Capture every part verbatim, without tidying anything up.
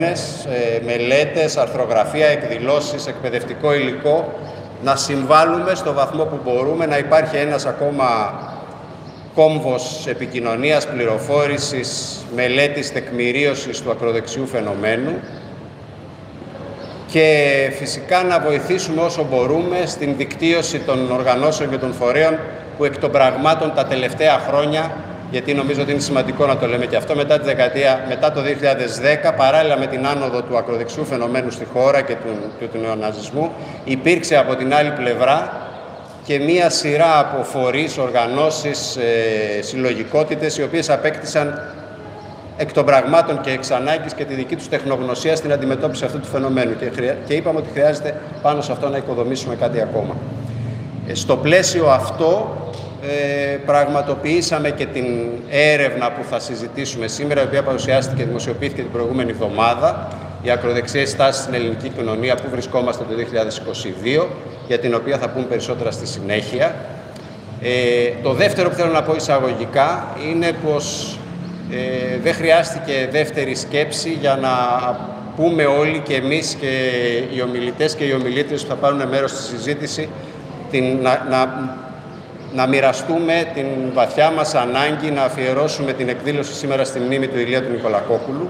ε, μελέτες, αρθρογραφία, εκδηλώσεις, εκπαιδευτικό υλικό, να συμβάλλουμε στο βαθμό που μπορούμε, να υπάρχει ένας ακόμα κόμβος επικοινωνίας, πληροφόρησης, μελέτης, τεκμηρίωσης του ακροδεξιού φαινομένου και φυσικά να βοηθήσουμε όσο μπορούμε στην δικτύωση των οργανώσεων και των φορέων που εκ των πραγμάτων τα τελευταία χρόνια, γιατί νομίζω ότι είναι σημαντικό να το λέμε και αυτό, μετά τη δεκαετία, μετά το δύο χιλιάδες δέκα, παράλληλα με την άνοδο του ακροδεξιού φαινομένου στη χώρα και του, του, του νεοναζισμού, υπήρξε από την άλλη πλευρά και μία σειρά από φορείς, οργανώσεις, ε, συλλογικότητες, οι οποίες απέκτησαν εκ των πραγμάτων και εξ ανάγκης και τη δική τους τεχνογνωσία στην αντιμετώπιση αυτού του φαινομένου. Και, χρεια... και είπαμε ότι χρειάζεται πάνω σε αυτό να οικοδομήσουμε κάτι ακόμα. Ε, στο πλαίσιο αυτό, Ε, πραγματοποιήσαμε και την έρευνα που θα συζητήσουμε σήμερα, η οποία παρουσιάστηκε και δημοσιοποιήθηκε την προηγούμενη εβδομάδα, οι ακροδεξιές τάσεις στην ελληνική κοινωνία, που βρισκόμαστε το δύο χιλιάδες είκοσι δύο, για την οποία θα πούμε περισσότερα στη συνέχεια. Ε, το δεύτερο που θέλω να πω εισαγωγικά είναι πως ε, δεν χρειάστηκε δεύτερη σκέψη για να πούμε όλοι και εμείς και οι ομιλητές και οι ομιλήτρες που θα πάρουν μέρος στη συζήτηση την, να, να να μοιραστούμε την βαθιά μας ανάγκη να αφιερώσουμε την εκδήλωση σήμερα στη μνήμη του Ηλία του Νικολακόπουλου,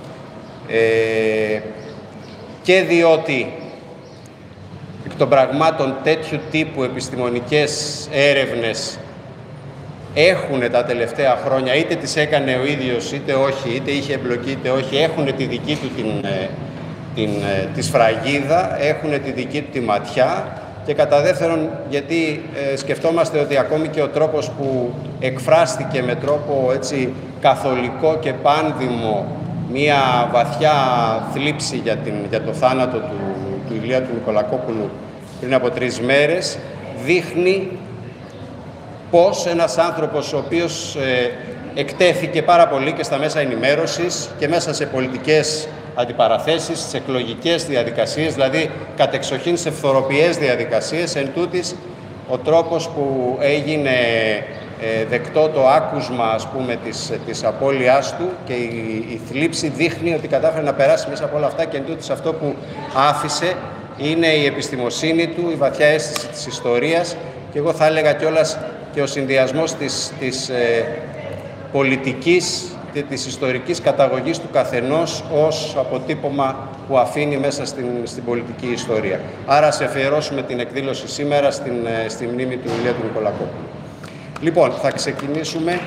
ε, και διότι εκ των πραγμάτων τέτοιου τύπου επιστημονικές έρευνες έχουν τα τελευταία χρόνια, είτε τις έκανε ο ίδιος είτε όχι, είτε είχε εμπλοκή είτε όχι, έχουν τη δική του την, την, τη σφραγίδα, έχουν τη δική του τη ματιά. Και κατά δεύτερον, γιατί ε, σκεφτόμαστε ότι ακόμη και ο τρόπος που εκφράστηκε με τρόπο έτσι καθολικό και πάνδημο μία βαθιά θλίψη για, την, για το θάνατο του, του Ηλία του Νικολακόπουλου πριν από τρεις μέρες, δείχνει πως ένας άνθρωπος ο οποίος ε, εκτέθηκε πάρα πολύ και στα μέσα ενημέρωσης και μέσα σε πολιτικές αντιπαραθέσεις, στις εκλογικές διαδικασίες, δηλαδή κατεξοχήν σε φθοροποιές διαδικασίες. Εν τούτης, ο τρόπος που έγινε ε, δεκτό το άκουσμα, ας πούμε, της, της απώλειάς του και η, η θλίψη δείχνει ότι κατάφερε να περάσει μέσα από όλα αυτά και εν τούτης αυτό που άφησε είναι η επιστημοσύνη του, η βαθιά αίσθηση της ιστορίας και εγώ θα έλεγα κιόλας και ο συνδυασμός της, της ε, πολιτικής και της ιστορικής καταγωγής του καθενός ως αποτύπωμα που αφήνει μέσα στην, στην πολιτική ιστορία. Άρα σε αφιερώσουμε την εκδήλωση σήμερα στην, στη μνήμη του Ηλία του Νικολακόπουλου. Λοιπόν, θα ξεκινήσουμε.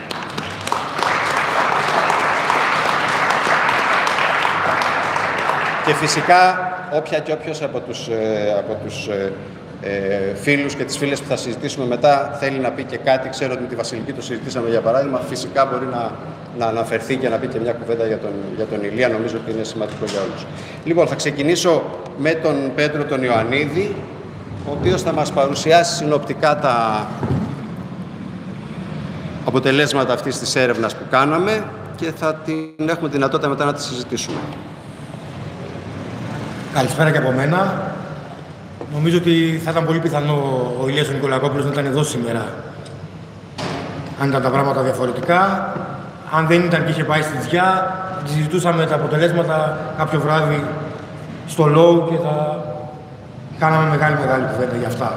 Και φυσικά όποια και όποιος από τους, από τους ε, φίλους και τις φίλες που θα συζητήσουμε μετά θέλει να πει και κάτι, ξέρω ότι με τη Βασιλική το συζητήσαμε για παράδειγμα, φυσικά μπορεί να, να αναφερθεί και να πει και μια κουβέντα για τον, για τον Ηλία, νομίζω ότι είναι σημαντικό για όλους. Λοιπόν, θα ξεκινήσω με τον Πέτρο τον Ιωαννίδη, ο οποίος θα μας παρουσιάσει συνοπτικά τα αποτελέσματα αυτής της έρευνας που κάναμε και θα την έχουμε δυνατότητα μετά να τη συζητήσουμε. Καλησπέρα και από μένα. Νομίζω ότι θα ήταν πολύ πιθανό ο Ηλίας ο Νικολακόπουλος να ήταν εδώ σήμερα αν ήταν τα πράγματα διαφορετικά. Αν δεν ήταν και είχε πάει στη Τζιά, συζητούσαμε τα αποτελέσματα κάποιο βράδυ στο Λόου και θα κάναμε μεγάλη μεγάλη κουβέντα για αυτά.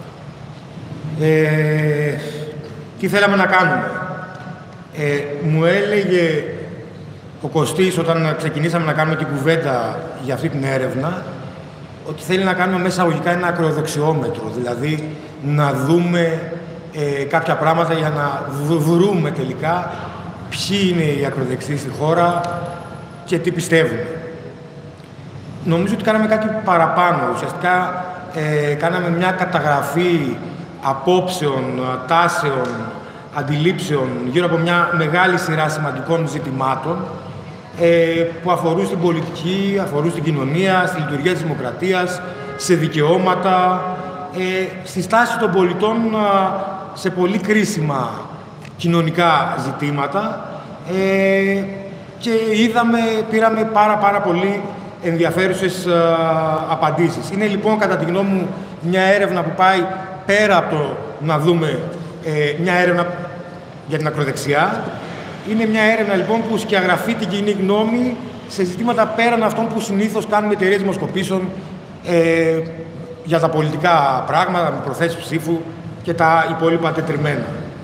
Ε, τι θέλαμε να κάνουμε. Ε, μου έλεγε ο Κωστής όταν ξεκινήσαμε να κάνουμε την κουβέντα για αυτή την έρευνα ότι θέλει να κάνουμε μέσα αγωγικά ένα ακροδεξιόμετρο, δηλαδή να δούμε ε, κάποια πράγματα για να βρούμε τελικά ποιοι είναι οι ακροδεξιοί στη χώρα και τι πιστεύουν. Νομίζω ότι κάναμε κάτι παραπάνω. Ουσιαστικά ε, κάναμε μια καταγραφή απόψεων, τάσεων, αντιλήψεων γύρω από μια μεγάλη σειρά σημαντικών ζητημάτων ε, που αφορούν στην πολιτική, αφορούν στην κοινωνία, στη λειτουργία της δημοκρατίας, σε δικαιώματα, ε, στη στάση των πολιτών σε πολύ κρίσιμα κοινωνικά ζητήματα ε, και είδαμε, πήραμε πάρα πάρα πολύ ενδιαφέρουσες α, απαντήσεις. Είναι λοιπόν κατά τη γνώμη μου μια έρευνα που πάει πέρα από το να δούμε ε, μια έρευνα για την ακροδεξιά. Είναι μια έρευνα λοιπόν που σκιαγραφεί την κοινή γνώμη σε ζητήματα πέραν αυτών που συνήθως κάνουν εταιρείες δημοσκοπήσεων ε, για τα πολιτικά πράγματα, με προθέσεις ψήφου και τα υπόλοιπα τετριμένα.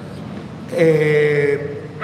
Ε,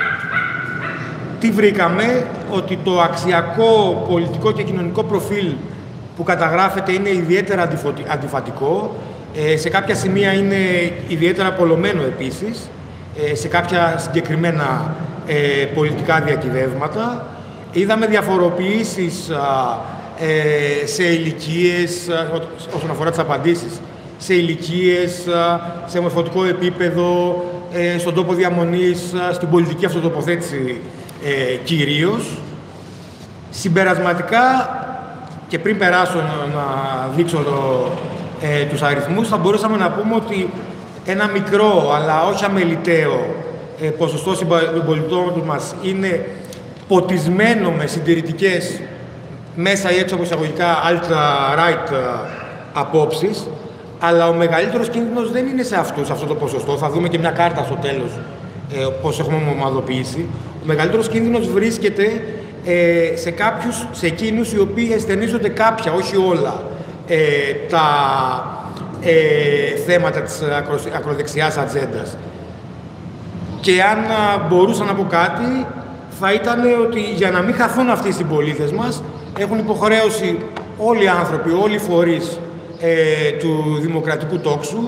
τι βρήκαμε? Ότι το αξιακό, πολιτικό και κοινωνικό προφίλ που καταγράφεται είναι ιδιαίτερα αντιφατικό, ε, σε κάποια σημεία είναι ιδιαίτερα απολωμένο επίσης, ε, σε κάποια συγκεκριμένα ε, πολιτικά διακυβεύματα. Είδαμε διαφοροποιήσεις α, ε, σε ηλικίες, α, όσον αφορά τις απαντήσεις, σε ηλικίες, α, σε μορφωτικό επίπεδο, ε, στον τόπο διαμονής, α, στην πολιτική αυτοτοποθέτηση ε, κυρίως. Συμπερασματικά, και πριν περάσω να, να δείξω το, ε, τους αριθμούς, θα μπορούσαμε να πούμε ότι ένα μικρό, αλλά όχι αμεληταίο, ε, ποσοστό συμπολιτών μας είναι ποτισμένο με συντηρητικές μέσα ή έξω από εισαγωγικά alt-right απόψεις, αλλά ο μεγαλύτερος κίνδυνος δεν είναι σε αυτούς, σε αυτό το ποσοστό. Θα δούμε και μια κάρτα στο τέλος ε, πώς έχουμε ομαδοποιήσει. Ο μεγαλύτερος κίνδυνος βρίσκεται ε, σε κάποιους, σε εκείνους οι οποίοι αισθενίζονται κάποια, όχι όλα, ε, τα ε, θέματα της ακρο, ακροδεξιάς ατζέντας. Και αν μπορούσα να πω κάτι, θα ήταν ότι για να μην χαθούν αυτοί οι συμπολίτες μας, έχουν υποχρέωση όλοι οι άνθρωποι, όλοι οι φορείς ε, του δημοκρατικού τόξου,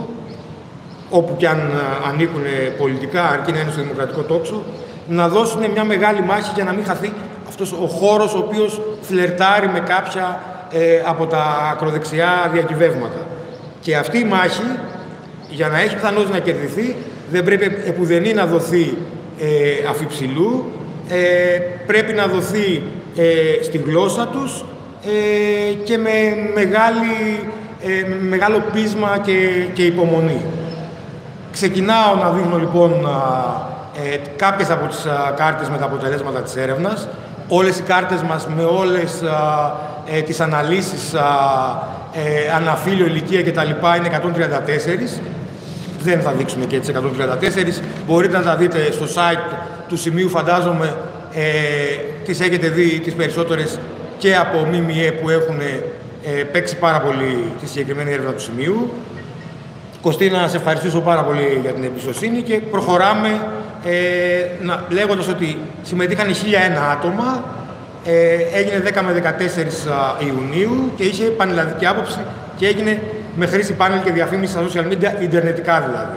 όπου και αν ανήκουν πολιτικά, αρκεί να είναι στο δημοκρατικό τόξο, να δώσουν μια μεγάλη μάχη για να μην χαθεί αυτός ο χώρος ο οποίος φλερτάρει με κάποια ε, από τα ακροδεξιά διακυβεύματα. Και αυτή η μάχη, για να έχει πιθανότητα να κερδιθεί, δεν πρέπει επουδενή να δοθεί ε, αφιψηλού, ε, πρέπει να δοθεί ε, στη γλώσσα τους ε, και με, μεγάλη, ε, με μεγάλο πείσμα και, και υπομονή. Ξεκινάω να δείχνω λοιπόν ε, κάποιες από τις α, κάρτες με τα αποτελέσματα της έρευνας. Όλες οι κάρτες μας με όλες α, ε, τις αναλύσεις α, ε, αναφύλιο, ηλικία κτλ. Είναι εκατόν τριάντα τέσσερα. Δεν θα δείξουμε και τις εκατόν τριάντα τέσσερα. Μπορείτε να τα δείτε στο site του Σημείου, φαντάζομαι ε, τις έχετε δει τις περισσότερες και από ΜΜΕ που έχουν ε, παίξει πάρα πολύ τη συγκεκριμένη έρευνα του Σημείου. Κωστίνα, να σε ευχαριστήσω πάρα πολύ για την εμπιστοσύνη και προχωράμε ε, να, λέγοντας ότι συμμετείχαν χίλια ένα άτομα, ε, έγινε δέκα με δεκατέσσερις Ιουνίου και είχε πανελλαδική άποψη και έγινε με χρήση πάνελ και διαφήμιση στα social media, ιντερνετικά δηλαδή.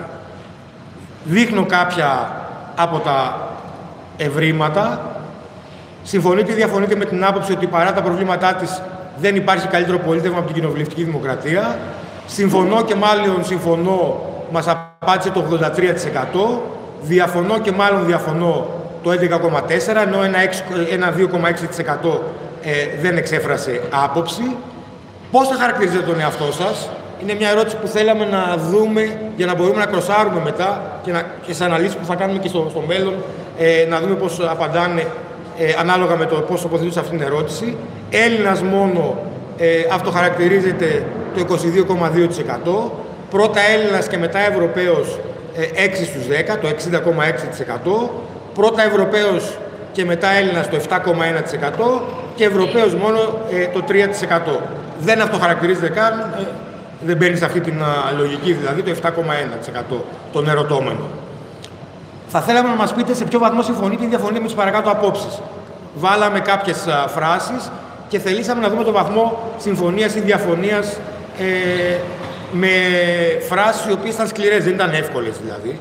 Δείχνω κάποια από τα ευρήματα. Συμφωνείτε ή διαφωνείτε με την άποψη ότι παρά τα προβλήματά της δεν υπάρχει καλύτερο πολίτευμα από την κοινοβουλευτική δημοκρατία? Συμφωνώ και μάλλον συμφωνώ, μας απάντησε το ογδόντα τρία τοις εκατό. Διαφωνώ και μάλλον διαφωνώ το έντεκα κόμμα τέσσερα τοις εκατό, ενώ ένα δύο κόμμα έξι τοις εκατό ε, δεν εξέφρασε άποψη. Πώς θα χαρακτηρίζετε τον εαυτό σας? Είναι μια ερώτηση που θέλαμε να δούμε για να μπορούμε να κροσάρουμε μετά και, να, και σε αναλύσεις που θα κάνουμε και στο, στο μέλλον ε, να δούμε πώς απαντάνε ε, ανάλογα με το πώς τοποθετούν σε αυτήν την ερώτηση. Έλληνας μόνο ε, αυτοχαρακτηρίζεται το είκοσι δύο κόμμα δύο τοις εκατό. Πρώτα Έλληνας και μετά Ευρωπαίος ε, έξι στους δέκα, το εξήντα κόμμα έξι τοις εκατό. Πρώτα Ευρωπαίος και μετά Έλληνας το επτά κόμμα ένα τοις εκατό και Ευρωπαίος μόνο ε, το τρία τοις εκατό. Δεν αυτοχαρακτηρίζεται καν, ε, δεν μπαίνει σε αυτή την α, λογική, δηλαδή το επτά κόμμα ένα τοις εκατό των ερωτώμενων. Θα θέλαμε να μας πείτε σε ποιο βαθμό συμφωνείτε ή διαφωνείτε με τις παρακάτω απόψεις. Βάλαμε κάποιες α, φράσεις και θελήσαμε να δούμε το βαθμό συμφωνίας ή διαφωνίας ε, με φράσεις οι οποίες ήταν σκληρές, δεν ήταν εύκολες δηλαδή.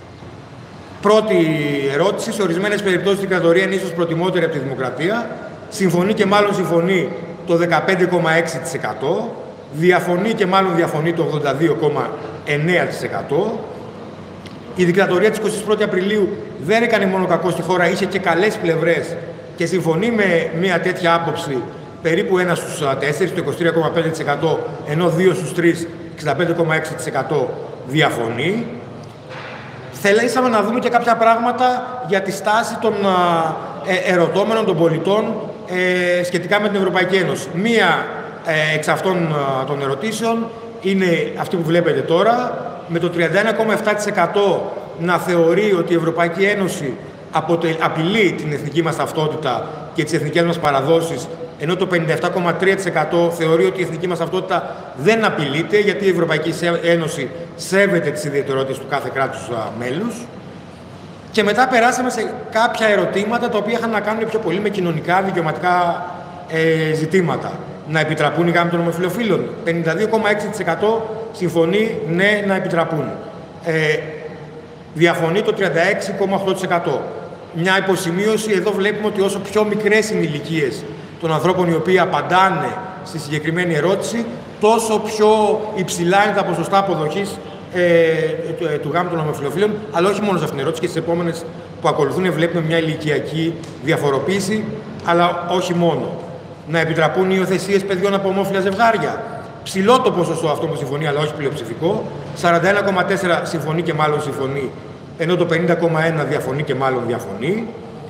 Πρώτη ερώτηση, σε ορισμένες περιπτώσεις η δικτατορία είναι ίσως προτιμότερη από τη δημοκρατία. Συμφωνεί και μάλλον συμφωνεί το δεκαπέντε κόμμα έξι τοις εκατό. Διαφωνεί και μάλλον διαφωνεί το ογδόντα δύο κόμμα εννέα τοις εκατό. Η δικτατορία της εικοστής πρώτης Απριλίου δεν έκανε μόνο κακό στη χώρα, είχε και καλές πλευρές και συμφωνεί με μια τέτοια άποψη περίπου ένα στους τέσσερις, το είκοσι τρία κόμμα πέντε τοις εκατό, ενώ δύο στους τρεις, εξήντα πέντε κόμμα έξι τοις εκατό διαφωνεί. Θελήσαμε να δούμε και κάποια πράγματα για τη στάση των ερωτώμενων, των πολιτών, ε, σχετικά με την Ευρωπαϊκή Ένωση. Μία ε, εξ αυτών των ερωτήσεων είναι αυτή που βλέπετε τώρα, με το τριάντα ένα κόμμα επτά τοις εκατό να θεωρεί ότι η Ευρωπαϊκή Ένωση απειλεί την εθνική μας ταυτότητα και τις εθνικές μας παραδόσεις, ενώ το πενήντα επτά κόμμα τρία τοις εκατό θεωρεί ότι η εθνική μας ταυτότητα δεν απειλείται, γιατί η Ευρωπαϊκή Ένωση σέβεται τις ιδιαιτερότητες του κάθε κράτους μέλους. Και μετά περάσαμε σε κάποια ερωτήματα τα οποία είχαν να κάνουν πιο πολύ με κοινωνικά, δικαιωματικά ε, ζητήματα. Να επιτραπούν οι γάμοι των ομοφυλοφίλων. πενήντα δύο κόμμα έξι τοις εκατό συμφωνεί ναι να επιτραπούν. Ε, διαφωνεί το τριάντα έξι κόμμα οκτώ τοις εκατό. Μια υποσημείωση, εδώ βλέπουμε ότι όσο πιο μικρές είναι οι ηλικίες των ανθρώπων οι οποίοι απαντάνε στη συγκεκριμένη ερώτηση, τόσο πιο υψηλά είναι τα ποσοστά αποδοχής ε, του, ε, του γάμου των ομοφυλοφίλων, αλλά όχι μόνο σε αυτήν την ερώτηση, και στις επόμενες που ακολουθούν βλέπουμε μια ηλικιακή διαφοροποίηση, αλλά όχι μόνο. Να επιτραπούν οι υιοθεσίες παιδιών από ομόφυλα ζευγάρια. Ψηλό το ποσοστό αυτό που συμφωνεί, αλλά όχι πλειοψηφικό. σαράντα ένα κόμμα τέσσερα συμφωνεί και μάλλον συμφωνεί, ενώ το πενήντα κόμμα ένα διαφωνεί και μάλλον διαφωνεί.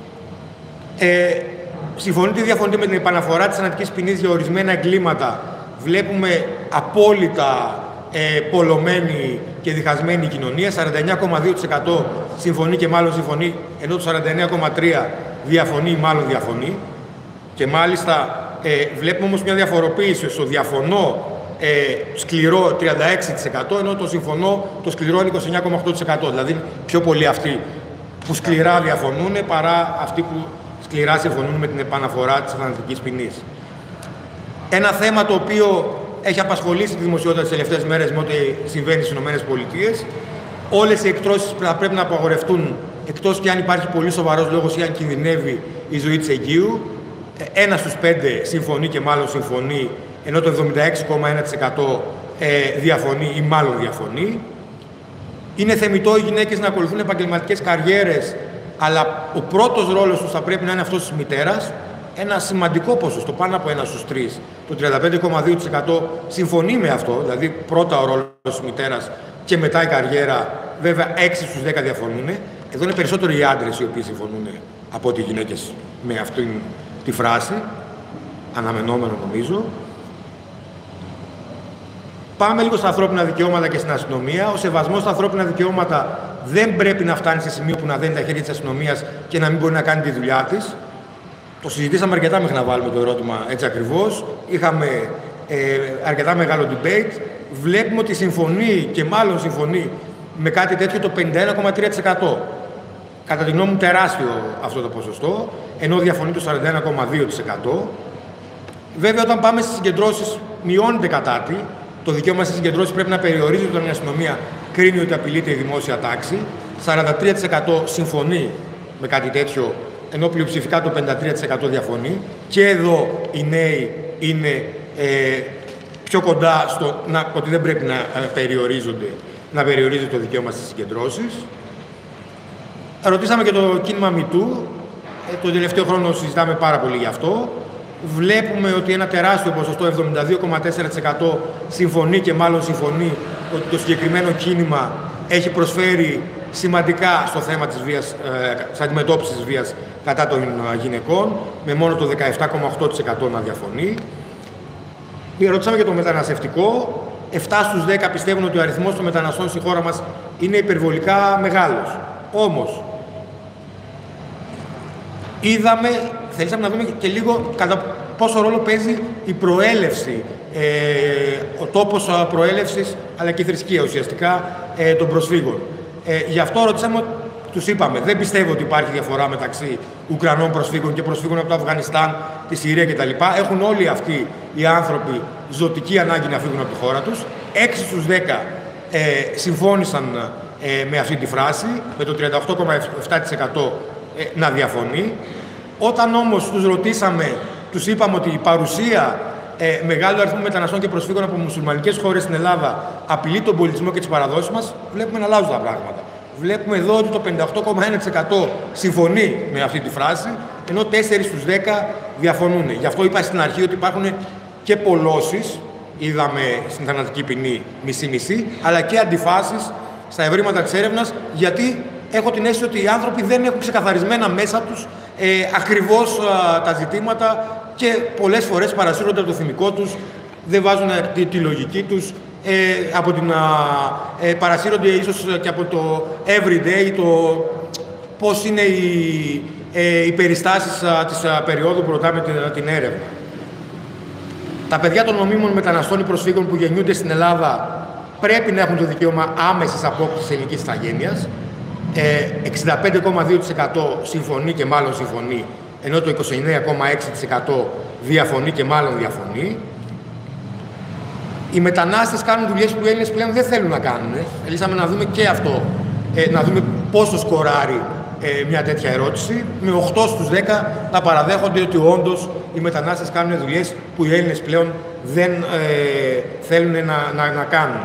Ε, συμφωνείτε ή διαφωνείτε με την επαναφορά της θανατικής ποινής για ορισμένα εγκλήματα? Βλέπουμε απόλυτα ε, πολλωμένη και διχασμένη κοινωνία. σαράντα εννέα κόμμα δύο τοις εκατό συμφωνεί και μάλλον συμφωνεί, ενώ το σαράντα εννέα κόμμα τρία τοις εκατό διαφωνεί ή μάλλον διαφωνεί. Και μάλιστα ε, βλέπουμε όμως μια διαφοροποίηση στο διαφωνώ ε, σκληρό τριάντα έξι τοις εκατό, ενώ το συμφωνώ το σκληρό είναι είκοσι εννέα κόμμα οκτώ τοις εκατό. Δηλαδή πιο πολλοί αυτοί που σκληρά διαφωνούν παρά αυτοί που σκληρά συμφωνούν με την επαναφορά της θανατικής ποινής. Ένα θέμα το οποίο έχει απασχολήσει τη δημοσιότητα τις τελευταίες μέρες με ό,τι συμβαίνει στις ΗΠΑ. Όλες οι εκτρώσεις θα πρέπει να απαγορευτούν, εκτός και αν υπάρχει πολύ σοβαρός λόγος ή αν κινδυνεύει η ζωή της εγγύου. Ένα στους πέντε συμφωνεί και μάλλον συμφωνεί, ενώ το εβδομήντα έξι κόμμα ένα τοις εκατό ε, διαφωνεί ή μάλλον διαφωνεί. Είναι θεμιτό οι γυναίκες να ακολουθούν επαγγελματικές καριέρες, αλλά ο πρώτος ρόλος τους θα πρέπει να είναι αυτός της μητέρας. Ένα σημαντικό ποσοστό, πάνω από ένα στους τρεις, το τριάντα πέντε κόμμα δύο τοις εκατό συμφωνεί με αυτό, δηλαδή πρώτα ο ρόλος της μητέρας και μετά η καριέρα. Βέβαια, έξι στους δέκα διαφωνούν. Εδώ είναι περισσότερο οι άντρες οι οποίοι συμφωνούν από ότι οι γυναίκες με αυτήν τη φράση, αναμενόμενο νομίζω. Πάμε λίγο στα ανθρώπινα δικαιώματα και στην αστυνομία. Ο σεβασμός στα ανθρώπινα δικαιώματα δεν πρέπει να φτάνει σε σημείο που να δένει τα χέρια της αστυνομίας και να μην μπορεί να κάνει τη δουλειά της. Το συζητήσαμε αρκετά μέχρι να βάλουμε το ερώτημα έτσι ακριβώς. Είχαμε ε, αρκετά μεγάλο debate. Βλέπουμε ότι συμφωνεί και μάλλον συμφωνεί με κάτι τέτοιο το πενήντα ένα κόμμα τρία τοις εκατό. Κατά τη γνώμη μου τεράστιο αυτό το ποσοστό, ενώ διαφωνεί το σαράντα ένα κόμμα δύο τοις εκατό. Βέβαια, όταν πάμε στις συγκεντρώσεις, μειώνεται κατά τη. Το δικαίωμα στις συγκεντρώσεις πρέπει να περιορίζεται όταν η αστυνομία κρίνει ότι απειλείται η δημόσια τάξη. σαράντα τρία τοις εκατό συμφωνεί με κάτι τέτοιο, ενώ πλειοψηφικά το πενήντα τρία τοις εκατό διαφωνεί. Και εδώ οι νέοι είναι ε, πιο κοντά στο να, ότι δεν πρέπει να περιορίζονται, να περιορίζεται το δικαίωμα στις συγκεντρώσεις. Ρωτήσαμε και το κίνημα MeToo. Ε, τον τελευταίο χρόνο συζητάμε πάρα πολύ γι' αυτό. Βλέπουμε ότι ένα τεράστιο ποσοστό, εβδομήντα δύο κόμμα τέσσερα τοις εκατό συμφωνεί και μάλλον συμφωνεί ότι το συγκεκριμένο κίνημα έχει προσφέρει σημαντικά στο θέμα της βίας, ε, της αντιμετώπισης της βίας κατά των γυναικών, με μόνο το δεκαεπτά κόμμα οκτώ τοις εκατό να διαφωνεί. Ρωτήσαμε για το μεταναστευτικό. επτά στους δέκα πιστεύουν ότι ο αριθμός των μεταναστών στη χώρα μας είναι υπερβολικά μεγάλος. Όμως, είδαμε, θέλησαμε να δούμε και λίγο κατά πόσο ρόλο παίζει η προέλευση, ε, ο τόπος προέλευσης, αλλά και η θρησκεία ουσιαστικά ε, των προσφύγων. Ε, γι' αυτό ρωτήσαμε, τους είπαμε, δεν πιστεύω ότι υπάρχει διαφορά μεταξύ Ουκρανών προσφύγων και προσφύγων από το Αφγανιστάν, τη Συρία κτλ. Έχουν όλοι αυτοί οι άνθρωποι ζωτική ανάγκη να φύγουν από τη χώρα τους. έξι στους δέκα ε, συμφώνησαν ε, με αυτή τη φράση, με το τριάντα οκτώ κόμμα επτά τοις εκατό ε, να διαφωνεί. Όταν όμως τους ρωτήσαμε, τους είπαμε ότι η παρουσία ε, μεγάλου αριθμού μεταναστών και προσφύγων από μουσουλμανικές χώρες στην Ελλάδα απειλεί τον πολιτισμό και τις παραδόσεις μας, βλέπουμε να αλλάζουν τα πράγματα. Βλέπουμε εδώ ότι το πενήντα οκτώ κόμμα ένα τοις εκατό συμφωνεί με αυτή τη φράση, ενώ τέσσερα στους δέκα διαφωνούν. Γι' αυτό είπα στην αρχή ότι υπάρχουν και πολλώσεις, είδαμε στην θανατική ποινή μισή-μισή, αλλά και αντιφάσεις στα ευρήματα της έρευνας, γιατί έχω την αίσθηση ότι οι άνθρωποι δεν έχουν ξεκαθαρισμένα μέσα τους ε, ακριβώς α, τα ζητήματα και πολλές φορές παρασύρονται από το θυμικό τους, δεν βάζουν τη, τη λογική τους, ε, από την, α, ε, παρασύρονται ίσως και από το everyday, το πώς είναι οι, ε, οι περιστάσεις α, της α, περίοδου που ρωτάμε την, την έρευνα. Τα παιδιά των νομίμων μεταναστών ή προσφύγων που γεννιούνται στην Ελλάδα πρέπει να έχουν το δικαίωμα άμεσης απόκτησης ελληνικής ηθαγένειας. Ε, εξήντα πέντε κόμμα δύο τοις εκατό συμφωνεί και μάλλον συμφωνεί, ενώ το είκοσι εννέα κόμμα έξι τοις εκατό διαφωνεί και μάλλον διαφωνεί. Οι μετανάστες κάνουν δουλειές που οι Έλληνες πλέον δεν θέλουν να κάνουν. Θελήσαμε να δούμε και αυτό, ε, να δούμε πόσο σκοράρει ε, μια τέτοια ερώτηση. Με οκτώ στους δέκα να παραδέχονται ότι όντως οι μετανάστες κάνουν δουλειές που οι Έλληνες πλέον δεν ε, θέλουν να, να, να κάνουν.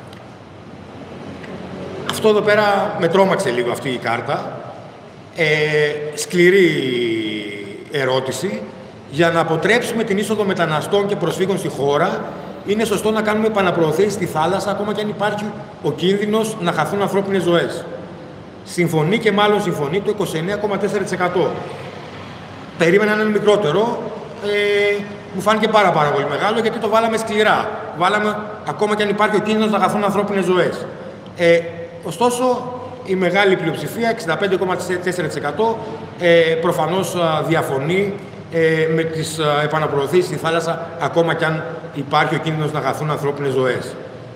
Αυτό εδώ πέρα με τρόμαξε λίγο αυτή η κάρτα. Ε, σκληρή ερώτηση. Για να αποτρέψουμε την είσοδο μεταναστών και προσφύγων στη χώρα, είναι σωστό να κάνουμε επαναπροωθήσεις στη θάλασσα, ακόμα και αν υπάρχει ο κίνδυνος να χαθούν ανθρώπινες ζωές. Συμφωνεί και μάλλον συμφωνεί το είκοσι εννέα κόμμα τέσσερα τοις εκατό. Περίμενα έναν μικρότερο, ε, μου φάνηκε πάρα, πάρα πολύ μεγάλο, γιατί το βάλαμε σκληρά. Βάλαμε ακόμα και αν υπάρχει ο κίνδυνος να χαθούν ανθρώπινες ζωές. Ε, ωστόσο, η μεγάλη πλειοψηφία, εξήντα πέντε κόμμα τέσσερα τοις εκατό, ε, προφανώς α, διαφωνεί ε, με τις α, επαναπροωθήσεις στη θάλασσα, ακόμα και αν υπάρχει ο κίνδυνος να χαθούν ανθρώπινες ζωές.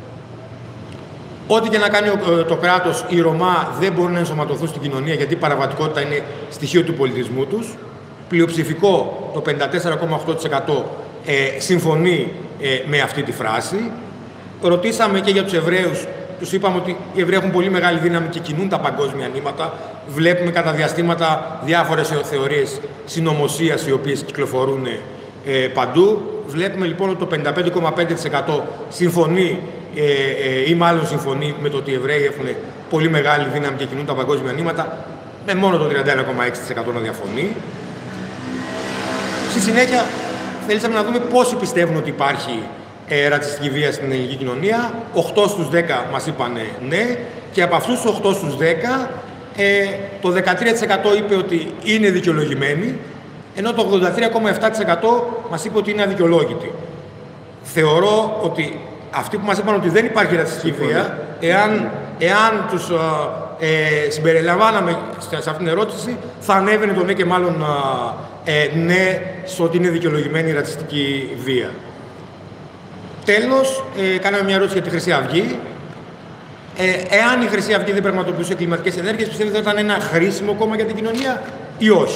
Ό,τι και να κάνει το κράτος, οι Ρωμά δεν μπορούν να ενσωματωθούν στην κοινωνία, γιατί η παραβατικότητα είναι στοιχείο του πολιτισμού τους. Πλειοψηφικό, το πενήντα τέσσερα κόμμα οκτώ τοις εκατό, ε, συμφωνεί ε, με αυτή τη φράση. Ρωτήσαμε και για τους Εβραίους, τους είπαμε ότι οι Εβραίοι έχουν πολύ μεγάλη δύναμη και κινούν τα παγκόσμια νήματα. Βλέπουμε κατά διαστήματα διάφορες θεωρίες συνωμοσίας οι οποίες κυκλοφορούν ε, παντού. Βλέπουμε λοιπόν ότι το πενήντα πέντε κόμμα πέντε τοις εκατό συμφωνεί ε, ε, ή μάλλον συμφωνεί με το ότι οι Εβραίοι έχουν πολύ μεγάλη δύναμη και κινούν τα παγκόσμια νήματα, με μόνο το τριάντα ένα κόμμα έξι τοις εκατό να διαφωνεί. Στη συνέχεια, θέλησαμε να δούμε πόσοι πιστεύουν ότι υπάρχει ε, ρατσιστική βία στην ελληνική κοινωνία. οκτώ στους δέκα μας είπαν ναι, και από αυτούς τους οκτώ στους δέκα, ε, το δεκατρία τοις εκατό είπε ότι είναι δικαιολογημένη, ενώ το ογδόντα τρία κόμμα επτά τοις εκατό μας είπε ότι είναι αδικαιολόγητη. Θεωρώ ότι αυτοί που μας είπαν ότι δεν υπάρχει ρατσιστική βία, εάν, εάν τους ε, συμπεριλαμβάναμε σε αυτήν την ερώτηση, θα ανέβαινε το ναι και μάλλον ε, ναι στο ότι είναι δικαιολογημένη η ρατσιστική βία. Τέλος, ε, κάναμε μια ερώτηση για τη Χρυσή Αυγή. Ε, εάν η Χρυσή Αυγή δεν πραγματοποιούσε κλιματικές ενέργειες, πιστεύετε ότι ήταν ένα χρήσιμο κόμμα για την κοινωνία ή όχι?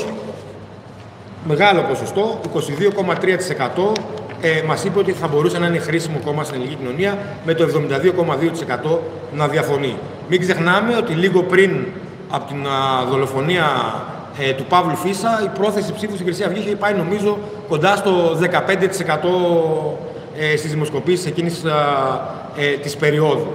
Μεγάλο ποσοστό, είκοσι δύο κόμμα τρία τοις εκατό, ε, μας είπε ότι θα μπορούσε να είναι χρήσιμο κόμμα στην ελληνική κοινωνία, με το εβδομήντα δύο κόμμα δύο τοις εκατό να διαφωνεί. Μην ξεχνάμε ότι λίγο πριν από την α, δολοφονία ε, του Παύλου Φίσα, η πρόθεση ψήφου στην Χρυσή Αυγή είχε πάει νομίζω κοντά στο δεκαπέντε τοις εκατό ε, στις δημοσκοπήσεις εκείνης α, ε, της περίοδου.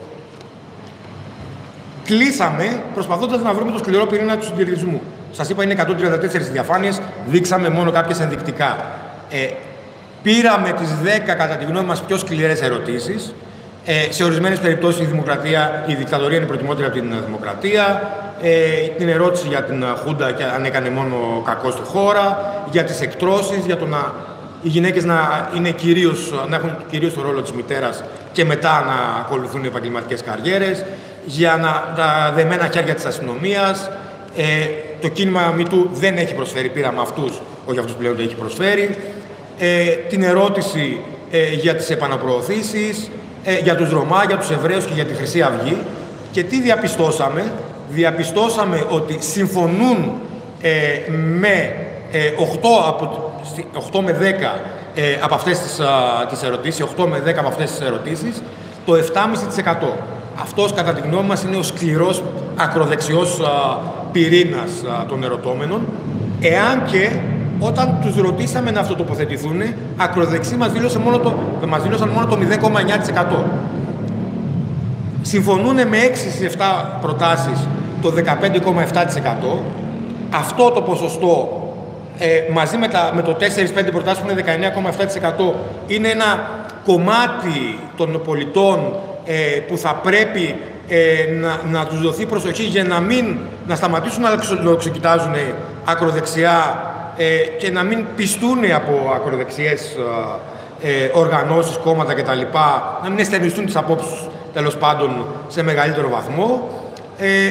Κλείσαμε προσπαθώντας να βρούμε το σκληρό πυρήνα του συντηρητισμού. Σας είπα είναι εκατόν τριάντα τέσσερις διαφάνειες, δείξαμε μόνο κάποιες ενδεικτικά. Ε, πήραμε τις δέκα κατά τη γνώμη μας πιο σκληρές ερωτήσεις. Ε, σε ορισμένες περιπτώσεις η δημοκρατία, η δικτατορία είναι προτιμότερη από την δημοκρατία. Ε, την ερώτηση για την Χούντα και αν έκανε μόνο κακό στη χώρα, για τις εκτρώσεις, για το να οι γυναίκες να, είναι κυρίως, να έχουν κυρίως το ρόλο της μητέρας και μετά να ακολουθούν επαγγελματικές καριέρες, για να, τα δεμένα χέρια της αστυνομίας. Ε, το κίνημα MeToo δεν έχει προσφέρει, πήραμε αυτούς, όχι αυτούς που πλέον το έχει προσφέρει. Ε, την ερώτηση ε, για τις επαναπροωθήσεις, ε, για τους Ρωμά, για τους Εβραίους και για τη Χρυσή Αυγή. Και τι διαπιστώσαμε? Διαπιστώσαμε ότι συμφωνούν ε, με ε, οκτώ, από, οκτώ με δέκα ε, από αυτές τις, α, τις ερωτήσεις, οκτώ με δέκα από αυτές τις ερωτήσεις, το επτά κόμμα πέντε τοις εκατό. Αυτός, κατά τη γνώμη μας, είναι ο σκληρός ακροδεξιός α, πυρήνας α, των ερωτώμενων, εάν και όταν τους ρωτήσαμε να αυτοτοποθετηθούν, ακροδεξιοί μας, δήλωσε μόνο το, μας δήλωσαν μόνο το μηδέν κόμμα εννιά τοις εκατό. Συμφωνούν με έξι στις επτά προτάσεις το δεκαπέντε κόμμα επτά τοις εκατό. Αυτό το ποσοστό, ε, μαζί με, τα, με το τέσσερα πέντε προτάσεις που είναι δεκαεννιά κόμμα επτά τοις εκατό, είναι ένα κομμάτι των πολιτών ε, που θα πρέπει ε, να, να τους δοθεί προσοχή για να μην να σταματήσουν να λοξοκοιτάζουν ακροδεξιά ε, και να μην πιστούν από ακροδεξιές ε, οργανώσεις, κόμματα κτλ. Να μην εστερνιστούν τις απόψεις, τέλος πάντων, σε μεγαλύτερο βαθμό. Ε,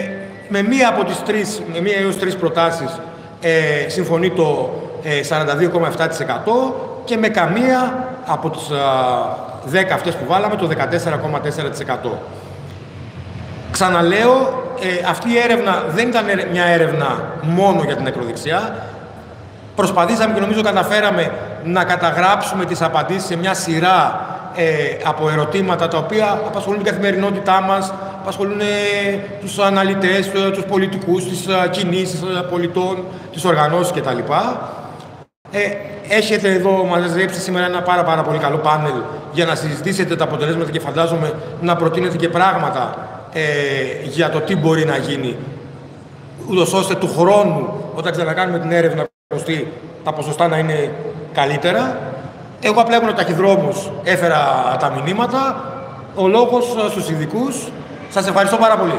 με μία από τις τρεις, με μία έως τρεις προτάσεις ε, συμφωνεί το ε, σαράντα δύο κόμμα επτά τοις εκατό και με καμία από τις δέκα αυτές που βάλαμε το δεκατέσσερα κόμμα τέσσερα τοις εκατό. Ξαναλέω, ε, αυτή η έρευνα δεν ήταν μια έρευνα μόνο για την ακροδεξιά. Προσπαθήσαμε και νομίζω καταφέραμε να καταγράψουμε τις απαντήσεις σε μια σειρά ε, από ερωτήματα τα οποία απασχολούν την καθημερινότητά μας, απασχολούν ε, τους αναλυτές, ε, τους πολιτικούς, τις ε, κινήσεις ε, πολιτών, τις οργανώσεις κτλ. Ε, έχετε εδώ μαζέψει σήμερα ένα πάρα, πάρα πολύ καλό πάνελ για να συζητήσετε τα αποτελέσματα και φαντάζομαι να προτείνετε και πράγματα ε, για το τι μπορεί να γίνει, ούτως ώστε του χρόνου, όταν ξανακάνουμε την έρευνα, τα ποσοστά να είναι καλύτερα. Εγώ απλά ήμουν ταχυδρόμους, έφερα τα μηνύματα. Ο λόγος στους ειδικούς. Σας ευχαριστώ πάρα πολύ.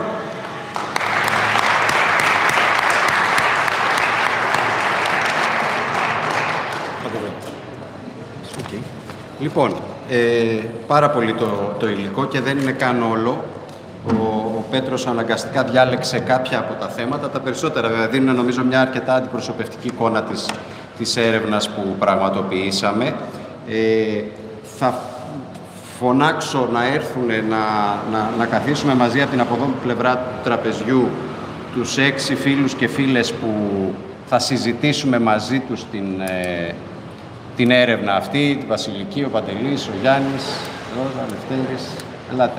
Okay. Λοιπόν, ε, πάρα πολύ το, το υλικό και δεν είναι καν όλο. Ο, ο Πέτρος αναγκαστικά διάλεξε κάποια από τα θέματα. Τα περισσότερα βέβαια δίνουν νομίζω μια αρκετά αντιπροσωπευτική εικόνα της, της έρευνας που πραγματοποιήσαμε. Ε, θα φωνάξω να έρθουν να, να, να καθίσουμε μαζί από την από εδώ πλευρά του τραπεζιού τους έξι φίλους και φίλες που θα συζητήσουμε μαζί τους την, ε, την έρευνα αυτή, τη Βασιλική, ο Παντελής, ο Γιάννης, ο Ρόζα, ο Λευτέρης. Ελάτε.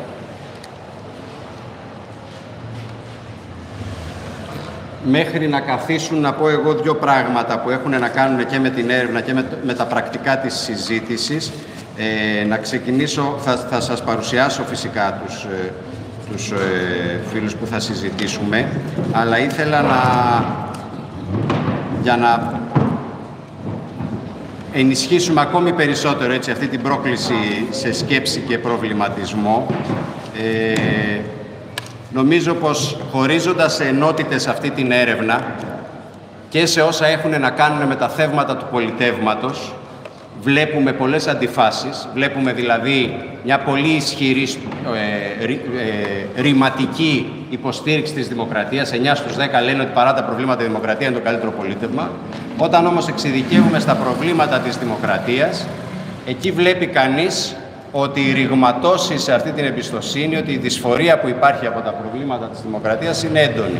Μέχρι να καθίσουν να πω εγώ δύο πράγματα που έχουν να κάνουν και με την έρευνα και με, με τα πρακτικά της συζήτησης. Ε, να ξεκινήσω, θα, θα σας παρουσιάσω φυσικά τους, ε, τους ε, φίλους που θα συζητήσουμε, αλλά ήθελα να, για να ενισχύσουμε ακόμη περισσότερο έτσι, αυτή την πρόκληση σε σκέψη και προβληματισμό. Ε, Νομίζω πως χωρίζοντας ενότητες αυτή την έρευνα και σε όσα έχουν να κάνουν με τα θεύματα του πολιτεύματος, βλέπουμε πολλές αντιφάσεις, βλέπουμε δηλαδή μια πολύ ισχυρή ε, ρη, ε, ρηματική υποστήριξη της δημοκρατίας. εννιά στους δέκα λένε ότι παρά τα προβλήματα η δημοκρατία είναι το καλύτερο πολίτευμα. Όταν όμως εξειδικεύουμε στα προβλήματα της δημοκρατίας, εκεί βλέπει κανείς ότι η ρηγματώση σε αυτή την εμπιστοσύνη, ότι η δυσφορία που υπάρχει από τα προβλήματα της δημοκρατίας είναι έντονη.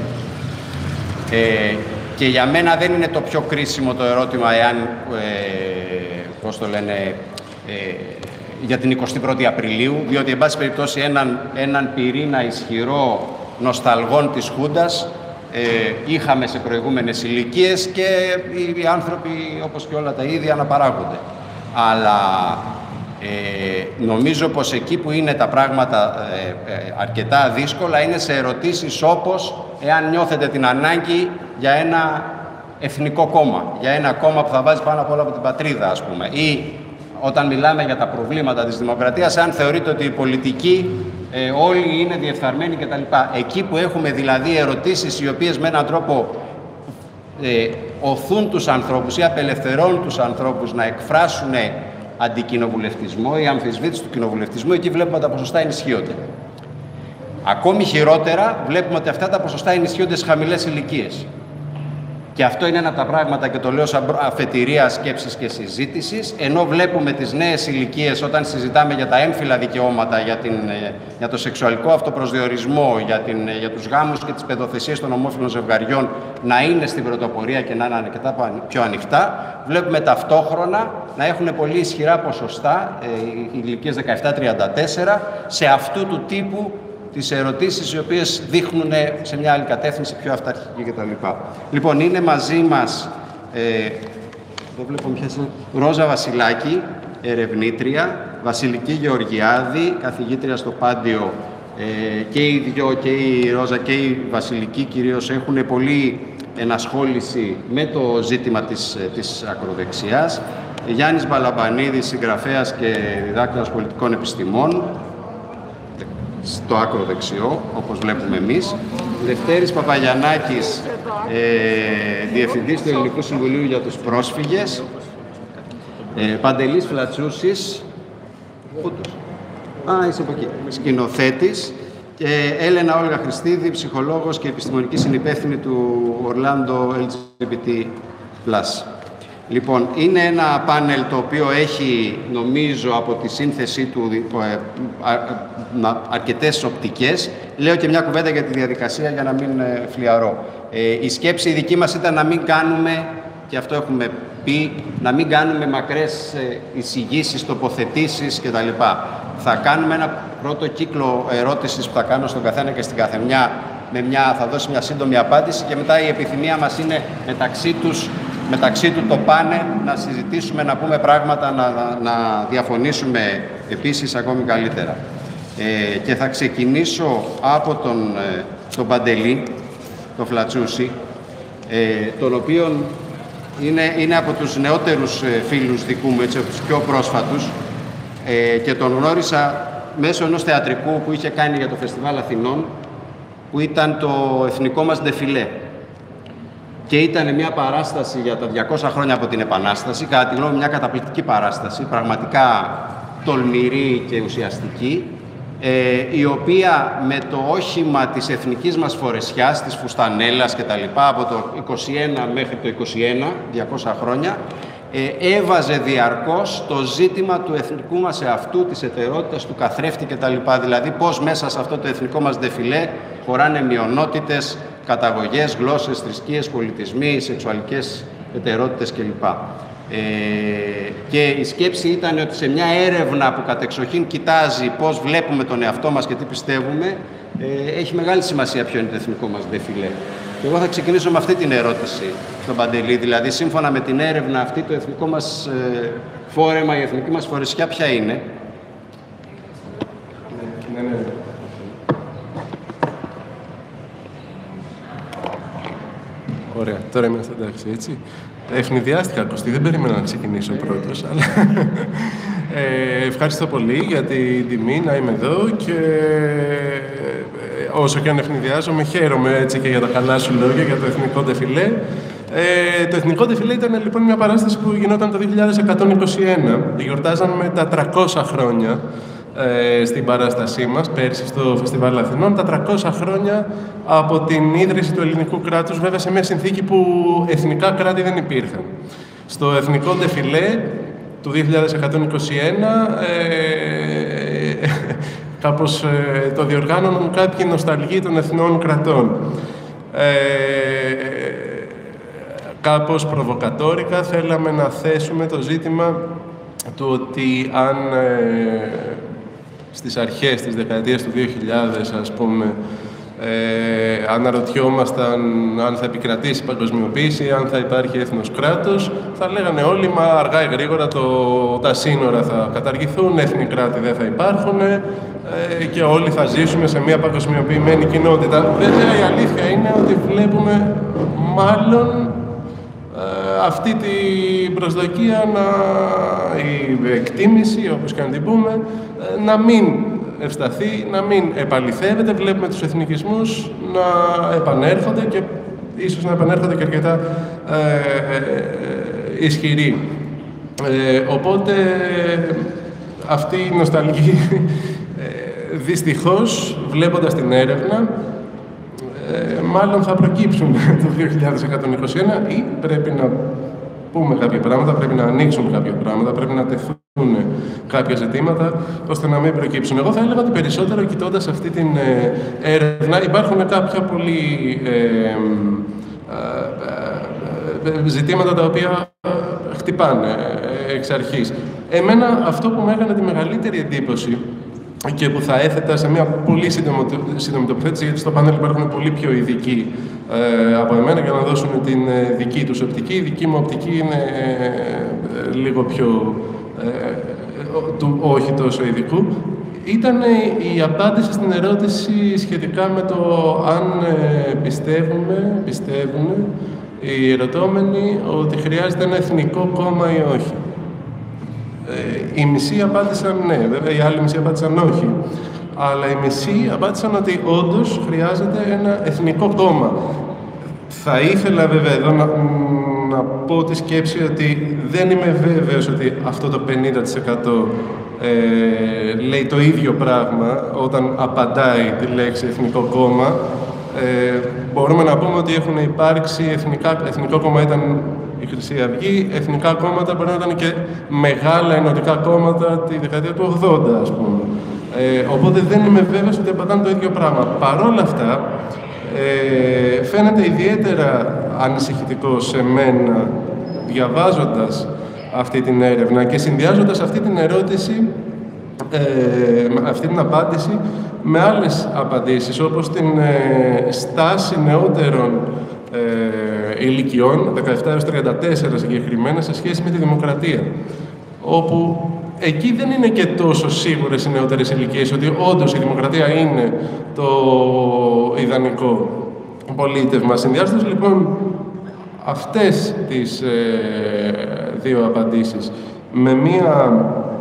Ε, και για μένα δεν είναι το πιο κρίσιμο το ερώτημα εάν, ε, πώς το λένε, ε, για την εικοστή πρώτη Απριλίου, διότι, εν πάση περιπτώσει, έναν, έναν πυρήνα ισχυρό νοσταλγών της Χούντας ε, είχαμε σε προηγούμενες ηλικίες και οι, οι άνθρωποι, όπως και όλα τα ίδια, αναπαράγονται. Αλλά Ε, νομίζω πως εκεί που είναι τα πράγματα ε, ε, αρκετά δύσκολα είναι σε ερωτήσεις όπως εάν νιώθετε την ανάγκη για ένα εθνικό κόμμα, για ένα κόμμα που θα βάζει πάνω απ' όλα από την πατρίδα, ας πούμε, ή όταν μιλάμε για τα προβλήματα της δημοκρατίας, αν θεωρείτε ότι οι πολιτικοί ε, όλοι είναι διεφθαρμένοι κτλ. Εκεί που έχουμε δηλαδή ερωτήσεις οι οποίες με έναν τρόπο ε, οθούν τους ανθρώπους ή απελευθερώνουν τους ανθρώπους να εκφράσουν αντικοινοβουλευτισμό ή αμφισβήτηση του κοινοβουλευτισμού, εκεί βλέπουμε ότι τα ποσοστά ενισχύονται. Ακόμη χειρότερα, βλέπουμε ότι αυτά τα ποσοστά ενισχύονται στις χαμηλές ηλικίες. Και αυτό είναι ένα από τα πράγματα, και το λέω σαν αφετηρία σκέψης και συζήτησης, ενώ βλέπουμε τις νέες ηλικίες όταν συζητάμε για τα έμφυλα δικαιώματα, για, την, για το σεξουαλικό αυτοπροσδιορισμό, για, την, για τους γάμους και τις παιδοθεσίες των ομόφυλων ζευγαριών να είναι στην πρωτοπορία και να είναι αρκετά πιο ανοιχτά, βλέπουμε ταυτόχρονα να έχουν πολύ ισχυρά ποσοστά, ε, οι ηλικίες δεκαεπτά τριάντα τέσσερα, σε αυτού του τύπου τις ερωτήσεις οι οποίες δείχνουν σε μια άλλη κατεύθυνση, πιο αυταρχική κτλ. Λοιπόν, είναι μαζί μας, ε, δεν βλέπω ποια είναι, Ρόζα Βασιλάκη, ερευνήτρια, Βασιλική Γεωργιάδη, καθηγήτρια στο Πάντιο, ε, και οι δυο, και η Ρόζα και η Βασιλική κυρίως, έχουν πολύ ενασχόληση με το ζήτημα της, της ακροδεξιάς. Γιάννης Μπαλαμπανίδης, συγγραφέας και διδάκτορας πολιτικών επιστημών, στο άκρο δεξιό, όπως βλέπουμε εμείς. Λευτέρης Παπαγιαννάκης, ε, Διευθυντής του Ελληνικού Συμβουλίου για τους Πρόσφυγες. Ε, Παντελής Φλατσούσης, α, είσαι από εκεί, σκηνοθέτης. Και Έλενα Όλγα Χριστίδη, ψυχολόγος και επιστημονική συνυπεύθυνη του Orlando ελ τζι μπι τι πλας. Λοιπόν, είναι ένα πάνελ το οποίο έχει, νομίζω, από τη σύνθεσή του αρκετές οπτικές. Λέω και μια κουβέντα για τη διαδικασία για να μην φλιαρώ. Ε, η σκέψη η δική μας ήταν να μην κάνουμε, και αυτό έχουμε πει, να μην κάνουμε μακρές εισηγήσεις, τοποθετήσεις κτλ. Θα κάνουμε ένα πρώτο κύκλο ερώτησης που θα κάνω στον καθένα και στην καθεμιά, με μια, θα δώσει μια σύντομη απάντηση και μετά η επιθυμία μας είναι μεταξύ τους, μεταξύ του το πάνελ, να συζητήσουμε, να πούμε πράγματα, να, να διαφωνήσουμε επίσης ακόμη καλύτερα. Ε, και θα ξεκινήσω από τον, τον Παντελή, τον Φλατσούση, ε, τον οποίον είναι, είναι από τους νεότερους φίλους δικού μου, έτσι, από τους πιο πρόσφατους, ε, και τον γνώρισα μέσω ενός θεατρικού που είχε κάνει για το Φεστιβάλ Αθηνών, που ήταν το εθνικό μας ντεφιλέ. Και ήταν μια παράσταση για τα διακόσια χρόνια από την Επανάσταση, κατά τη γνώμη μια καταπληκτική παράσταση, πραγματικά τολμηρή και ουσιαστική, ε, η οποία με το όχημα της εθνικής μας φορεσιάς, της φουστανέλας και τα λοιπά, από το είκοσι ένα μέχρι το είκοσι ένα, διακόσια χρόνια, ε, έβαζε διαρκώς το ζήτημα του εθνικού μας εαυτού, της εταιρότητας, του καθρέφτη και τα λοιπά. Δηλαδή πώς μέσα σε αυτό το εθνικό μας ντεφιλέ χωράνε μειονότητες, καταγωγές, γλώσσες, θρησκείες, πολιτισμοί, σεξουαλικές εταιρότητες κλπ. Ε, και η σκέψη ήταν ότι σε μια έρευνα που κατεξοχήν κοιτάζει πώς βλέπουμε τον εαυτό μας και τι πιστεύουμε, ε, έχει μεγάλη σημασία ποιο είναι το εθνικό μας ντεφιλέ. Και εγώ θα ξεκινήσω με αυτή την ερώτηση στον Παντελή, δηλαδή σύμφωνα με την έρευνα αυτή, το εθνικό μας ε, φόρεμα, η εθνική μας φορεσιά ποια είναι? Ναι, ναι, ναι. Ωραία, τώρα είμαστε εντάξει, έτσι. Ευνηδιάστηκα, Κωστή, δεν περίμενα να ξεκινήσω πρώτος, αλλά ε, ευχαριστώ πολύ για την τιμή να είμαι εδώ και ε, όσο και αν ευνηδιάζομαι, χαίρομαι έτσι και για τα καλά σου λόγια για το Εθνικό Ντεφιλέ. Ε, το Εθνικό Ντεφιλέ ήταν λοιπόν μια παράσταση που γινόταν το δύο χιλιάδες εκατόν είκοσι ένα. Γιορτάζαμε τα τριακόσια χρόνια ε, στην παράστασή μας, πέρσι στο Φεστιβάλ Αθηνών, τα τριακόσια χρόνια από την ίδρυση του ελληνικού κράτους, βέβαια σε μια συνθήκη που εθνικά κράτη δεν υπήρχαν. Στο Εθνικό Ντεφιλέ του δύο χιλιάδες εκατόν είκοσι ένα ε, κάπως ε, το διοργάνωναν κάποιοι νοσταλγοί των εθνών κρατών. Ε, κάπως προβοκατόρικα θέλαμε να θέσουμε το ζήτημα του ότι αν ε, στις αρχές της δεκαετίας του δύο χιλιάδες, ας πούμε, ε, αναρωτιόμασταν αν θα επικρατήσει η παγκοσμιοποίηση, αν θα υπάρχει έθνος κράτος, θα λέγανε όλοι, μα αργά ή γρήγορα το, τα σύνορα θα καταργηθούν, έθνη κράτη δεν θα υπάρχουν ε, και όλοι θα ζήσουμε σε μια παγκοσμιοποιημένη κοινότητα. Βέβαια, η αλήθεια είναι ότι βλέπουμε μάλλον αυτή την προσδοκία, να, η εκτίμηση, όπως και να την πούμε, να μην ευσταθεί, να μην επαληθεύεται. Βλέπουμε τους εθνικισμούς να επανέρχονται και ίσως να επανέρχονται και αρκετά ε, ε, ισχυροί. Ε, οπότε αυτή η νοσταλγή, ε, δυστυχώς, βλέποντας την έρευνα, Ε, μάλλον θα προκύψουν το δύο χιλιάδες εκατόν είκοσι ένα ή πρέπει να πούμε κάποια πράγματα, πρέπει να ανοίξουν κάποια πράγματα, πρέπει να τεθούν κάποια ζητήματα ώστε να μην προκύψουν. Εγώ θα έλεγα ότι περισσότερο κοιτώντας αυτή την ε, έρευνα υπάρχουν κάποια πολύ ε, ε, ε, ζητήματα τα οποία χτυπάνε εξ αρχής. Εμένα αυτό που μου έκανε τη μεγαλύτερη εντύπωση και που θα έθετα σε μια πολύ σύντομη τοποθέτηση, γιατί στο πάνελ υπάρχουν πολύ πιο ειδικοί ε, από εμένα για να δώσουν την ε, δική τους οπτική. Η δική μου οπτική είναι ε, ε, λίγο πιο ε, του όχι τόσο ειδικού. Ήταν η απάντηση στην ερώτηση σχετικά με το αν ε, πιστεύουμε, πιστεύουν οι ερωτώμενοι ότι χρειάζεται ένα εθνικό κόμμα ή όχι. Ε, οι μισοί απάντησαν ναι, βέβαια οι άλλοι μισοί απάντησαν όχι. Αλλά οι μισοί απάντησαν ότι όντως χρειάζεται ένα εθνικό κόμμα. Θα ήθελα βέβαια εδώ να, να πω τη σκέψη ότι δεν είμαι βέβαιος ότι αυτό το πενήντα τοις εκατό ε, λέει το ίδιο πράγμα όταν απαντάει τη λέξη Εθνικό Κόμμα. Ε, μπορούμε να πούμε ότι έχουν υπάρξει εθνικά, Εθνικό Κόμμα ήταν η Χρυσή Αυγή, εθνικά κόμματα μπορεί να ήταν και μεγάλα ενωτικά κόμματα τη δεκαετία του ογδόντα, ας πούμε. Ε, οπότε δεν είμαι βέβαιος ότι απαντάνε το ίδιο πράγμα. Παρ' όλα αυτά, ε, φαίνεται ιδιαίτερα ανησυχητικό σε μένα, διαβάζοντας αυτή την έρευνα και συνδυάζοντας αυτή την ερώτηση, ε, αυτή την απάντηση με άλλες απαντήσεις, όπως την ε, στάση νεότερων ε, ηλικιών, δεκαεπτά έως τριάντα τέσσερα συγκεκριμένα, σε σχέση με τη δημοκρατία. Όπου εκεί δεν είναι και τόσο σίγουρες οι νεότερες ηλικίες ότι όντως η δημοκρατία είναι το ιδανικό πολίτευμα. Συνδυάζοντας λοιπόν αυτές τις ε, δύο απαντήσεις με μία,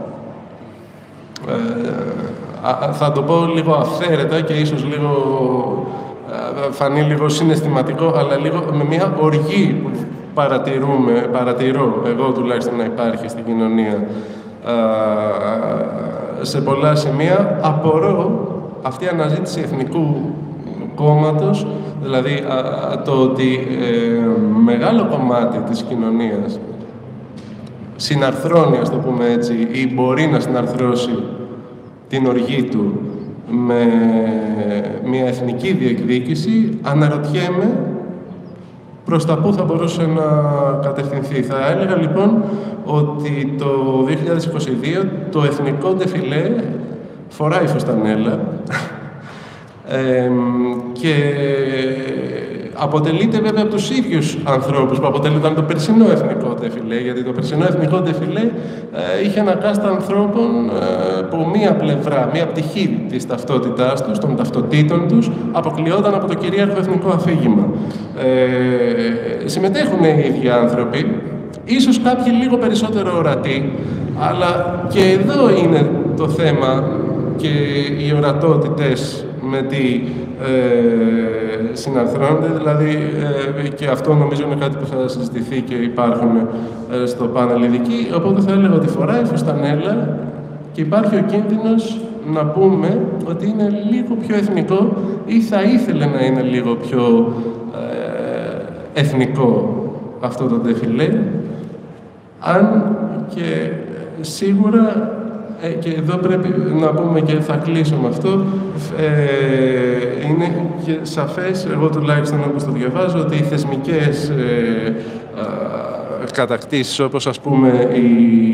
ε, α, θα το πω λίγο αυθαίρετα και ίσως λίγο, ε, φανεί λίγο συναισθηματικό, αλλά λίγο με μία οργή που παρατηρούμε, παρατηρώ εγώ τουλάχιστον να υπάρχει στην κοινωνία ε, σε πολλά σημεία, απορώ αυτή η αναζήτηση εθνικού κόμματος, δηλαδή α, το ότι ε, μεγάλο κομμάτι της κοινωνίας συναρθρώνει, ας το πούμε έτσι, ή μπορεί να συναρθρώσει την οργή του με μια εθνική διεκδίκηση, αναρωτιέμαι προς τα πού θα μπορούσε να κατευθυνθεί. Θα έλεγα λοιπόν ότι το δύο χιλιάδες είκοσι δύο το εθνικό ντεφιλέ φοράει φουστανέλα ε, και αποτελείται βέβαια από τους ίδιους ανθρώπους που αποτελούνταν το περσινό εθνικό ντεφιλέ, γιατί το περσινό εθνικό ντεφιλέ ε, είχε ένα κάστα ανθρώπων ε, που μία πλευρά, μία πτυχή της ταυτότητάς τους, των ταυτοτήτων τους, αποκλειόταν από το κυρίαρχο εθνικό αφήγημα. Ε, συμμετέχουν οι ίδιοι άνθρωποι, ίσως κάποιοι λίγο περισσότερο ορατοί, αλλά και εδώ είναι το θέμα και οι ορατότητες με τι ε, συναρθρώνονται, δηλαδή ε, και αυτό νομίζω είναι κάτι που θα συζητηθεί και υπάρχουν ε, στο πάνελ ειδικοί, οπότε θα έλεγα ότι φοράει φουστανέλα και υπάρχει ο κίνδυνος να πούμε ότι είναι λίγο πιο εθνικό ή θα ήθελε να είναι λίγο πιο ε, εθνικό αυτό το ντεφιλέ, αν και σίγουρα Ε, και εδώ πρέπει να πούμε και θα κλείσω με αυτό, ε, είναι και σαφές, εγώ τουλάχιστον όπως το διαβάζω, ότι οι θεσμικές ε, ε, κατακτήσεις, όπως ας πούμε η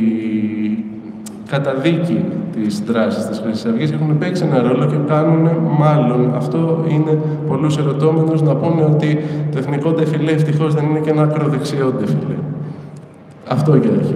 καταδίκη της δράσης της Χρυσής Αυγής, έχουν παίξει ένα ρόλο και κάνουν μάλλον, αυτό είναι πολλούς ερωτώμενους, να πούνε ότι το εθνικό ντεφιλέ ευτυχώς δεν είναι και ένα ακροδεξιό ντεφιλέ. Αυτό και αρχή.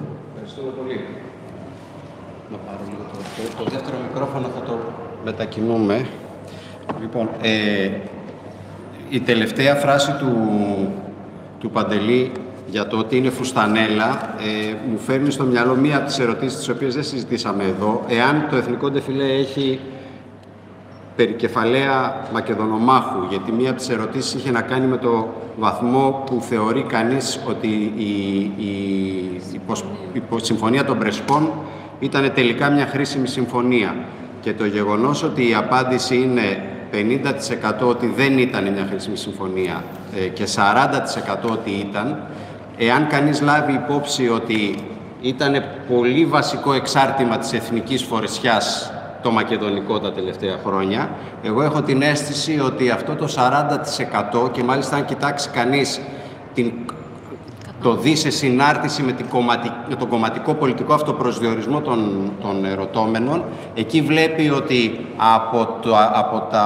Το δεύτερο μικρόφωνο θα το μετακινούμε. Λοιπόν, ε, η τελευταία φράση του, του Παντελή για το ότι είναι φουστανέλα ε, μου φέρνει στο μυαλό μία από τις ερωτήσεις τις οποίες δεν συζητήσαμε εδώ. Εάν το εθνικό ντεφιλέ έχει περικεφαλαία Μακεδονομάχου, γιατί μία από τις ερωτήσεις είχε να κάνει με το βαθμό που θεωρεί κανείς ότι η, η, η, η, η συμφωνία των Πρεσπών ήταν τελικά μια χρήσιμη συμφωνία. Και το γεγονός ότι η απάντηση είναι πενήντα τοις εκατό ότι δεν ήταν μια χρήσιμη συμφωνία ε, και σαράντα τοις εκατό ότι ήταν, εάν κανείς λάβει υπόψη ότι ήταν πολύ βασικό εξάρτημα της εθνικής φορεσιάς το μακεδονικό τα τελευταία χρόνια, εγώ έχω την αίσθηση ότι αυτό το σαράντα τοις εκατό, και μάλιστα αν κοιτάξει κανείς την το δει σε συνάρτηση με, την κομματι... με τον κομματικό πολιτικό αυτοπροσδιορισμό των, των ερωτώμενων, εκεί βλέπει ότι από, το, από τα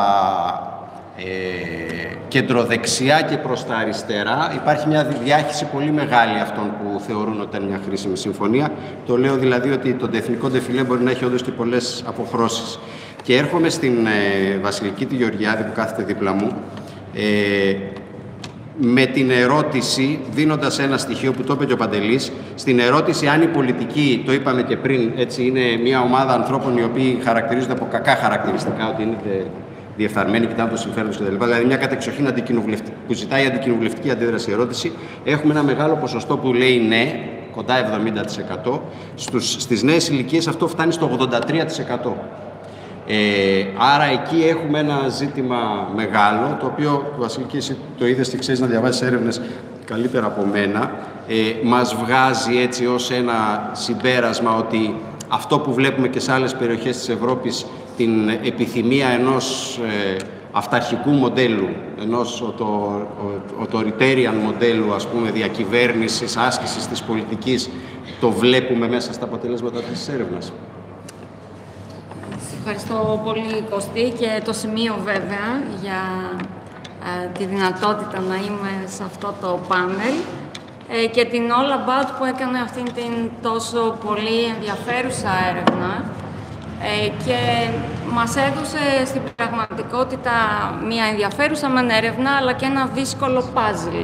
ε, κεντροδεξιά και προς τα αριστερά υπάρχει μια διάχυση πολύ μεγάλη αυτών που θεωρούν ότι ήταν μια χρήσιμη συμφωνία. Το λέω δηλαδή ότι το εθνικό ντεφιλέ μπορεί να έχει όντως και πολλές αποχρώσεις. Και έρχομαι στην ε, Βασιλική τη Γεωργιάδη που κάθεται δίπλα μου, ε, με την ερώτηση, δίνοντας ένα στοιχείο που το είπε και ο Παντελής, στην ερώτηση αν η πολιτική, το είπαμε και πριν, έτσι, είναι μια ομάδα ανθρώπων οι οποίοι χαρακτηρίζονται από κακά χαρακτηριστικά, ότι είναι διεφθαρμένοι, κοιτάνε το συμφέρον τους κτλ. Δηλαδή, μια κατεξοχήν που ζητάει αντικοινοβουλευτική αντίδραση ερώτηση. Έχουμε ένα μεγάλο ποσοστό που λέει ναι, κοντά εβδομήντα τοις εκατό. Στους, στις νέες ηλικίες αυτό φτάνει στο ογδόντα τρία τοις εκατό. Ε, άρα εκεί έχουμε ένα ζήτημα μεγάλο, το οποίο, Βασίλη, και εσύ το είδες και ξέρεις να διαβάζεις έρευνες καλύτερα από μένα, ε, μας βγάζει έτσι ως ένα συμπέρασμα ότι αυτό που βλέπουμε και σε άλλες περιοχές της Ευρώπης, την επιθυμία ενός ε, αυταρχικού μοντέλου, ενός authoritarian μοντέλου, ας πούμε, διακυβέρνησης, άσκησης της πολιτικής, το βλέπουμε μέσα στα αποτελέσματα της έρευνας. Ευχαριστώ πολύ, Κωστή, και το σημείο βέβαια για ε, τη δυνατότητα να είμαι σε αυτό το πάνελ ε, και την All About που έκανε αυτήν την τόσο πολύ ενδιαφέρουσα έρευνα ε, και μας έδωσε στην πραγματικότητα μια ενδιαφέρουσα μεν έρευνα, αλλά και ένα δύσκολο πάζλ.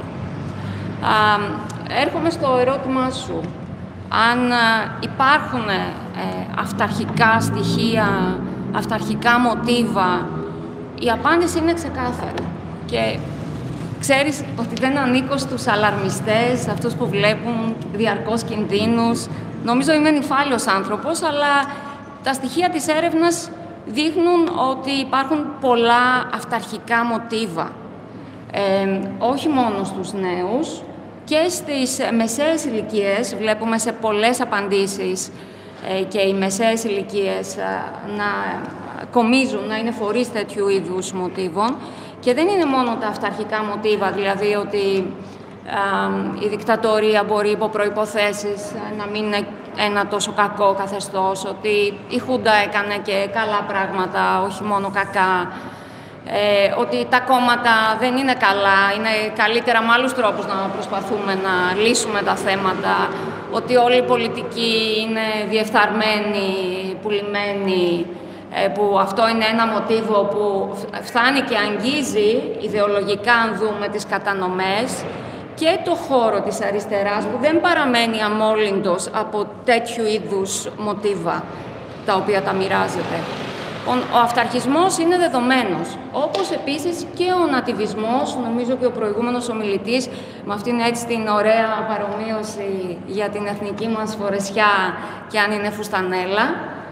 Έρχομαι στο ερώτημά σου. Αν υπάρχουν ε, αυταρχικά στοιχεία, αυταρχικά μοτίβα, η απάντηση είναι ξεκάθαρη. Και ξέρεις ότι δεν ανήκω στους αλαρμιστές, αυτούς που βλέπουν διαρκώς κινδύνους. Νομίζω είμαι νηφάλιος άνθρωπος, αλλά τα στοιχεία της έρευνας δείχνουν ότι υπάρχουν πολλά αυταρχικά μοτίβα. Ε, όχι μόνο στους νέους, και στις μεσαίες ηλικίες βλέπουμε σε πολλές απαντήσεις ε, και οι μεσαίες ηλικίες ε, να κομίζουν, να είναι φορείς τέτοιου είδους μοτίβων. Και δεν είναι μόνο τα αυταρχικά μοτίβα, δηλαδή ότι ε, η δικτατορία μπορεί υπό προϋποθέσεις ε, να μην είναι ένα τόσο κακό καθεστώς, ότι η Χούντα έκανε και καλά πράγματα, όχι μόνο κακά. Ε, ότι τα κόμματα δεν είναι καλά, είναι καλύτερα με άλλους τρόπους να προσπαθούμε να λύσουμε τα θέματα, ότι όλη η πολιτική είναι διεφθαρμένη, πουλημένη, ε, που αυτό είναι ένα μοτίβο που φτάνει και αγγίζει ιδεολογικά, αν δούμε τις κατανομές, και το χώρο της αριστεράς που δεν παραμένει αμόλυντος από τέτοιου είδους μοτίβα, τα οποία τα μοιράζεται. Ο αυταρχισμός είναι δεδομένος, όπως επίσης και ο νατιβισμός, νομίζω και ο προηγούμενος ομιλητής, με αυτήν έτσι την ωραία παρομοίωση για την εθνική μας φορεσιά και αν είναι φουστανέλα,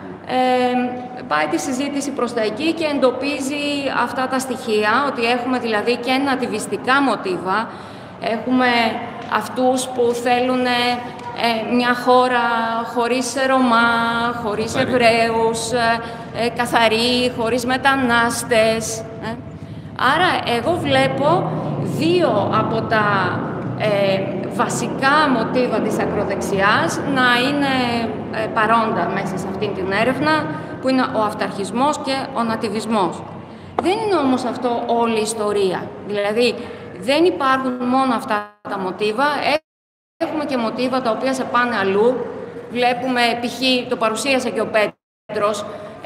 ε, πάει τη συζήτηση προς τα εκεί και εντοπίζει αυτά τα στοιχεία, ότι έχουμε δηλαδή και νατιβιστικά μοτίβα, έχουμε αυτούς που θέλουν ε, μια χώρα χωρίς Ρωμά, χωρίς καθαρή. Εβραίους, ε, καθαρή, χωρίς μετανάστες. Ε. Άρα, εγώ βλέπω δύο από τα ε, βασικά μοτίβα της ακροδεξιάς να είναι ε, παρόντα μέσα σε αυτήν την έρευνα, που είναι ο αυταρχισμός και ο νατιβισμός. Δεν είναι όμως αυτό όλη η ιστορία. Δηλαδή, δεν υπάρχουν μόνο αυτά τα μοτίβα, έχουμε και μοτίβα τα οποία σε πάνε αλλού. Βλέπουμε, π.χ. το παρουσίασε και ο Πέτρος,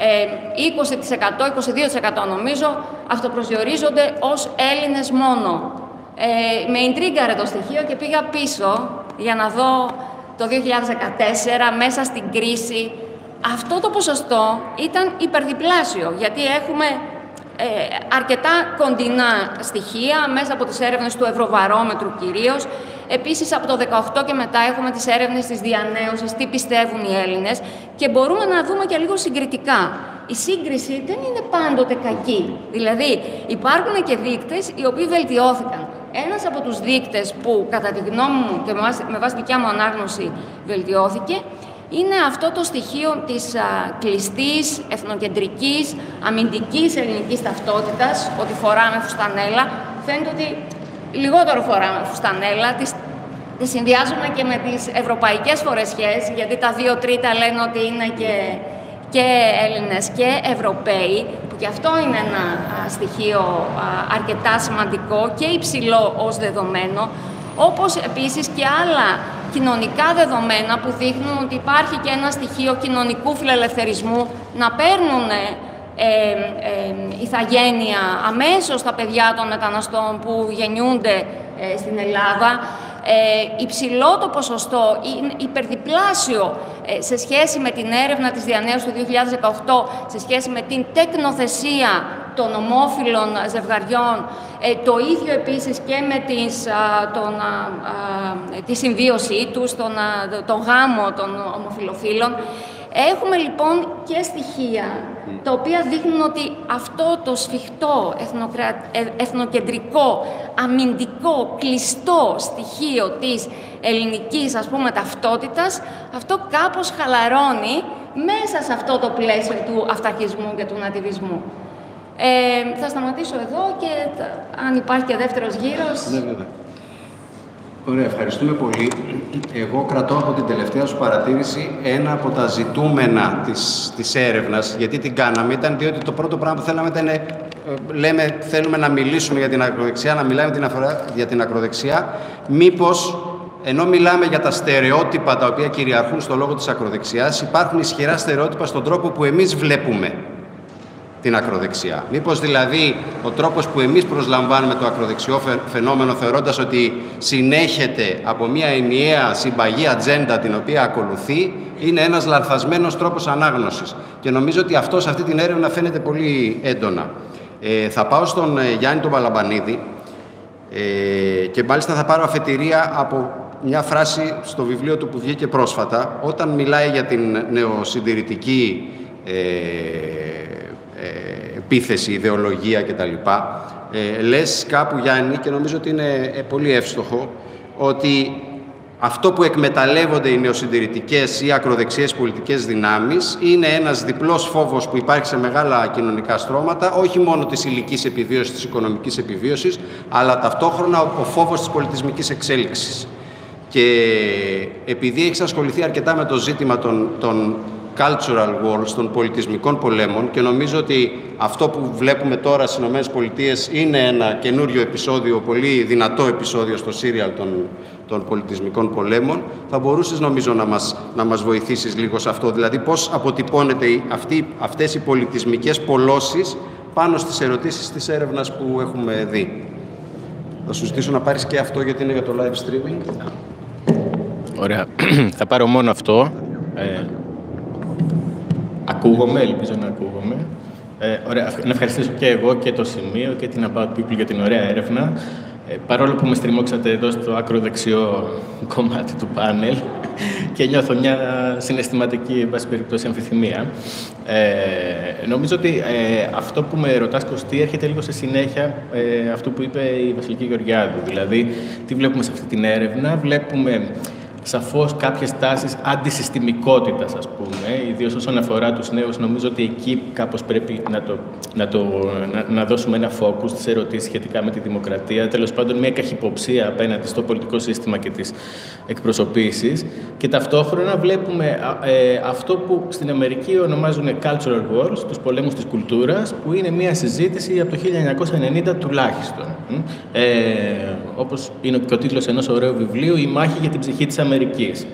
είκοσι τοις εκατό, είκοσι δύο τοις εκατό νομίζω, αυτοπροσδιορίζονται ως Έλληνες μόνο. Ε, με ιντρίγκαρε το στοιχείο και πήγα πίσω για να δω το δύο χιλιάδες δεκατέσσερα, μέσα στην κρίση. Αυτό το ποσοστό ήταν υπερδιπλάσιο, γιατί έχουμε Ε, αρκετά κοντινά στοιχεία μέσα από τις έρευνες του Ευρωβαρόμετρου κυρίως. Επίσης, από το δεκαοκτώ και μετά έχουμε τις έρευνες της διανέωσης, τι πιστεύουν οι Έλληνες, και μπορούμε να δούμε και λίγο συγκριτικά. Η σύγκριση δεν είναι πάντοτε κακή. Δηλαδή, υπάρχουν και δείκτες οι οποίοι βελτιώθηκαν. Ένας από τους δείκτες που, κατά τη γνώμη μου και με βάση δικιά μου ανάγνωση, βελτιώθηκε, είναι αυτό το στοιχείο της α, κλειστής, εθνοκεντρικής, αμυντικής ελληνικής ταυτότητας, ότι φοράμε φουστανέλα. Φαίνεται ότι λιγότερο φοράμε φουστανέλα, τις, τις συνδυάζουμε και με τις ευρωπαϊκές φορεσιές, γιατί τα δύο τρίτα λένε ότι είναι και, και Έλληνες και Ευρωπαίοι, που και αυτό είναι ένα α, στοιχείο α, αρκετά σημαντικό και υψηλό ως δεδομένο, όπως επίσης και άλλα κοινωνικά δεδομένα που δείχνουν ότι υπάρχει και ένα στοιχείο κοινωνικού φιλελευθερισμού, να παίρνουν ε, ε, ηθαγένεια αμέσως τα παιδιά των μεταναστών που γεννιούνται ε, στην Ελλάδα. Ε, υψηλό το ποσοστό, υπερδιπλάσιο ε, σε σχέση με την έρευνα της διανέωσης του δύο χιλιάδες δεκαοκτώ, σε σχέση με την τεκνοθεσία των ομόφυλων ζευγαριών, ε, το ίδιο επίσης και με τις, α, τον, α, α, τη συμβίωσή τους, τον, α, τον γάμο των ομοφυλοφίλων. Έχουμε λοιπόν και στοιχεία τα οποία δείχνουν ότι αυτό το σφιχτό, εθνοκρα... εθνοκεντρικό, αμυντικό, κλειστό στοιχείο της ελληνικής, ας πούμε, ταυτότητας, αυτό κάπως χαλαρώνει μέσα σε αυτό το πλαίσιο του αυταρχισμού και του νατιβισμού. Ε, θα σταματήσω εδώ και αν υπάρχει και δεύτερος γύρος... Ναι, ναι, ναι. Ωραία, ευχαριστούμε πολύ. Εγώ κρατώ από την τελευταία σου παρατήρηση ένα από τα ζητούμενα της, της έρευνας, γιατί την κάναμε, ήταν διότι το πρώτο πράγμα που θέλαμε ήταν, ε, λέμε, θέλουμε να μιλήσουμε για την ακροδεξιά, να μιλάμε την αφορά, για την ακροδεξιά, μήπως, ενώ μιλάμε για τα στερεότυπα τα οποία κυριαρχούν στο λόγο της ακροδεξιάς, υπάρχουν ισχυρά στερεότυπα στον τρόπο που εμείς βλέπουμε την ακροδεξιά. Μήπως δηλαδή ο τρόπος που εμείς προσλαμβάνουμε το ακροδεξιό φαινόμενο, θεωρώντας ότι συνέχεται από μια ενιαία συμπαγή ατζέντα την οποία ακολουθεί, είναι ένας λανθασμένος τρόπος ανάγνωσης. Και νομίζω ότι αυτό σε αυτή την έρευνα φαίνεται πολύ έντονα. Ε, θα πάω στον ε, Γιάννη τον Παλαμπανίδη ε, και μάλιστα θα πάρω αφετηρία από μια φράση στο βιβλίο του που βγήκε πρόσφατα, όταν μιλάει για την νεοσυντηρητική ε, επίθεση, ιδεολογία κτλ. Ε, λες κάπου, Γιάννη, και νομίζω ότι είναι πολύ εύστοχο, ότι αυτό που εκμεταλλεύονται οι νεοσυντηρητικές ή ακροδεξιές πολιτικές δυνάμεις είναι ένας διπλός φόβος που υπάρχει σε μεγάλα κοινωνικά στρώματα, όχι μόνο της ηλικής επιβίωσης, της οικονομικής επιβίωσης, αλλά ταυτόχρονα ο φόβος της πολιτισμικής εξέλιξης. Και επειδή έχεις ασχοληθεί αρκετά με το ζήτημα των, των cultural wars, των πολιτισμικών πολέμων, και νομίζω ότι αυτό που βλέπουμε τώρα στις ΗΠΑ είναι ένα καινούριο επεισόδιο, πολύ δυνατό επεισόδιο στο σύριαλ των, των πολιτισμικών πολέμων, θα μπορούσες νομίζω να μας, να μας βοηθήσεις λίγο σε αυτό, δηλαδή πώς αποτυπώνεται αυτή, αυτές οι πολιτισμικές πολλώσεις πάνω στις ερωτήσεις της έρευνας που έχουμε δει. Θα σου ζητήσω να πάρεις και αυτό, γιατί είναι για το live streaming. Ωραία. Θα πάρω μόνο αυτό. Ε, ακούγομαι, ελπίζω να ακούγομαι. Ε, ωραία. Να ευχαριστήσω και εγώ και το Σημείο και την About People για την ωραία έρευνα. Ε, παρόλο που με στριμώξατε εδώ στο άκρο δεξιό κομμάτι του πάνελ και νιώθω μια συναισθηματική, εν πάση περιπτώσει, αμφιθυμία. Ε, νομίζω ότι ε, αυτό που με ρωτάς, Κωστή, έρχεται λίγο σε συνέχεια ε, αυτό που είπε η Βασιλική Γεωργιάδου. Δηλαδή, τι βλέπουμε σε αυτή την έρευνα? Βλέπουμε σαφώς κάποιες τάσεις αντισυστημικότητας, ας πούμε, ιδίως όσον αφορά τους νέους. Νομίζω ότι εκεί κάπως πρέπει να, το, να, το, να, να δώσουμε ένα focus στις ερωτήσεις σχετικά με τη δημοκρατία, τέλος πάντων μια καχυποψία απέναντι στο πολιτικό σύστημα και τις εκπροσωπήσεις. Και ταυτόχρονα βλέπουμε ε, αυτό που στην Αμερική ονομάζουν cultural wars, τους πολέμους της κουλτούρας, που είναι μια συζήτηση από το χίλια εννιακόσια ενενήντα τουλάχιστον. Ε, όπως είναι και ο τίτλος ενός ωραίου βιβλίου, «Η μάχη για την ψυχή της Αμερικής».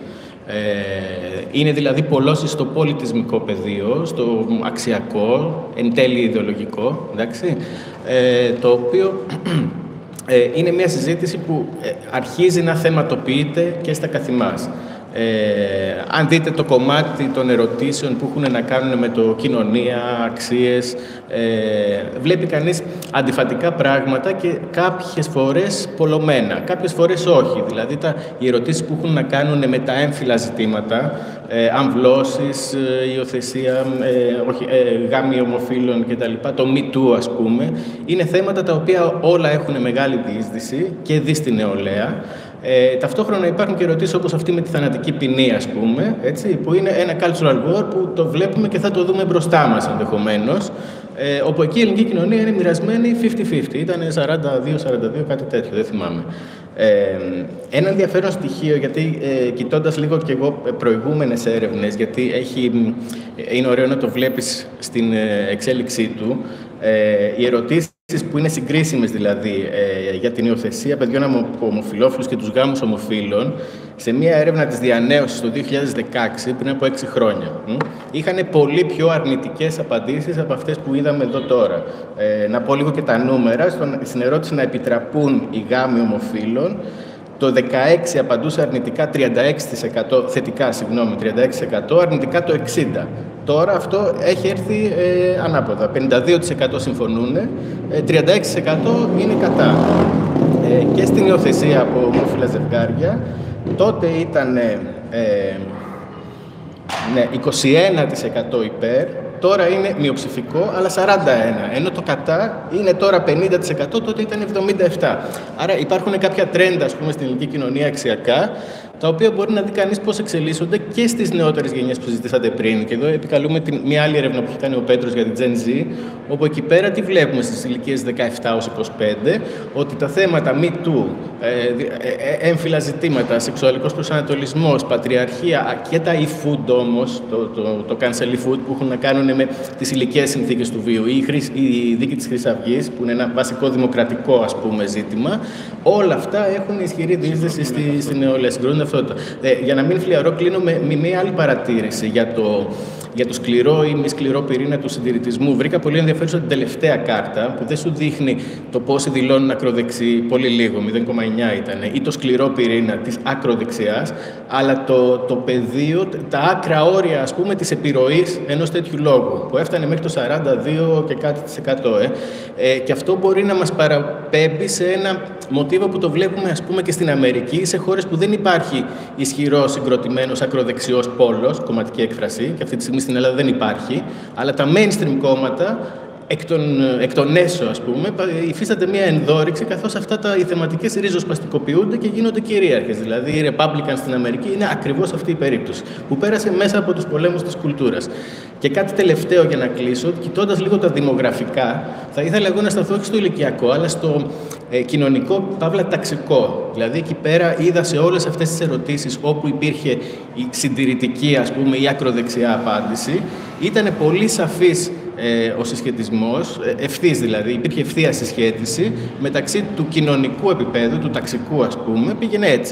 Ε, είναι δηλαδή πολλώσεις στο πολιτισμικό πεδίο, στο αξιακό, εν τέλει ιδεολογικό, εντάξει, ε, το οποίο ε, είναι μια συζήτηση που ε, αρχίζει να θεματοποιείται και στα καθημάς. Ε, αν δείτε το κομμάτι των ερωτήσεων που έχουν να κάνουν με το κοινωνία, αξίες, ε, βλέπει κανείς αντιφατικά πράγματα και κάποιες φορές πολλωμένα, κάποιες φορές όχι. Δηλαδή τα, οι ερωτήσεις που έχουν να κάνουν με τα έμφυλα ζητήματα, ε, αμβλώσεις, ε, υιοθεσία, ε, όχι, ε, γάμοι ομοφύλων κτλ., το Me Too, ας πούμε, είναι θέματα τα οποία όλα έχουν μεγάλη διείσδυση και δει στη νεολαία. Ε, ταυτόχρονα υπάρχουν και ερωτήσεις όπως αυτή με τη θανατική ποινή, ας πούμε, έτσι, που είναι ένα cultural war που το βλέπουμε και θα το δούμε μπροστά μας ενδεχομένως, ε, όπου εκεί η ελληνική κοινωνία είναι μοιρασμένη πενήντα πενήντα, ήταν σαράντα δύο σαράντα δύο, κάτι τέτοιο, δεν θυμάμαι. Ε, ένα ενδιαφέρον στοιχείο, γιατί ε, κοιτώντας λίγο και εγώ προηγούμενες έρευνες, γιατί έχει, είναι ωραίο να το βλέπεις στην ε, εξέλιξή του, ε, οι ερωτήσεις που είναι συγκρίσιμες δηλαδή ε, για την υιοθεσία παιδιών από ομοφυλόφιλους και τους γάμους ομοφύλων, σε μια έρευνα της διανέωσης το δύο χιλιάδες δεκαέξι, πριν από έξι χρόνια, είχαν πολύ πιο αρνητικές απαντήσεις από αυτές που είδαμε εδώ τώρα. Ε, να πω λίγο και τα νούμερα. Στον, στην ερώτηση να επιτραπούν οι γάμοι ομοφύλων, Το δεκαέξι απαντούσε αρνητικά τριάντα έξι τοις εκατό, θετικά, συγγνώμη, τριάντα έξι τοις εκατό, αρνητικά το εξήντα τοις εκατό. Τώρα αυτό έχει έρθει ε, ανάποδα. πενήντα δύο τοις εκατό συμφωνούν, ε, τριάντα έξι τοις εκατό είναι κατά. Ε, και στην υιοθεσία από ομόφυλα ζευγάρια, τότε ήταν ε, ε, ναι, είκοσι ένα τοις εκατό υπέρ, τώρα είναι μειοψηφικό, αλλά σαράντα ένα τοις εκατό. Ενώ το κατά είναι τώρα πενήντα τοις εκατό, τότε ήταν εβδομήντα επτά τοις εκατό. Άρα υπάρχουν κάποια τρέντα, ας πούμε, στην ελληνική κοινωνία αξιακά, τα οποία μπορεί να δει κανείς πώς εξελίσσονται και στις νεότερες γενιές που συζητήσατε πριν. Και εδώ επικαλούμε την, μια άλλη έρευνα που έχει κάνει ο Πέτρος για την Gen Z, όπου εκεί πέρα τι βλέπουμε στις ηλικίες δεκαεπτά έως είκοσι πέντε, ότι τα θέματα Me Too, ε, έμφυλα ζητήματα, σεξουαλικός προσανατολισμός, πατριαρχία και τα e-food όμως, το, το, το cancel e-food που έχουν να κάνουν με τις ηλικίες συνθήκες του βίου, ή η, η δίκη της Χρυσής Αυγής, που είναι ένα βασικό δημοκρατικό, ας πούμε, ζήτημα, όλα αυτά έχουν ισχυρή διείσδυση στη, στη νεολαία. Ε, για να μην φλιαρώ, κλείνω με, με μια άλλη παρατήρηση για το, για το σκληρό ή μη σκληρό πυρήνα του συντηρητισμού. Βρήκα πολύ ενδιαφέρουσα την τελευταία κάρτα, που δεν σου δείχνει το πόσοι δηλώνουν ακροδεξί, πολύ λίγο, μηδέν κόμμα εννιά ήταν, ή το σκληρό πυρήνα της ακροδεξιάς, αλλά το, το πεδίο, τα άκρα όρια, ας πούμε, της επιρροής ενός τέτοιου λόγου, που έφτανε μέχρι το σαράντα δύο και κάτι της εκατό. Ε. Ε, και αυτό μπορεί να μας παραπέμπει σε ένα μοτίβο που το βλέπουμε, ας πούμε, και στην Αμερική, σε χώρες που δεν υπάρχει ισχυρός, συγκροτημένος, ακροδεξιός πόλος, κομματική έκφραση, και αυτή τη στιγμή στην Ελλάδα δεν υπάρχει, αλλά τα mainstream κόμματα, εκ των, εκ των έσω, ας πούμε, υφίσταται μια ενδόρυξη, καθώς αυτά τα, οι θεματικές ριζοσπαστικοποιούνται και γίνονται κυρίαρχες. Δηλαδή, οι Republicans στην Αμερική είναι ακριβώς αυτή η περίπτωση, που πέρασε μέσα από τους πολέμους της κουλτούρας. Και κάτι τελευταίο για να κλείσω, κοιτώντας λίγο τα δημογραφικά, θα ήθελα εγώ να σταθώ όχι στο ηλικιακό, αλλά στο ε, κοινωνικό, παύλα ταξικό. Δηλαδή, εκεί πέρα είδα σε όλες αυτές τις ερωτήσεις όπου υπήρχε η συντηρητική, ας πούμε, η ακροδεξιά απάντηση, ήταν πολύ σαφής ε, ο συσχετισμός, ευθύς δηλαδή, υπήρχε ευθεία συσχέτιση μεταξύ του κοινωνικού επίπεδου, του ταξικού, ας πούμε, πήγαινε έτσι,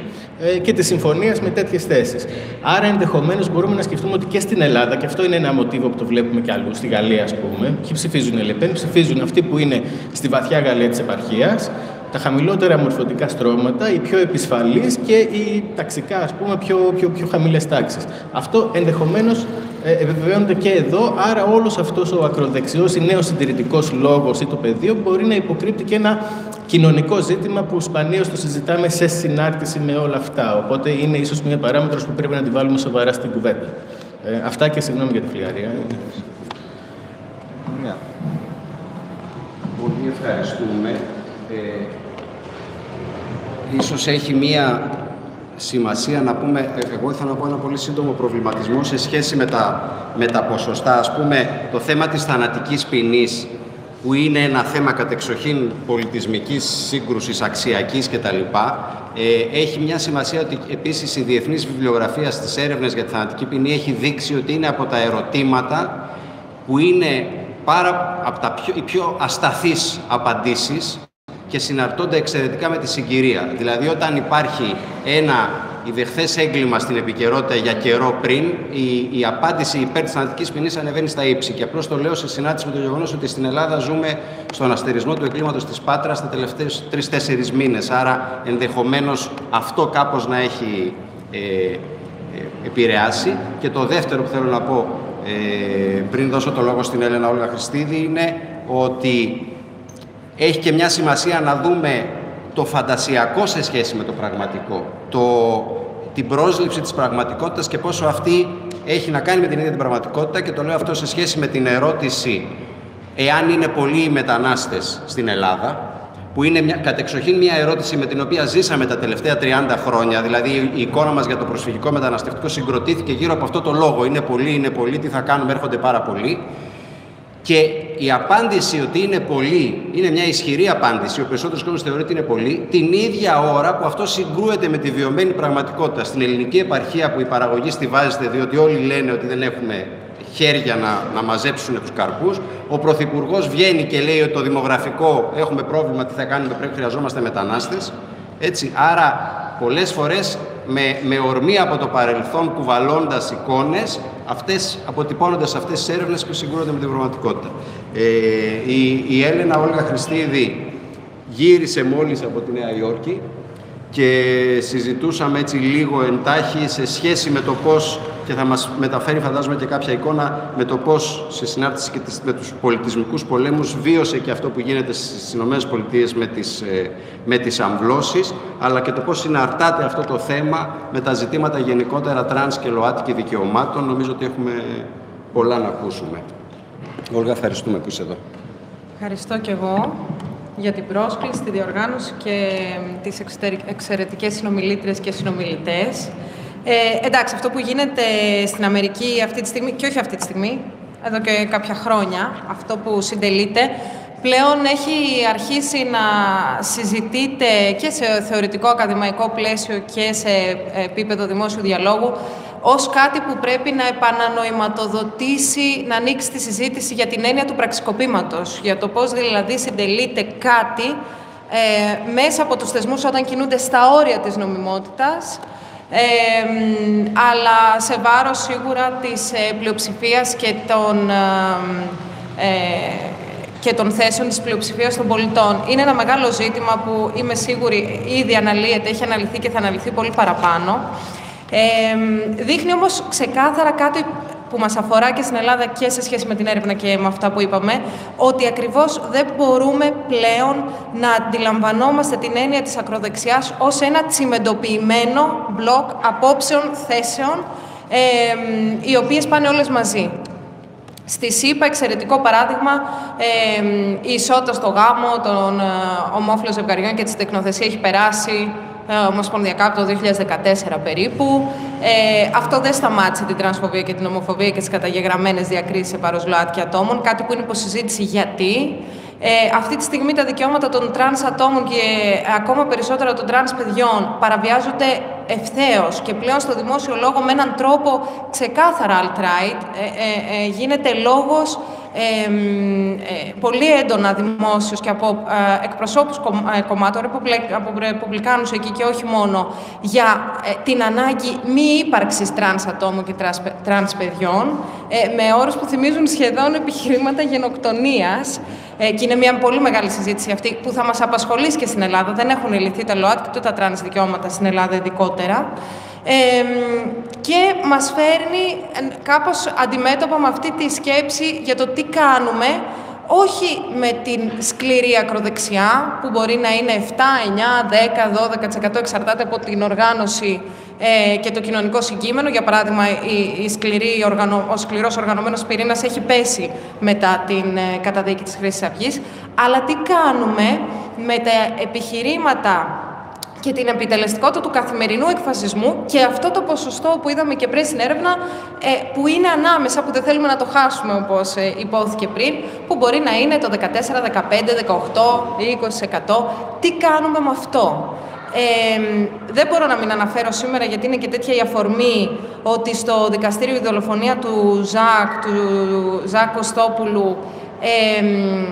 ε, και της συμφωνίας με τέτοιες θέσεις. Άρα, ενδεχομένως, μπορούμε να σκεφτούμε ότι και στην Ελλάδα, και αυτό είναι ένα μοτίβο που το βλέπουμε κι αλλού, στη Γαλλία, ας πούμε, ποιοι ψηφίζουν Λεπέν, ψηφίζουν αυτοί που είναι στη βαθιά Γαλλία της επαρχίας, τα χαμηλότερα μορφωτικά στρώματα, οι πιο επισφαλείς και οι ταξικά, ας πούμε, πιο, πιο, πιο χαμηλές τάξεις. Αυτό ενδεχομένως ε, επιβεβαιώνεται και εδώ, άρα όλος αυτός ο ακροδεξιός ή νέος συντηρητικός λόγος ή το πεδίο μπορεί να υποκρύπτει και ένα κοινωνικό ζήτημα που σπανίως το συζητάμε σε συνάρτηση με όλα αυτά. Οπότε είναι ίσως μια παράμετρος που πρέπει να τη βάλουμε σοβαρά στην κουβέντα. Ε, αυτά και συγγνώμη για τη φλιαρία. Ωραία. Πολύ ευχαριστούμε. Ε, ίσως έχει μία σημασία να πούμε, εγώ ήθελα να πω ένα πολύ σύντομο προβληματισμό σε σχέση με τα, με τα ποσοστά. Ας πούμε, το θέμα της θανατικής ποινής, που είναι ένα θέμα κατεξοχήν πολιτισμικής σύγκρουσης, αξιακής κτλ. Ε, έχει μια σημασία ότι επίσης η διεθνής βιβλιογραφία στις έρευνες για τη θανατική ποινή έχει δείξει ότι είναι από τα ερωτήματα που είναι πάρα από τα πιο, οι πιο ασταθείς απαντήσεις και συναρτώνται εξαιρετικά με τη συγκυρία. Δηλαδή, όταν υπάρχει ένα ιδεχθές έγκλημα στην επικαιρότητα για καιρό πριν, η, η απάντηση υπέρ της θανατικής ποινής ανεβαίνει στα ύψη. Και απλώς το λέω σε συνάντηση με το γεγονός ότι στην Ελλάδα ζούμε στον αστερισμό του εγκλήματος της Πάτρας τα τελευταίους τρεις-τέσσερις μήνες. Άρα, ενδεχομένως αυτό κάπως να έχει ε, ε, επηρεάσει. Και το δεύτερο που θέλω να πω, ε, πριν δώσω το λόγο στην Έλενα Όλγα Χριστίδη, είναι ότι έχει και μια σημασία να δούμε το φαντασιακό σε σχέση με το πραγματικό, το, την πρόσληψη της πραγματικότητας και πόσο αυτή έχει να κάνει με την ίδια την πραγματικότητα, και το λέω αυτό σε σχέση με την ερώτηση εάν είναι πολλοί οι μετανάστες στην Ελλάδα, που είναι μια, κατεξοχήν μια ερώτηση με την οποία ζήσαμε τα τελευταία τριάντα χρόνια, δηλαδή η εικόνα μας για το προσφυγικό μεταναστευτικό συγκροτήθηκε γύρω από αυτό το λόγο. Είναι πολλοί, είναι πολλοί, τι θα κάνουμε, έρχονται πάρα πολλοί. Και η απάντηση ότι είναι πολλοί είναι μια ισχυρή απάντηση, ο περισσότερος κόσμος θεωρεί ότι είναι πολλοί, την ίδια ώρα που αυτό συγκρούεται με τη βιωμένη πραγματικότητα. Στην ελληνική επαρχία που η παραγωγή στιβάζεται, διότι όλοι λένε ότι δεν έχουμε χέρια να, να μαζέψουν τους καρπούς, ο Πρωθυπουργός βγαίνει και λέει ότι το δημογραφικό έχουμε πρόβλημα, τι θα κάνουμε, πρέπει, χρειαζόμαστε μετανάστες. Έτσι, άρα πολλές φορές με, με ορμή από το παρελθόν, κουβαλώντας εικόνες, αυτές, αποτυπώνοντας αυτές τις έρευνες που συγκρούονται με την πραγματικότητα. Ε, η, η Έλενα Όλγα Χριστίδη γύρισε μόλις από τη Νέα Υόρκη και συζητούσαμε έτσι λίγο εντάχει σε σχέση με το πώς, και θα μας μεταφέρει φαντάζομαι και κάποια εικόνα, με το πώς σε συνάρτηση και με τους πολιτισμικούς πολέμους βίωσε και αυτό που γίνεται στις Ηνωμένες Πολιτείες με τις, με τις αμβλώσεις, αλλά και το πώς συναρτάται αυτό το θέμα με τα ζητήματα γενικότερα τρανς και ΛΟΑΤΚΙ δικαιωμάτων. Νομίζω ότι έχουμε πολλά να ακούσουμε. Όλγα, ευχαριστούμε που είσαι εδώ. Ευχαριστώ και εγώ για την πρόσκληση, τη διοργάνωση και τις εξαιρετικές συνομιλήτριες και συνομιλητές. Ε, εντάξει, αυτό που γίνεται στην Αμερική αυτή τη στιγμή, και όχι αυτή τη στιγμή, εδώ και κάποια χρόνια, αυτό που συντελείται, πλέον έχει αρχίσει να συζητείται και σε θεωρητικό ακαδημαϊκό πλαίσιο και σε επίπεδο δημόσιου διαλόγου ως κάτι που πρέπει να επανανοηματοδοτήσει, να ανοίξει τη συζήτηση για την έννοια του πραξικοπήματος, για το πώς δηλαδή συντελείται κάτι ε, μέσα από τους θεσμούς όταν κινούνται στα όρια της νομιμότητας, ε, αλλά σε βάρος σίγουρα της ε, πλειοψηφίας και των, ε, ε, και των θέσεων της πλειοψηφίας των πολιτών. Είναι ένα μεγάλο ζήτημα που είμαι σίγουρη ήδη αναλύεται, έχει αναλυθεί και θα αναλυθεί πολύ παραπάνω. Ε, δείχνει όμως ξεκάθαρα κάτι που μας αφορά και στην Ελλάδα και σε σχέση με την έρευνα και με αυτά που είπαμε, ότι ακριβώς δεν μπορούμε πλέον να αντιλαμβανόμαστε την έννοια της ακροδεξιάς ως ένα τσιμεντοποιημένο μπλοκ απόψεων, θέσεων, ε, οι οποίες πάνε όλες μαζί. Στη ΣΥΠΑ, εξαιρετικό παράδειγμα, ε, η ισότητα στο γάμο των ε, ομόφυλων ζευγαριών και της τεκνοθεσία έχει περάσει ομοσπονδιακά από το δύο χιλιάδες δεκατέσσερα περίπου. Ε, αυτό δεν σταμάτησε την τρανσφοβία και την ομοφοβία και τις καταγεγραμμένες διακρίσεις σε βάρος ΛΟΑΤΚΙ ατόμων, κάτι που είναι υποσυζήτηση γιατί. Ε, αυτή τη στιγμή τα δικαιώματα των τρανς ατόμων και ε, ακόμα περισσότερα των τρανς παιδιών παραβιάζονται ευθέως και πλέον στο δημόσιο λόγο με έναν τρόπο ξεκάθαρα alt-right. Ε, ε, ε, γίνεται λόγος ε, ε, πολύ έντονα δημόσιος και από ε, εκπροσώπους κομ, ε, κομμάτων, από ρεπουμπλικάνους εκεί και όχι μόνο, για ε, την ανάγκη μη ύπαρξης τρανς ατόμων και τρανς, τρανς παιδιών, ε, με όρους που θυμίζουν σχεδόν επιχειρήματα γενοκτονίας. Ε, και είναι μια πολύ μεγάλη συζήτηση αυτή που θα μας απασχολήσει και στην Ελλάδα. Δεν έχουν λυθεί τα ΛΟΑΤΚΙ και τα τρανς δικαιώματα στην Ελλάδα ειδικότερα. Ε, και μας φέρνει κάπως αντιμέτωπα με αυτή τη σκέψη για το τι κάνουμε, όχι με την σκληρή ακροδεξιά, που μπορεί να είναι επτά, εννιά, δέκα, δώδεκα τοις εκατό, εξαρτάται από την οργάνωση ε, και το κοινωνικό συγκείμενο. Για παράδειγμα, η, η σκληρή, ο σκληρός οργανωμένος πυρήνας έχει πέσει μετά την ε, καταδίκη της Χρυσής Αυγής. Αλλά τι κάνουμε με τα επιχειρήματα και την επιτελεστικότητα του καθημερινού εκφασισμού και αυτό το ποσοστό που είδαμε και πριν στην έρευνα, ε, που είναι ανάμεσα, που δεν θέλουμε να το χάσουμε όπως ε, υπόθηκε πριν, που μπορεί να είναι το δεκατέσσερα, δεκαπέντε, δεκαοκτώ, είκοσι τοις εκατό. Τι κάνουμε με αυτό? Ε, δεν μπορώ να μην αναφέρω σήμερα, γιατί είναι και τέτοια η αφορμή, ότι στο δικαστήριο η δολοφονία του Ζακ, του Ζακ Κωστόπουλου, ε,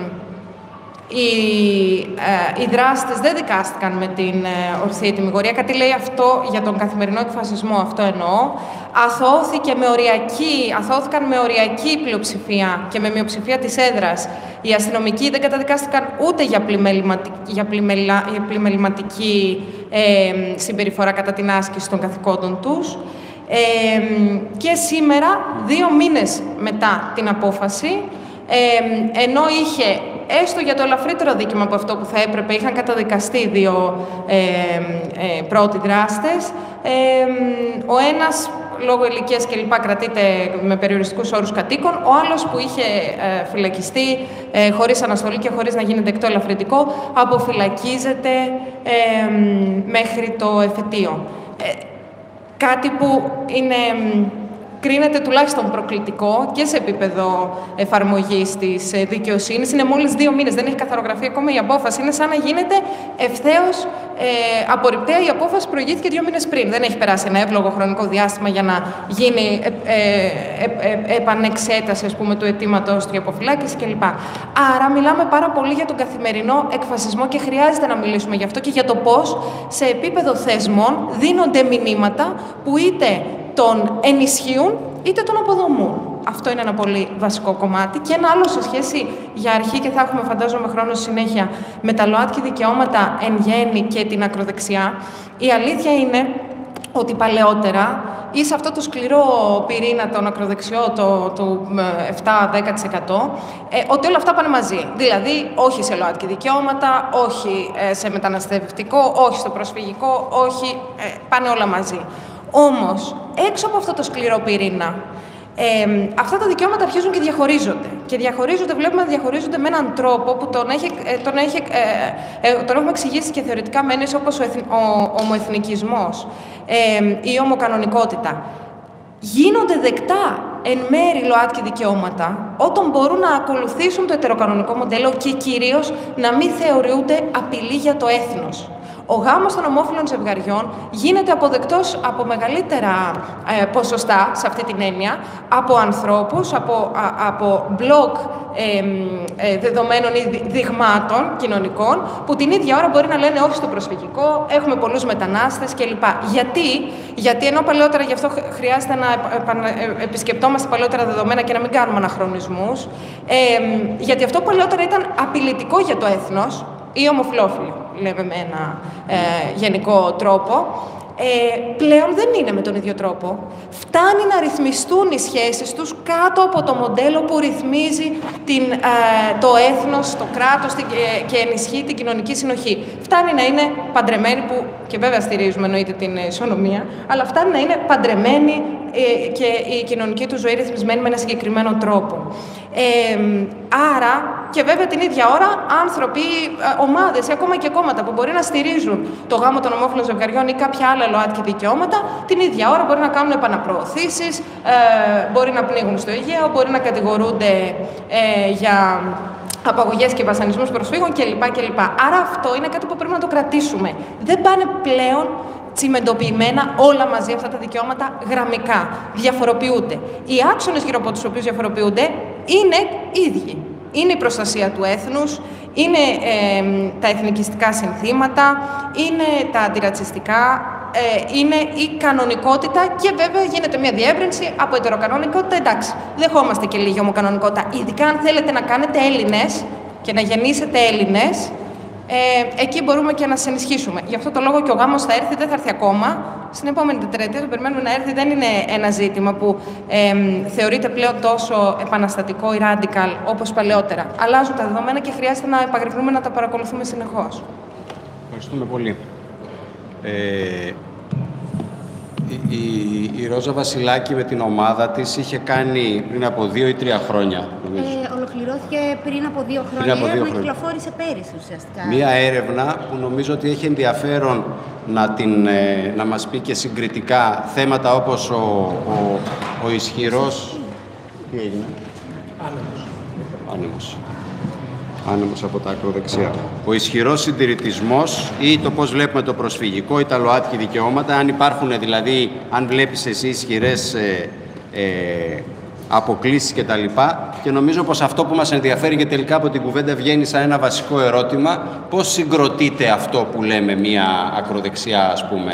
Οι, ε, οι δράστες δεν δικάστηκαν με την ε, ορθή ετυμηγορία. Κάτι λέει αυτό για τον καθημερινό εκφασισμό, αυτό εννοώ. Αθωώθηκε με οριακή, αθωώθηκαν με οριακή πλειοψηφία και με μειοψηφία της έδρας. Οι αστυνομικοί δεν καταδικάστηκαν ούτε για, πλημεληματική, για, πλημελα, για πλημεληματική ε, συμπεριφορά κατά την άσκηση των καθηκόντων τους. Ε, και σήμερα, δύο μήνες μετά την απόφαση, ε, ενώ είχε έστω για το ελαφρύτερο δίκημα από αυτό που θα έπρεπε, είχαν καταδικαστεί δύο ε, ε, πρώτοι δράστες. Ε, ο ένας, λόγω ηλικίας και λοιπά, κρατείται με περιοριστικούς όρους κατοίκων. Ο άλλος, που είχε ε, φυλακιστεί ε, χωρίς αναστολή και χωρίς να γίνει δεκτό ελαφρυντικό, αποφυλακίζεται ε, μέχρι το εφετείο. Ε, κάτι που είναι... κρίνεται τουλάχιστον προκλητικό και σε επίπεδο εφαρμογής της δικαιοσύνης. Είναι μόλις δύο μήνες, δεν έχει καθαρογραφεί ακόμα η απόφαση. Είναι σαν να γίνεται ευθέως ε, απορριπταία η απόφαση προηγήθηκε δύο μήνες πριν. Δεν έχει περάσει ένα εύλογο χρονικό διάστημα για να γίνει ε, ε, ε, ε, επανεξέταση, ας πούμε, του αιτήματος του, αποφυλάκηση κλπ. Άρα μιλάμε πάρα πολύ για τον καθημερινό εκφασισμό και χρειάζεται να μιλήσουμε γι' αυτό και για το πώς σε επίπεδο θεσμών δίνονται μηνύματα που είτε τον ενισχύουν είτε τον αποδομούν. Αυτό είναι ένα πολύ βασικό κομμάτι. Και ένα άλλο σε σχέση για αρχή, και θα έχουμε φαντάζομαι χρόνο συνέχεια, με τα ΛΟΑΤΚΙ δικαιώματα εν γέννη και την ακροδεξιά. Η αλήθεια είναι ότι παλαιότερα ή σε αυτό το σκληρό πυρήνα, τον ακροδεξιό, το, το επτά με δέκα τοις εκατό, ε, ότι όλα αυτά πάνε μαζί. Δηλαδή, όχι σε ΛΟΑΤΚΙ δικαιώματα, όχι ε, σε μεταναστευτικό, όχι στο προσφυγικό, όχι, ε, πάνε όλα μαζί. Όμως, έξω από αυτό το σκληρό πυρήνα, Ε, αυτά τα δικαιώματα αρχίζουν και διαχωρίζονται. Και διαχωρίζονται, βλέπουμε να διαχωρίζονται με έναν τρόπο που τον, έχει, τον, έχει, ε, ε, τον έχουμε εξηγήσει και θεωρητικά με έννοιες όπως ο, εθν, ο ομοεθνικισμός ε, ή η ομοκανονικότητα. Γίνονται δεκτά εν μέρη ΛΟΑΤΚΙ δικαιώματα όταν μπορούν να ακολουθήσουν το ετεροκανονικό μοντέλο και κυρίως να μην θεωρούνται απειλή για το έθνος. Ο γάμος των ομόφυλων ζευγαριών γίνεται αποδεκτός από μεγαλύτερα ε, ποσοστά, σε αυτή την έννοια, από ανθρώπους, από, α, από μπλοκ ε, ε, δεδομένων ή δειγμάτων κοινωνικών, που την ίδια ώρα μπορεί να λένε όχι στο προσφυγικό, έχουμε πολλούς μετανάστες κλπ. Γιατί, Γιατί ενώ παλαιότερα, γι' αυτό χρειάζεται να επισκεπτόμαστε παλαιότερα δεδομένα και να μην κάνουμε αναχρονισμούς, ε, γιατί αυτό παλαιότερα ήταν απειλητικό για το έθνος, ή ομοφυλόφιλοι, λέμε με ένα ε, γενικό τρόπο, ε, πλέον δεν είναι με τον ίδιο τρόπο. Φτάνει να ρυθμιστούν οι σχέσεις τους κάτω από το μοντέλο που ρυθμίζει την, ε, το έθνος, το κράτος την, ε, και ενισχύει την κοινωνική συνοχή. Φτάνει να είναι παντρεμένοι, που και βέβαια στηρίζουμε εννοείται την ισονομία, αλλά φτάνει να είναι παντρεμένοι ε, και η κοινωνική του ζωή ρυθμισμένη με ένα συγκεκριμένο τρόπο. Ε, άρα, και βέβαια την ίδια ώρα, άνθρωποι, ομάδες ή ακόμα και κόμματα που μπορεί να στηρίζουν το γάμο των ομόφυλων ζευγαριών ή κάποια άλλα ΛΟΑΤΚΙ δικαιώματα, την ίδια ώρα μπορεί να κάνουν επαναπροωθήσεις, ε, μπορεί να πνίγουν στο Αιγαίο, μπορεί να κατηγορούνται ε, για απαγωγές και βασανισμούς προσφύγων κλπ. κλπ. Άρα αυτό είναι κάτι που πρέπει να το κρατήσουμε. Δεν πάνε πλέον τσιμεντοποιημένα όλα μαζί αυτά τα δικαιώματα γραμμικά. Διαφοροποιούνται. Οι άξονες γύρω από τους οποίους διαφοροποιούνται είναι ίδιοι. Είναι η προστασία του έθνους, είναι ε, τα εθνικιστικά συνθήματα, είναι τα αντιρατσιστικά, ε, είναι η κανονικότητα και βέβαια γίνεται μια διεύρυνση από ετεροκανονικότητα. Εντάξει, δεχόμαστε και λίγη ομοκανονικότητα. Ειδικά αν θέλετε να κάνετε Έλληνες και να γεννήσετε Έλληνες, Ε, εκεί μπορούμε και να σας ενισχύσουμε. Γι' αυτό το λόγο και ο γάμος θα έρθει, δεν θα έρθει ακόμα. Στην επόμενη τετραετία, το περιμένουμε να έρθει. Δεν είναι ένα ζήτημα που ε, θεωρείται πλέον τόσο επαναστατικό ή radical όπως παλαιότερα. Αλλάζουν τα δεδομένα και χρειάζεται να επαγρυπνούμε να τα παρακολουθούμε συνεχώς. Ευχαριστούμε πολύ. Ε, η, η, η Ρόζα Βασιλάκη με την ομάδα της είχε κάνει πριν από δύο ή τρία χρόνια, νομίζω. Ε, ολοκληρώθηκε πριν από δύο χρόνια. Πριν από δύο χρόνια. χρόνια. Κυκλοφόρησε πέρυσι ουσιαστικά. Μία έρευνα που νομίζω ότι έχει ενδιαφέρον να, την, ε, να μας πει και συγκριτικά θέματα όπως ο, ο, ο ισχυρός... Τι έγινε? Άνεμος. Άνεμος. Άνεμος από τα ακροδεξιά. Ο ισχυρός συντηρητισμός ή το πώς βλέπουμε το προσφυγικό ή τα ΛΟΑΤΚΙ δικαιώματα, αν υπάρχουν δηλαδή, αν βλέπεις εσύ ισχυρές ε, ε, αποκλήσεις και τα λοιπά. Και νομίζω πως αυτό που μας ενδιαφέρει και τελικά από την κουβέντα βγαίνει σαν ένα βασικό ερώτημα, πώς συγκροτείται αυτό που λέμε μια ακροδεξιά, ας πούμε,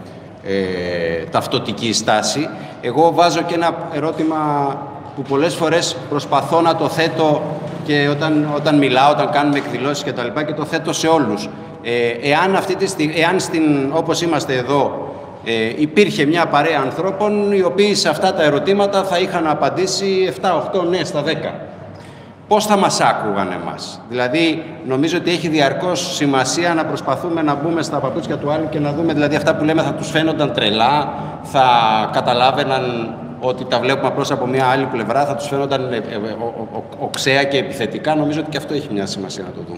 ε, ταυτοτική στάση. Εγώ βάζω και ένα ερώτημα που πολλές φορές προσπαθώ να το θέτω και όταν, όταν μιλάω, όταν κάνουμε εκδηλώσεις και τα λοιπά, και το θέτω σε όλους. Ε, εάν, αυτή τη στιγμή, εάν στην, όπως είμαστε εδώ, ε, υπήρχε μια παρέα ανθρώπων οι οποίοι σε αυτά τα ερωτήματα θα είχαν απαντήσει επτά οκτώ ναι στα δέκα. Πώς θα μας άκουγαν εμάς? Δηλαδή, νομίζω ότι έχει διαρκώς σημασία να προσπαθούμε να μπούμε στα παπούτσια του άλλου και να δούμε, δηλαδή, αυτά που λέμε θα τους φαίνονταν τρελά, θα καταλάβαιναν ότι τα βλέπουμε απλώς από μια άλλη πλευρά, θα τους φαίνονταν ε, ε, ο, ο, ο, οξέα και επιθετικά. Νομίζω ότι και αυτό έχει μια σημασία να το δούμε.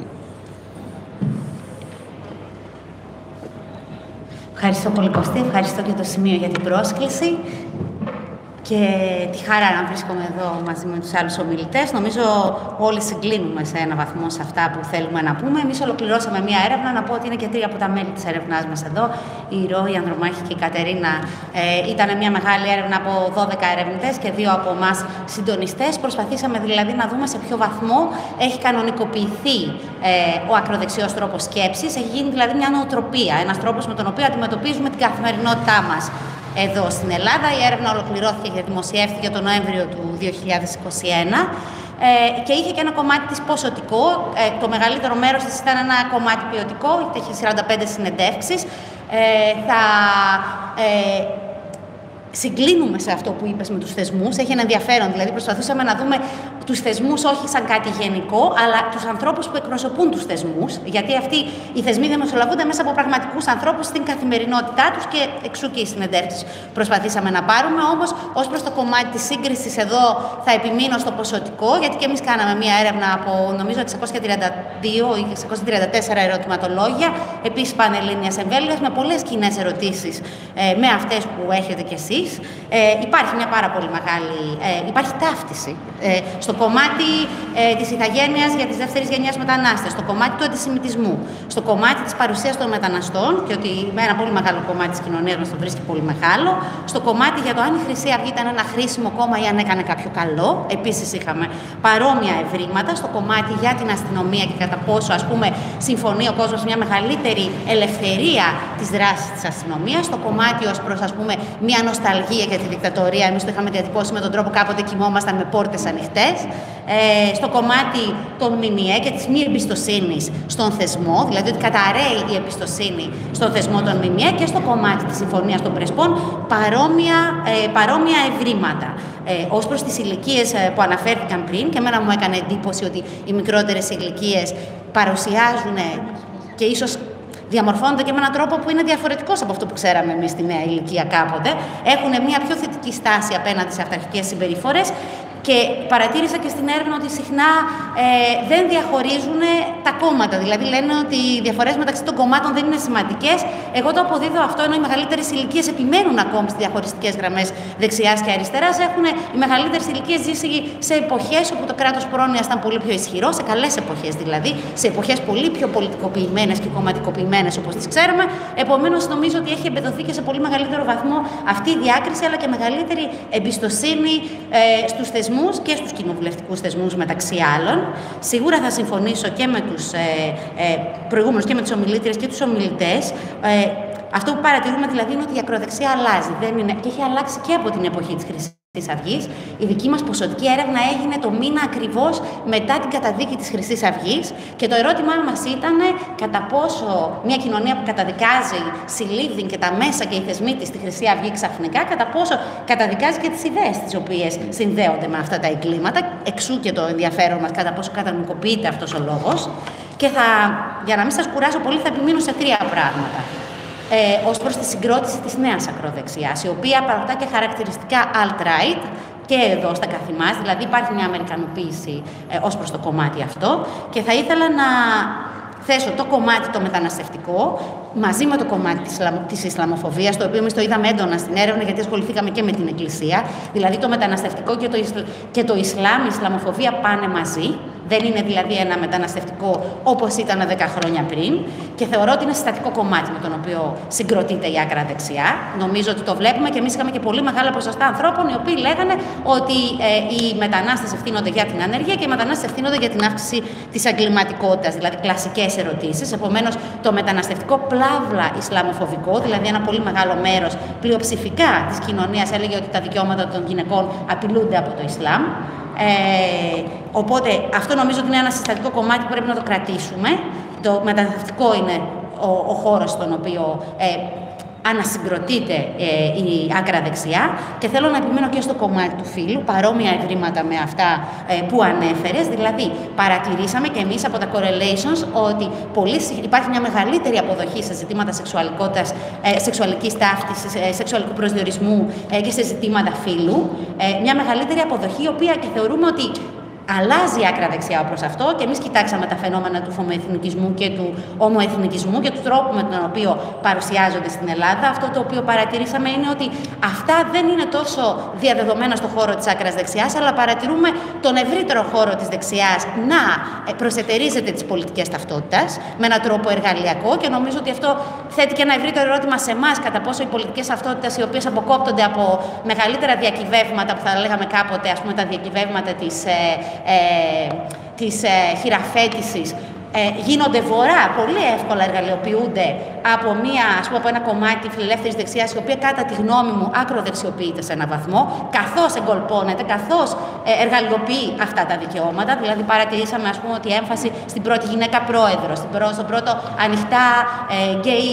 Ευχαριστώ πολύ, Κωστή. Ευχαριστώ και το σημείο για την πρόσκληση και τη χαρά να βρίσκομαι εδώ μαζί με τους άλλους ομιλητές. Νομίζω όλοι συγκλίνουμε σε ένα βαθμό σε αυτά που θέλουμε να πούμε. Εμείς ολοκληρώσαμε μία έρευνα, να πω ότι είναι και τρία από τα μέλη της έρευνάς μας εδώ. Η Ρο, η Ανδρομάχη και η Κατερίνα. Ε, ήταν μια μεγάλη έρευνα από δώδεκα ερευνητές και δύο από εμάς συντονιστές. Προσπαθήσαμε δηλαδή να δούμε σε ποιο βαθμό έχει κανονικοποιηθεί ε, ο ακροδεξιός τρόπος σκέψης. Έχει γίνει δηλαδή μια νοοτροπία, ένας τρόπος με τον οποίο αντιμετωπίζουμε την καθημερινότητά μας. εδώ στην Ελλάδα. Η έρευνα ολοκληρώθηκε και δημοσιεύτηκε τον Νοέμβριο του δύο χιλιάδες είκοσι ένα. Ε, και είχε και ένα κομμάτι της ποσοτικό, ε, το μεγαλύτερο μέρος της ήταν ένα κομμάτι ποιοτικό, είχε σαράντα πέντε συνεντεύξεις. Ε, θα ε, συγκλίνουμε σε αυτό που είπες με τους θεσμούς, έχει ένα ενδιαφέρον, δηλαδή προσπαθούσαμε να δούμε τους θεσμούς όχι σαν κάτι γενικό, αλλά τους ανθρώπους που εκπροσωπούν τους θεσμούς, γιατί αυτοί οι θεσμοί δημοσιολογούνται μέσα από πραγματικούς ανθρώπους στην καθημερινότητά τους και εξού και οι συνεντεύξεις προσπαθήσαμε να πάρουμε. Όμως, ως προς το κομμάτι της σύγκρισης, εδώ θα επιμείνω στο ποσοτικό, γιατί και εμείς κάναμε μία έρευνα από νομίζω εξακόσια τριάντα δύο ή εξακόσια τριάντα τέσσερα ερωτηματολόγια, επίσης πανελλήνιας εμβέλειας, με πολλές κοινές ερωτήσεις ε, με αυτές που έχετε κι εσείς. Ε, υπάρχει μια πάρα πολύ μεγάλη, ε, υπάρχει ταύτιση ε, στο κομμάτι ε, της ηθαγένειας για τις δεύτερης γενιάς μετανάστες, στο κομμάτι του αντισημιτισμού, στο κομμάτι της παρουσίας των μεταναστών και ότι με ένα πολύ μεγάλο κομμάτι της κοινωνίας μας το βρίσκει πολύ μεγάλο, στο κομμάτι για το αν η Χρυσή Αυγή ήταν ένα χρήσιμο κόμμα ή αν έκανε κάποιο καλό, επίσης είχαμε παρόμοια ευρήματα, στο κομμάτι για την αστυνομία και κατά πόσο ας πούμε συμφωνεί ο κόσμος μια μεγαλύτερη ελευθερία της δράσης της αστυνομίας, στο κομμάτι ως προς ας πούμε μια νοσταλγία για τη δικτατορία, εμείς το είχαμε διατυπώσει με τον τρόπο κάποτε κοιμόμασταν με πόρτες ανοιχτές, ε, στο κομμάτι των ΜΜΕ και της μη εμπιστοσύνης στον θεσμό, δηλαδή ότι καταρρέει η εμπιστοσύνη στον θεσμό των ΜΜΕ, και στο κομμάτι της Συμφωνίας των Πρεσπών παρόμοια, ε, παρόμοια ευρήματα. Ε, ως προς τις ηλικίες ε, που αναφέρθηκαν πριν, και εμένα μου έκανε εντύπωση ότι οι μικρότερες ηλικίες παρουσιάζουν και ίσως διαμορφώνονται και με έναν τρόπο που είναι διαφορετικός από αυτό που ξέραμε εμείς στη νέα ηλικία κάποτε. Έχουν μια πιο θετική στάση απέναντι σε αυταρχικές συμπεριφορές. Και παρατήρησα και στην έρευνα ότι συχνά ε, δεν διαχωρίζουν τα κόμματα. Δηλαδή λένε ότι οι διαφορές μεταξύ των κομμάτων δεν είναι σημαντικές. Εγώ το αποδίδω αυτό, ενώ οι μεγαλύτερες ηλικίες επιμένουν ακόμη στις διαχωριστικές γραμμές δεξιάς και αριστεράς. Έχουν οι μεγαλύτερες ηλικίες ζήσει σε εποχές όπου το κράτος πρόνοιας ήταν πολύ πιο ισχυρό, σε καλές εποχές δηλαδή, σε εποχές πολύ πιο πολιτικοποιημένες και κομματικοποιημένες όπως τις ξέρουμε. Επομένως, νομίζω ότι έχει εμπεδοθεί και σε πολύ μεγαλύτερο βαθμό αυτή η διάκριση, αλλά και μεγαλύτερη εμπιστοσύνη ε, στους θεσμούς και στους κοινοβουλευτικούς θεσμούς μεταξύ άλλων. Σίγουρα θα συμφωνήσω και με τους ε, ε, προηγούμενους και με τις ομιλήτριες και τους ομιλητές. Ε, αυτό που παρατηρούμε δηλαδή είναι ότι η ακροδεξιά αλλάζει. Δεν είναι, και έχει αλλάξει και από την εποχή της Χρυσής Αυγής. Η δική μας ποσοτική έρευνα έγινε το μήνα ακριβώς μετά την καταδίκη της Χρυσής Αυγής και το ερώτημά μας ήταν κατά πόσο μια κοινωνία που καταδικάζει συλλήβδιν και τα μέσα και οι θεσμοί της στη Χρυσή Αυγή ξαφνικά, κατά πόσο καταδικάζει και τις ιδέες τις οποίες συνδέονται με αυτά τα εγκλήματα, εξού και το ενδιαφέρον μας κατά πόσο κατανοικοποιείται αυτός ο λόγος. Και θα, για να μην σας κουράσω πολύ, θα επιμείνω σε τρία πράγματα. Ε, ως προς τη συγκρότηση της νέας ακροδεξιάς, η οποία παρακτά και χαρακτηριστικά alt-right και εδώ στα καθημάς, δηλαδή υπάρχει μια αμερικανοποίηση ε, ως προς το κομμάτι αυτό, και θα ήθελα να θέσω το κομμάτι το μεταναστευτικό μαζί με το κομμάτι της, Ισλαμ, της Ισλαμοφοβίας, το οποίο εμείς το είδαμε έντονα στην έρευνα γιατί ασχοληθήκαμε και με την Εκκλησία, δηλαδή το μεταναστευτικό και το, Ισλ, και το Ισλάμ, η Ισλαμοφοβία πάνε μαζί. Δεν είναι δηλαδή ένα μεταναστευτικό όπως ήταν δέκα χρόνια πριν, και θεωρώ ότι είναι συστατικό κομμάτι με τον οποίο συγκροτείται η άκρα δεξιά. Νομίζω ότι το βλέπουμε και εμείς είχαμε και πολύ μεγάλα ποσοστά ανθρώπων οι οποίοι λέγανε ότι ε, οι μετανάστες ευθύνονται για την ανεργία και οι μετανάστες ευθύνονται για την αύξηση της εγκληματικότητας, δηλαδή κλασικές ερωτήσεις. Επομένως, το μεταναστευτικό πλαύλα ισλαμοφοβικό, δηλαδή ένα πολύ μεγάλο μέρος πλειοψηφικά της κοινωνίας έλεγε ότι τα δικαιώματα των γυναικών απειλούνται από το Ισλάμ. Ε, οπότε αυτό νομίζω ότι είναι ένα συστατικό κομμάτι που πρέπει να το κρατήσουμε. Το μεταναστευτικό είναι ο, ο χώρος στον οποίο ε, ανασυγκροτείται ε, η άκρα δεξιά, και θέλω να επιμείνω και στο κομμάτι του φύλου, παρόμοια ευρήματα με αυτά ε, που ανέφερες. Δηλαδή, παρατηρήσαμε και εμείς από τα correlations ότι πολύ, υπάρχει μια μεγαλύτερη αποδοχή σε ζητήματα σεξουαλικότητας, ε, σεξουαλικής ταύτισης, ε, σεξουαλικού προσδιορισμού ε, και σε ζητήματα φύλου. Ε, μια μεγαλύτερη αποδοχή, η οποία και θεωρούμε ότι αλλάζει η άκρα δεξιά προς αυτό, και εμείς κοιτάξαμε τα φαινόμενα του φωμοεθνικισμού και του ομοεθνικισμού και του τρόπου με τον οποίο παρουσιάζονται στην Ελλάδα. Αυτό το οποίο παρατηρήσαμε είναι ότι αυτά δεν είναι τόσο διαδεδομένα στο χώρο της άκρας δεξιάς, αλλά παρατηρούμε τον ευρύτερο χώρο της δεξιάς να προσετερίζεται τις πολιτικές ταυτότητας με έναν τρόπο εργαλειακό, και νομίζω ότι αυτό θέτει και ένα ευρύτερο ερώτημα σε εμάς, κατά πόσο οι πολιτικές ταυτότητες οι οποίες αποκόπτονται από μεγαλύτερα διακυβεύματα, που θα λέγαμε κάποτε, ας πούμε, τα διακυβεύματα της Ε, της ε, χειραφέτησης, ε, γίνονται βορρά, πολύ εύκολα εργαλειοποιούνται από, μια, ας πούμε, από ένα κομμάτι φιλελεύθερης δεξιάς, η οποία κατά τη γνώμη μου ακροδεξιοποιείται σε έναν βαθμό, καθώς εγκολπώνεται, καθώς ε, εργαλειοποιεί αυτά τα δικαιώματα. Δηλαδή, παρατηρήσαμε, ας πούμε, ότι η έμφαση στην πρώτη γυναίκα πρόεδρο, στην πρό, στον πρώτο ανοιχτά ε, γκέι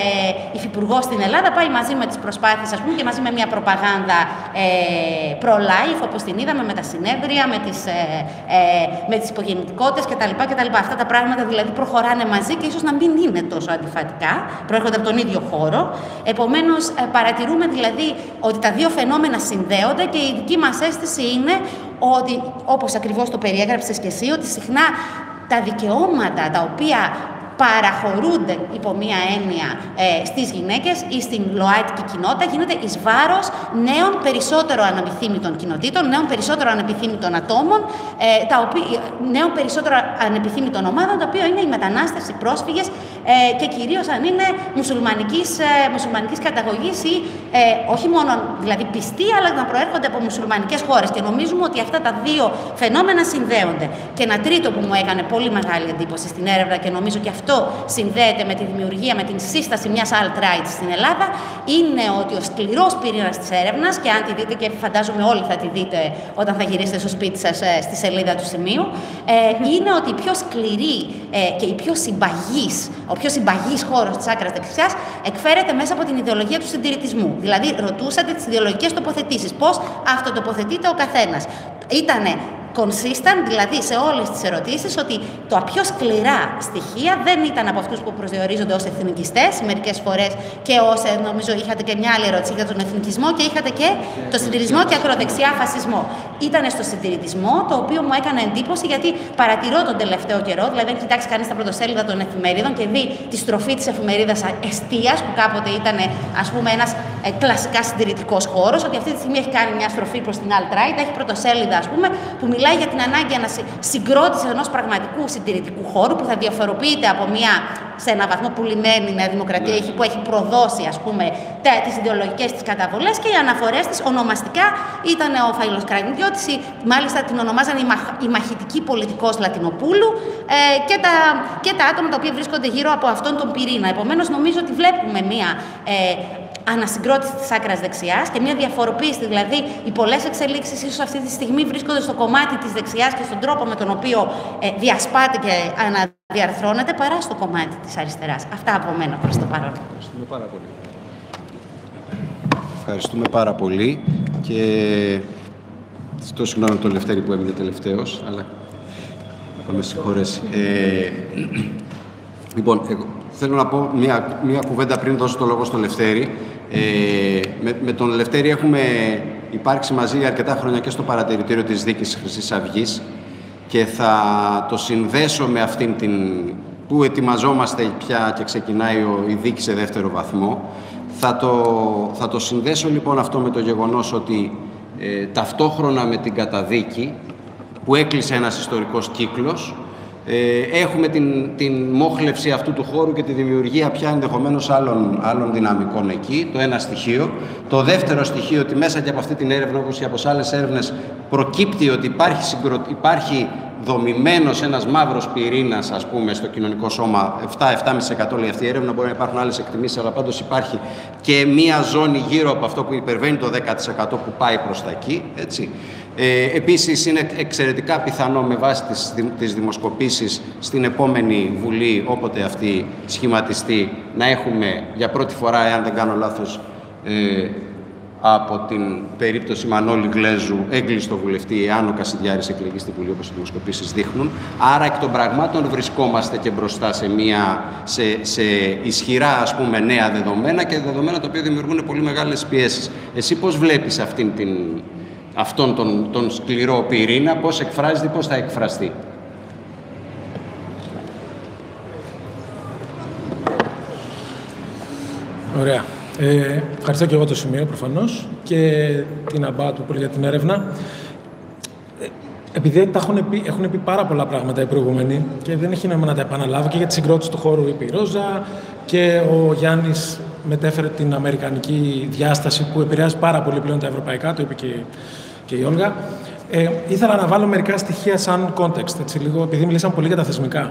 ε, υφυπουργό στην Ελλάδα, πάει μαζί με τις προσπάθειες, ας πούμε, και μαζί με μια προπαγάνδα ε, pro-life, όπως την είδαμε με τα συνέδρια, με τις, ε, ε, με τις υπογεννητικότητες κτλ, κτλ. Αυτά τα πράγματα δηλαδή προχωράνε μαζί και ίσως να μην είναι τόσο αντιφατικά, προέρχονται από τον ίδιο χώρο. Επομένως, ε, παρατηρούμε δηλαδή ότι τα δύο φαινόμενα συνδέονται και η δική μας αίσθηση είναι ότι, όπως ακριβώς το περιέγραψες και εσύ, ότι συχνά τα δικαιώματα τα οποία παραχωρούνται υπό μία έννοια ε, στις γυναίκες ή στην ΛΟΑΤΚΙ κοινότητα γίνεται εις βάρος νέων περισσότερο ανεπιθύμητων κοινοτήτων, νέων περισσότερο ανεπιθύμητων ατόμων, ε, τα οποία, νέων περισσότερο ανεπιθύμητων ομάδων, τα οποία είναι οι μετανάστες, οι πρόσφυγες ε, και κυρίως αν είναι μουσουλμανικής, ε, μουσουλμανικής καταγωγής ή ε, όχι μόνο δηλαδή πιστοί, αλλά να προέρχονται από μουσουλμανικές χώρες. Και νομίζουμε ότι αυτά τα δύο φαινόμενα συνδέονται. Και ένα τρίτο που μου έκανε πολύ μεγάλη εντύπωση στην έρευνα και νομίζω και αυτό συνδέεται με τη δημιουργία, με την σύσταση μιας alt-right στην Ελλάδα, είναι ότι ο σκληρός πυρήνας της έρευνας, και αν τη δείτε, και φαντάζομαι όλοι θα τη δείτε όταν θα γυρίσετε στο σπίτι σας στη σελίδα του σημείου, ε, είναι ότι η πιο σκληρή ε, και η πιο συμπαγής, ο πιο συμπαγής χώρος της άκρας δεξιάς εκφέρεται μέσα από την ιδεολογία του συντηρητισμού. Δηλαδή, ρωτούσατε τις ιδεολογικές τοποθετήσεις, πώς αυτοτοποθετείται ο καθένας. Ήτανε consistent, δηλαδή σε όλες τις ερωτήσεις, ότι τα πιο σκληρά στοιχεία δεν ήταν από αυτούς που προσδιορίζονται ως εθνικιστές, μερικές φορές και ως, νομίζω είχατε και μια άλλη ερώτηση για τον εθνικισμό και είχατε και το συντηρητισμό και ακροδεξιά φασισμό. Ήταν στο συντηρητισμό, το οποίο μου έκανε εντύπωση γιατί παρατηρώ τον τελευταίο καιρό, δηλαδή αν κοιτάξει κανείς τα πρωτοσέλιδα των εφημερίδων και δει τη στροφή της εφημερίδας Εστίας, που κάποτε ήταν, ας πούμε, ένας ε, κλασικά συντηρητικός χώρος, ότι αυτή τη στιγμή έχει κάνει μια στροφή προς την alt-right, έχει πρωτοσέλιδα, ας πούμε, που μιλάει για την ανάγκη συγκρότηση ενός πραγματικού συντηρητικού χώρου που θα διαφοροποιείται από μια σε έναν βαθμό πουλημένη Νέα Δημοκρατία, ναι, που έχει προδώσει, ας πούμε, τις ιδεολογικές της καταβολές, και οι αναφορές της ονομαστικά ήταν ο Φαΐλος Κρανιδιώτης, μάλιστα την ονομάζανε η, μαχ, η μαχητική πολιτικός Λατινοπούλου ε, και, τα, και τα άτομα τα οποία βρίσκονται γύρω από αυτόν τον πυρήνα. Επομένως, νομίζω ότι βλέπουμε μία ε, ανασυγκρότηση της άκρας δεξιάς και μια διαφοροποίηση, δηλαδή οι πολλές εξελίξεις ίσως αυτή τη στιγμή βρίσκονται στο κομμάτι της δεξιάς και στον τρόπο με τον οποίο ε, διασπάται και αναδιαρθρώνεται, παρά στο κομμάτι της αριστεράς. Αυτά από μένα προς το παρόν. Ευχαριστούμε πάρα πολύ. Ευχαριστούμε πάρα πολύ και ζητώ συγγνώμη το Λευτέρη που έμεινε τελευταίος, αλλά θα με συγχωρέσει. Ε, λοιπόν, εγώ θέλω να πω μια, μια κουβέντα πριν δώσω το λόγο στο Λευτέρη. Ε, με, με τον Λευτέρη έχουμε υπάρξει μαζί αρκετά χρόνια και στο παρατηρητήριο της Δίκης της Χρυσής Αυγής και θα το συνδέσω με αυτήν την που ετοιμαζόμαστε πια και ξεκινάει η δίκη σε δεύτερο βαθμό. Θα το, θα το συνδέσω λοιπόν αυτό με το γεγονός ότι ε, ταυτόχρονα με την καταδίκη που έκλεισε ένας ιστορικός κύκλος, Ε, έχουμε την, την μόχλευση αυτού του χώρου και τη δημιουργία πια ενδεχομένως άλλων, άλλων δυναμικών εκεί, το ένα στοιχείο. Το δεύτερο στοιχείο, ότι μέσα και από αυτή την έρευνα, όπως και από άλλες έρευνες, προκύπτει ότι υπάρχει, συγκρο... υπάρχει δομημένος ένας μαύρος πυρήνας, ας πούμε, στο κοινωνικό σώμα, επτά με επτά κόμμα πέντε τοις εκατό λέει αυτή η έρευνα, μπορεί να υπάρχουν άλλες εκτιμήσεις, αλλά πάντως υπάρχει και μία ζώνη γύρω από αυτό που υπερβαίνει το δέκα τοις εκατό που πάει προς τα εκεί, έτσι. Ε, επίσης, είναι εξαιρετικά πιθανό με βάση τις, τις δημοσκοπήσεις στην επόμενη Βουλή, όποτε αυτή σχηματιστεί, να έχουμε για πρώτη φορά, εάν δεν κάνω λάθος, ε, από την περίπτωση Μανώλη Γλέζου, έγκλειστο βουλευτή, εάν ο Κασιδιάρης εκλεγεί στη Βουλή, όπως οι δημοσκοπήσεις δείχνουν. Άρα, εκ των πραγμάτων βρισκόμαστε και μπροστά σε, μια, σε, σε ισχυρά, ας πούμε, νέα δεδομένα και δεδομένα τα οποία δημιουργούν πολύ μεγάλες πιέσεις. Εσύ πώς βλέπεις αυτήν την... αυτόν τον, τον σκληρό πυρήνα, πώς εκφράζεται, πώς θα εκφραστεί? Ωραία. Ε, ευχαριστώ και εγώ το σημείο, προφανώς, και την Αμπά του για την έρευνα. Ε, επειδή τα έχουν πει, έχουν πει πάρα πολλά πράγματα οι προηγούμενοι και δεν έχει νόημα να τα επαναλάβω, και για τη συγκρότηση του χώρου είπε η Ρόζα και ο Γιάννης μετέφερε την αμερικανική διάσταση που επηρεάζει πάρα πολύ πλέον τα ευρωπαϊκά, το είπε και, και η Όλγα. Ε, ήθελα να βάλω μερικά στοιχεία σαν context, έτσι, λίγο, επειδή μιλήσαμε πολύ για τα θεσμικά.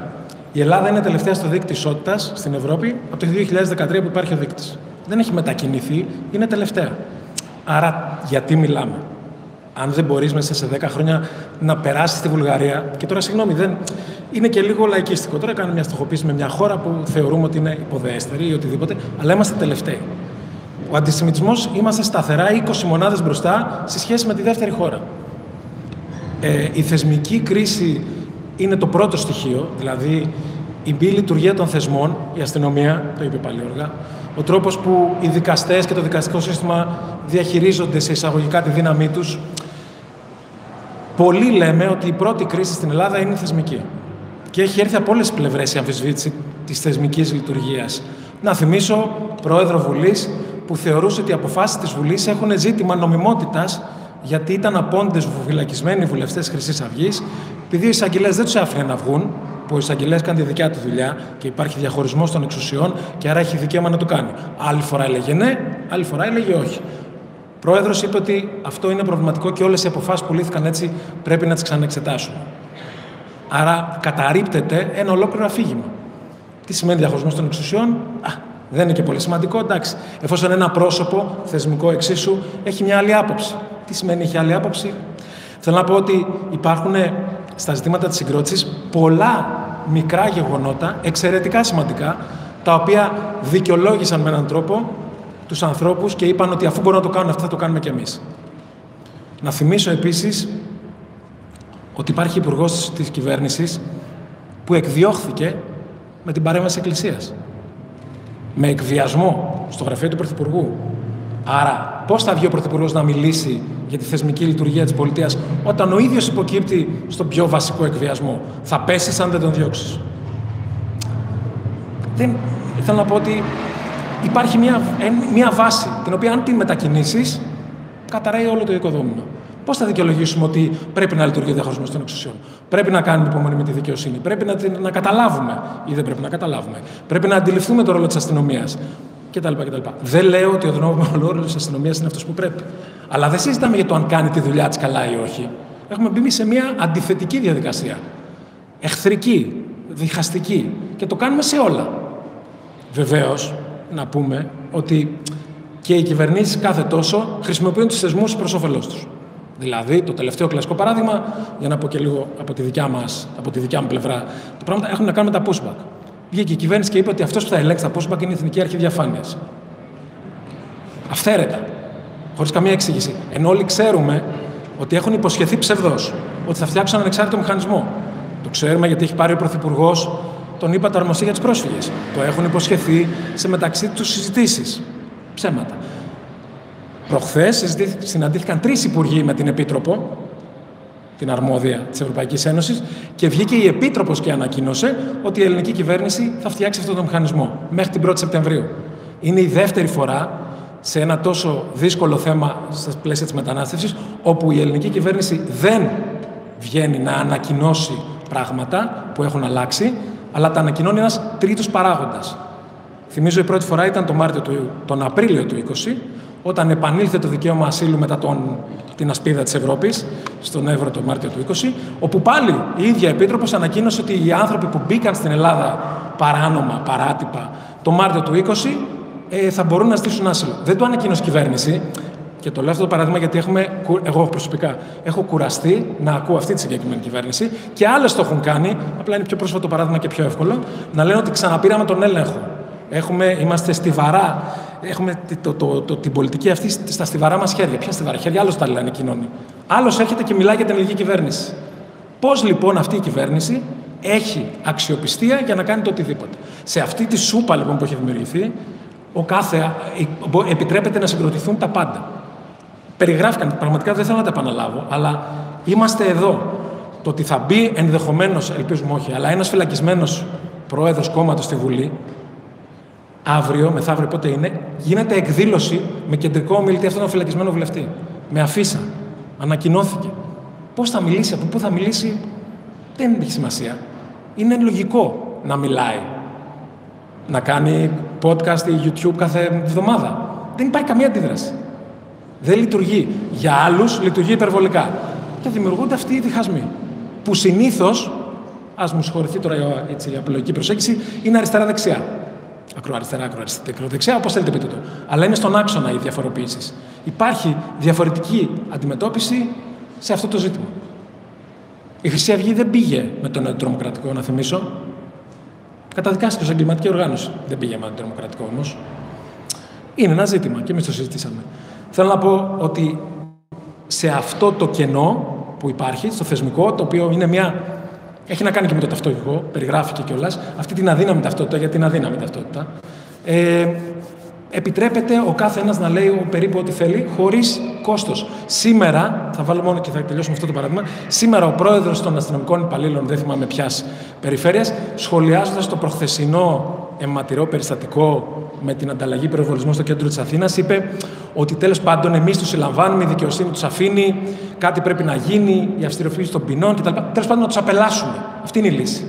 Η Ελλάδα είναι τελευταία στο δείκτη ισότητας στην Ευρώπη από το δύο χιλιάδες δεκατρία που υπάρχει ο δείκτης. Δεν έχει μετακινηθεί, είναι τελευταία. Άρα, γιατί μιλάμε? Αν δεν μπορείς μέσα σε δέκα χρόνια να περάσεις στη Βουλγαρία, και τώρα συγγνώμη, δεν... είναι και λίγο λαϊκίστικο. Τώρα κάνουμε μια στοχοποίηση με μια χώρα που θεωρούμε ότι είναι υποδέστερη ή οτιδήποτε, αλλά είμαστε τελευταίοι. Ο αντισημιτισμός είμαστε σταθερά είκοσι μονάδες μπροστά σε σχέση με τη δεύτερη χώρα. Ε, η θεσμική κρίση είναι το πρώτο στοιχείο, δηλαδή η μη λειτουργία των θεσμών, η αστυνομία, το είπε πάλι Όργα, ο τρόπος που οι δικαστές και το δικαστικό σύστημα διαχειρίζονται σε εισαγωγικά τη δύναμή τους. Πολλοί λέμε ότι η πρώτη κρίση στην Ελλάδα είναι η θεσμική. Και έχει έρθει από όλες τις πλευρές η αμφισβήτηση της θεσμικής λειτουργίας. Να θυμίσω πρόεδρο Βουλής που θεωρούσε ότι οι αποφάσεις της Βουλής έχουν ζήτημα νομιμότητας, γιατί ήταν απόντες φυλακισμένοι βουλευτές Χρυσής Αυγής, επειδή οι εισαγγελές δεν τους άφηναν να βγουν, που ο εισαγγελέας κάνει τη δικιά του δουλειά και υπάρχει διαχωρισμός των εξουσιών και άρα έχει δικαίωμα να το κάνει. Άλλη φορά έλεγε ναι, άλλη φορά έλεγε όχι. Ο πρόεδρος είπε ότι αυτό είναι προβληματικό και όλες οι αποφάσεις που λήφθηκαν έτσι πρέπει να τις ξαναεξετάσουμε. Άρα καταρρίπτεται ένα ολόκληρο αφήγημα. Τι σημαίνει διαχωρισμός των εξουσιών? Α, δεν είναι και πολύ σημαντικό, εντάξει. Εφόσον ένα πρόσωπο θεσμικό εξίσου έχει μια άλλη άποψη. Τι σημαίνει έχει άλλη άποψη? Θέλω να πω ότι υπάρχουν στα ζητήματα της συγκρότησης πολλά μικρά γεγονότα, εξαιρετικά σημαντικά, τα οποία δικαιολόγησαν με έναν τρόπο τους ανθρώπους και είπαν ότι αφού μπορούν να το κάνουν αυτό, θα το κάνουμε κι εμείς. Να θυμίσω επίσης ότι υπάρχει υπουργός της κυβέρνησης που εκδιώχθηκε με την παρέμβαση Εκκλησίας. Με εκβιασμό στο γραφείο του Πρωθυπουργού. Άρα, πώς θα βγει ο Πρωθυπουργός να μιλήσει για τη θεσμική λειτουργία της πολιτείας όταν ο ίδιος υποκύπτει στον πιο βασικό εκβιασμό? Θα πέσεις αν δεν τον διώξεις. Δεν... Θέλω να πω ότι υπάρχει μια, μια βάση την οποία αν την μετακινήσεις καταραίει όλο το οικοδόμημα. Πώς θα δικαιολογήσουμε ότι πρέπει να λειτουργεί ο διαχωρισμός των εξουσιών? Πρέπει να κάνουμε υπομονή με τη δικαιοσύνη. Πρέπει να, να καταλάβουμε ή δεν πρέπει να καταλάβουμε. Πρέπει να αντιληφθούμε το ρόλο της αστυνομίας κτλ. κτλ. Δεν λέω ότι ο ρόλος της αστυνομίας είναι αυτός που πρέπει. Αλλά δεν συζητάμε για το αν κάνει τη δουλειά της καλά ή όχι. Έχουμε μπει σε μια αντιθετική διαδικασία. Εχθρική, διχαστική. Και το κάνουμε σε όλα. Βεβαίως, να πούμε ότι και οι κυβερνήσεις κάθε τόσο χρησιμοποιούν τους θεσμούς προς όφελός τους. Δηλαδή, το τελευταίο κλασικό παράδειγμα, για να πω και λίγο από τη δικιά μας, από τη δικιά μου πλευρά, τα πράγματα έχουν να κάνουν με τα pushback. Βγήκε η κυβέρνηση και είπε ότι αυτός που θα ελέγξει τα pushback είναι η Εθνική Αρχή Διαφάνειας. Αυθαίρετα. Χωρίς καμία εξήγηση. Ενώ όλοι ξέρουμε ότι έχουν υποσχεθεί ψευδώς ότι θα φτιάξουν ανεξάρτητο μηχανισμό. Το ξέρουμε γιατί έχει πάρει ο Πρωθυπουργός τον ύπατο αρμοστή για τις πρόσφυγες. Το έχουν υποσχεθεί σε μεταξύ τους συζητήσεις. Ψέματα. Προχθές συναντήθηκαν τρεις υπουργοί με την Επίτροπο, την αρμόδια της Ευρωπαϊκής Ένωσης, και βγήκε η Επίτροπος και ανακοίνωσε ότι η ελληνική κυβέρνηση θα φτιάξει αυτό το μηχανισμό μέχρι την πρώτη Σεπτεμβρίου. Είναι η δεύτερη φορά σε ένα τόσο δύσκολο θέμα στα πλαίσια της μετανάστευσης, όπου η ελληνική κυβέρνηση δεν βγαίνει να ανακοινώσει πράγματα που έχουν αλλάξει, αλλά τα ανακοινώνει ένας τρίτος παράγοντας. Θυμίζω η πρώτη φορά ήταν τον, Μάρτιο του, τον Απρίλιο του είκοσι, όταν επανήλθε το δικαίωμα ασύλου μετά τον, την ασπίδα της Ευρώπης, στον Εύρο το Μάρτιο του είκοσι, όπου πάλι η ίδια Επίτροπος ανακοίνωσε ότι οι άνθρωποι που μπήκαν στην Ελλάδα παράνομα, παράτυπα, το Μάρτιο του είκοσι, ε, θα μπορούν να στήσουν άσυλο. Δεν το ανακοίνωσε η κυβέρνηση. Και το λέω αυτό το παράδειγμα γιατί έχουμε, εγώ προσωπικά έχω κουραστεί να ακούω αυτή τη συγκεκριμένη κυβέρνηση και άλλες το έχουν κάνει, απλά είναι πιο πρόσφατο παράδειγμα και πιο εύκολο, να λένε ότι ξαναπήραμε τον έλεγχο. Έχουμε, είμαστε στιβαρά, έχουμε το, το, το, το, την πολιτική αυτή στα στιβαρά μας χέρια. Ποια στιβαρά χέρια, άλλος τα λέει ανακοινώνει. Άλλος έρχεται και μιλάει για την ελληνική κυβέρνηση. Πώς λοιπόν αυτή η κυβέρνηση έχει αξιοπιστία για να κάνει το οτιδήποτε? Σε αυτή τη σούπα λοιπόν που έχει δημιουργηθεί, ο κάθε, επιτρέπεται να συγκροτηθούν τα πάντα. Περιγράφηκαν, πραγματικά δεν θέλω να τα επαναλάβω, αλλά είμαστε εδώ. Το ότι θα μπει ενδεχομένως, ελπίζουμε όχι, αλλά ένας φυλακισμένος πρόεδρος κόμματος στη Βουλή, αύριο, μεθαύριο πότε είναι, γίνεται εκδήλωση με κεντρικό ομιλητή αυτόν τον φυλακισμένο βουλευτή. Με αφίσα. Ανακοινώθηκε. Πώς θα μιλήσει, από πού θα μιλήσει, δεν έχει σημασία. Είναι λογικό να μιλάει. Να κάνει podcast ή YouTube κάθε εβδομάδα. Δεν υπάρχει καμία αντίδραση. Δεν λειτουργεί. Για άλλους λειτουργεί υπερβολικά. Και δημιουργούνται αυτοί οι διχασμοί. Που συνήθως ας μου συγχωρηθεί τώρα έτσι, η απλοϊκή προσέγγιση, είναι αριστερά-δεξιά. Ακροαριστερά, ακροαριστερά-δεξιά, όπως θέλετε πείτε το. Αλλά είναι στον άξονα οι διαφοροποιήσεις. Υπάρχει διαφορετική αντιμετώπιση σε αυτό το ζήτημα. Η Χρυσή Αυγή δεν πήγε με τον τρομοκρατικό, να θυμίσω. Καταδικάστηκε ως εγκληματική οργάνωση. Δεν πήγε με τον τρομοκρατικό όμως. Είναι ένα ζήτημα και εμείς το συζητήσαμε. Θέλω να πω ότι σε αυτό το κενό που υπάρχει, στο θεσμικό, το οποίο είναι μια. Έχει να κάνει και με το ταυτότητικό, περιγράφηκε κιόλας, αυτή την αδύναμη ταυτότητα, γιατί είναι αδύναμη ταυτότητα. Ε, επιτρέπεται ο κάθε ένας να λέει περίπου ό,τι θέλει, χωρίς κόστος. Σήμερα, θα βάλω μόνο και θα τελειώσω με αυτό το παράδειγμα, σήμερα ο πρόεδρος των αστυνομικών υπαλλήλων, δεν θυμάμαι ποιας περιφέρειας, σχολιάζοντας το προχθεσινό αιματηρό περιστατικό με την ανταλλαγή πυροβολισμού στο κέντρο της Αθήνας, είπε ότι τέλος πάντων εμείς τους συλλαμβάνουμε, η δικαιοσύνη τους αφήνει, κάτι πρέπει να γίνει, η αυστηριοποίηση των ποινών κτλ. Τέλος πάντων να τους απελάσουμε. Αυτή είναι η λύση.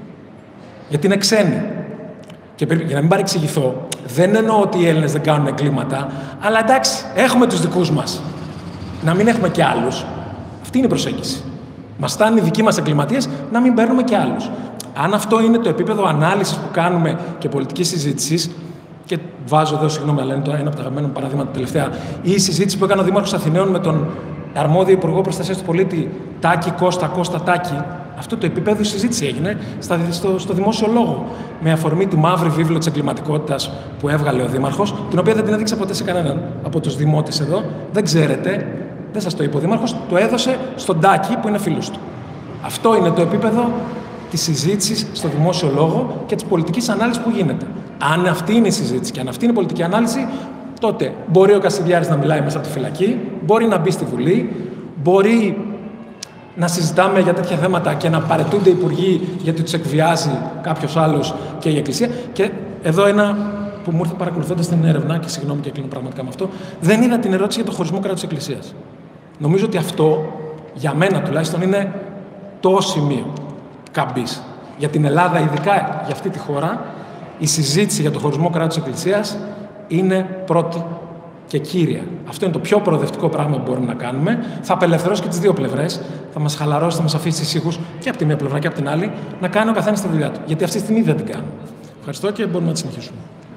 Γιατί είναι ξένοι. Και για να μην παρεξηγηθώ, δεν εννοώ ότι οι Έλληνες δεν κάνουν εγκλήματα, αλλά εντάξει, έχουμε τους δικούς μας. Να μην έχουμε και άλλους. Αυτή είναι η προσέγγιση. Μας φτάνουν οι δικοί μας εγκληματίες, να μην παίρνουμε και άλλους. Αν αυτό είναι το επίπεδο ανάλυσης που κάνουμε και πολιτικής συζήτησης, και βάζω εδώ, συγγνώμη, αλλά είναι το ένα από τα αγαπημένα μου παραδείγματα τελευταία, ή η συζήτηση που έκανε ο Δήμαρχος Αθηναίων με τον αρμόδιο Υπουργό Προστασίας του Πολίτη, Τάκη Κώστα, Κώστα Τάκη, αυτό το επίπεδο η συζήτηση έγινε στο, στο δημόσιο λόγο. Με αφορμή τη μαύρη βίβλο της εγκληματικότητας που έβγαλε ο Δήμαρχος, την οποία δεν την έδειξε ποτέ σε κανέναν από τους δημότες εδώ. Δεν ξέρετε, δεν σας το είπε ο Δήμαρχος, το έδωσε στον Τάκη που είναι φίλος του. Αυτό είναι το επίπεδο της συζήτησης στο δημόσιο λόγο και της πολιτικής ανάλυσης που γίνεται. Αν αυτή είναι η συζήτηση και αν αυτή είναι η πολιτική ανάλυση, τότε μπορεί ο Κασιδιάρης να μιλάει μέσα από τη φυλακή, μπορεί να μπει στη Βουλή, μπορεί να συζητάμε για τέτοια θέματα και να παραιτούνται οι υπουργοί γιατί τους εκβιάζει κάποιος άλλος και η Εκκλησία. Και εδώ ένα που μου ήρθε παρακολουθώντας την έρευνα, και συγγνώμη και κλείνω πραγματικά με αυτό, δεν είδα την ερώτηση για το χωρισμό κράτους Εκκλησίας. Νομίζω ότι αυτό, για μένα τουλάχιστον, είναι το σημείο καμπής. Για την Ελλάδα, ειδικά για αυτή τη χώρα, η συζήτηση για το χωρισμό κράτους Εκκλησίας είναι πρώτη και κύρια. Αυτό είναι το πιο προοδευτικό πράγμα που μπορούμε να κάνουμε. Θα απελευθερώσει και τις δύο πλευρές. Θα μας χαλαρώσει, θα μας αφήσει ησύχους και από τη μία πλευρά και από την άλλη να κάνει ο καθένας τη δουλειά του. Γιατί αυτή τη στιγμή δεν την κάνουμε. Ευχαριστώ και μπορούμε να τη συνεχίσουμε.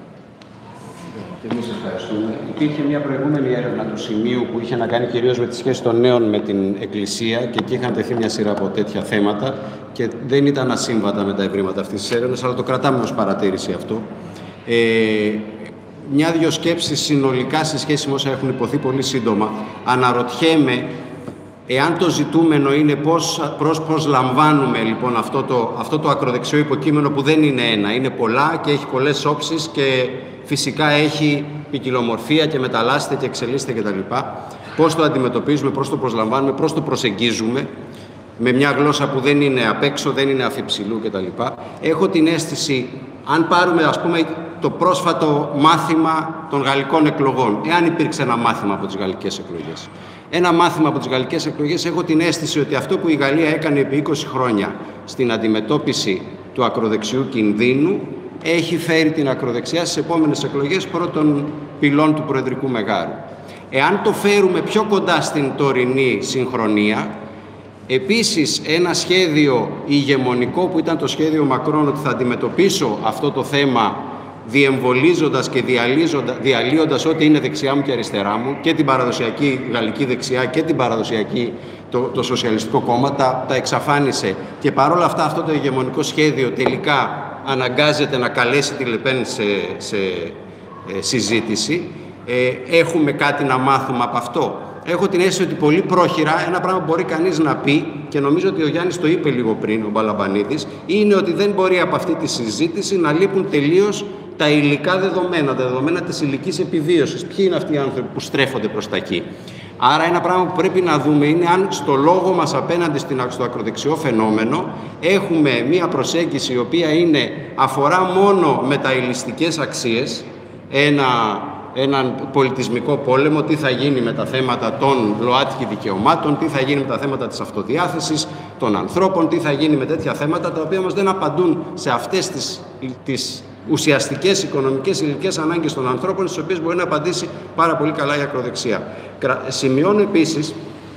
Και εμείς ευχαριστούμε. Υπήρχε μια προηγούμενη έρευνα του Σημείου που είχε να κάνει κυρίως με τη σχέση των νέων με την Εκκλησία και εκεί είχαν τεθεί μια σειρά από τέτοια θέματα και δεν ήταν ασύμβατα με τα ευρήματα αυτής της έρευνας, αλλά το κρατάμε ως παρατήρηση αυτό. Ε, Μια-δυο σκέψεις συνολικά σε σχέση με όσα έχουν υποθεί πολύ σύντομα. Αναρωτιέμαι εάν το ζητούμενο είναι πώς, πώς, πώς λαμβάνουμε λοιπόν αυτό το, αυτό το ακροδεξιό υποκείμενο που δεν είναι ένα, είναι πολλά και έχει πολλές όψεις και φυσικά έχει ποικιλομορφία και μεταλλάσσεται και εξελίσσεται κτλ. Πώς το αντιμετωπίζουμε, πώς το προσλαμβάνουμε, πώς το προσεγγίζουμε με μια γλώσσα που δεν είναι απ' έξω, δεν είναι αφιψηλού κτλ. Έχω την αίσθηση, αν πάρουμε ας πούμε το πρόσφατο μάθημα των γαλλικών εκλογών, εάν υπήρξε ένα μάθημα από τις γαλλικές εκλογές. Ένα μάθημα από τις γαλλικές εκλογές, έχω την αίσθηση ότι αυτό που η Γαλλία έκανε επί είκοσι χρόνια στην αντιμετώπιση του ακροδεξιού κινδύνου έχει φέρει την ακροδεξιά στις επόμενες εκλογές πρώτων πυλών του προεδρικού μεγάρου. Εάν το φέρουμε πιο κοντά στην τωρινή συγχρονία, επίσης ένα σχέδιο ηγεμονικό που ήταν το σχέδιο Μακρόν, ότι θα αντιμετωπίσω αυτό το θέμα διεμβολίζοντας και διαλύοντας ό,τι είναι δεξιά μου και αριστερά μου, και την παραδοσιακή γαλλική δεξιά και την παραδοσιακή το, το Σοσιαλιστικό Κόμμα, τα, τα εξαφάνισε. Και παρόλα αυτά αυτό το ηγεμονικό σχέδιο τελικά αναγκάζεται να καλέσει τη Λεπέν σε, σε ε, συζήτηση. Ε, έχουμε κάτι να μάθουμε από αυτό. Έχω την αίσθηση ότι πολύ πρόχειρα ένα πράγμα που μπορεί κανείς να πει, και νομίζω ότι ο Γιάννης το είπε λίγο πριν, ο Μπαλαμπανίδης, είναι ότι δεν μπορεί από αυτή τη συζήτηση να λείπουν τελείως τα υλικά δεδομένα, τα δεδομένα της υλικής επιβίωσης. Ποιοι είναι αυτοί οι άνθρωποι που στρέφονται προς τα εκεί. Άρα ένα πράγμα που πρέπει να δούμε είναι αν στο λόγο μας απέναντι στο ακροδεξιό φαινόμενο έχουμε μία προσέγγιση η οποία είναι, αφορά μόνο μεταειλιστικές αξίες, ένα, έναν πολιτισμικό πόλεμο, τι θα γίνει με τα θέματα των ΛΟΑΤΚΙ δικαιωμάτων, τι θα γίνει με τα θέματα της αυτοδιάθεσης των ανθρώπων, τι θα γίνει με τέτοια θέματα τα οποία όμως δεν απαντούν σε αυτές τις, τις ουσιαστικές οικονομικές υλικές ανάγκες των ανθρώπων, στις οποίες μπορεί να απαντήσει πάρα πολύ καλά η ακροδεξιά. Σημειώνω επίσης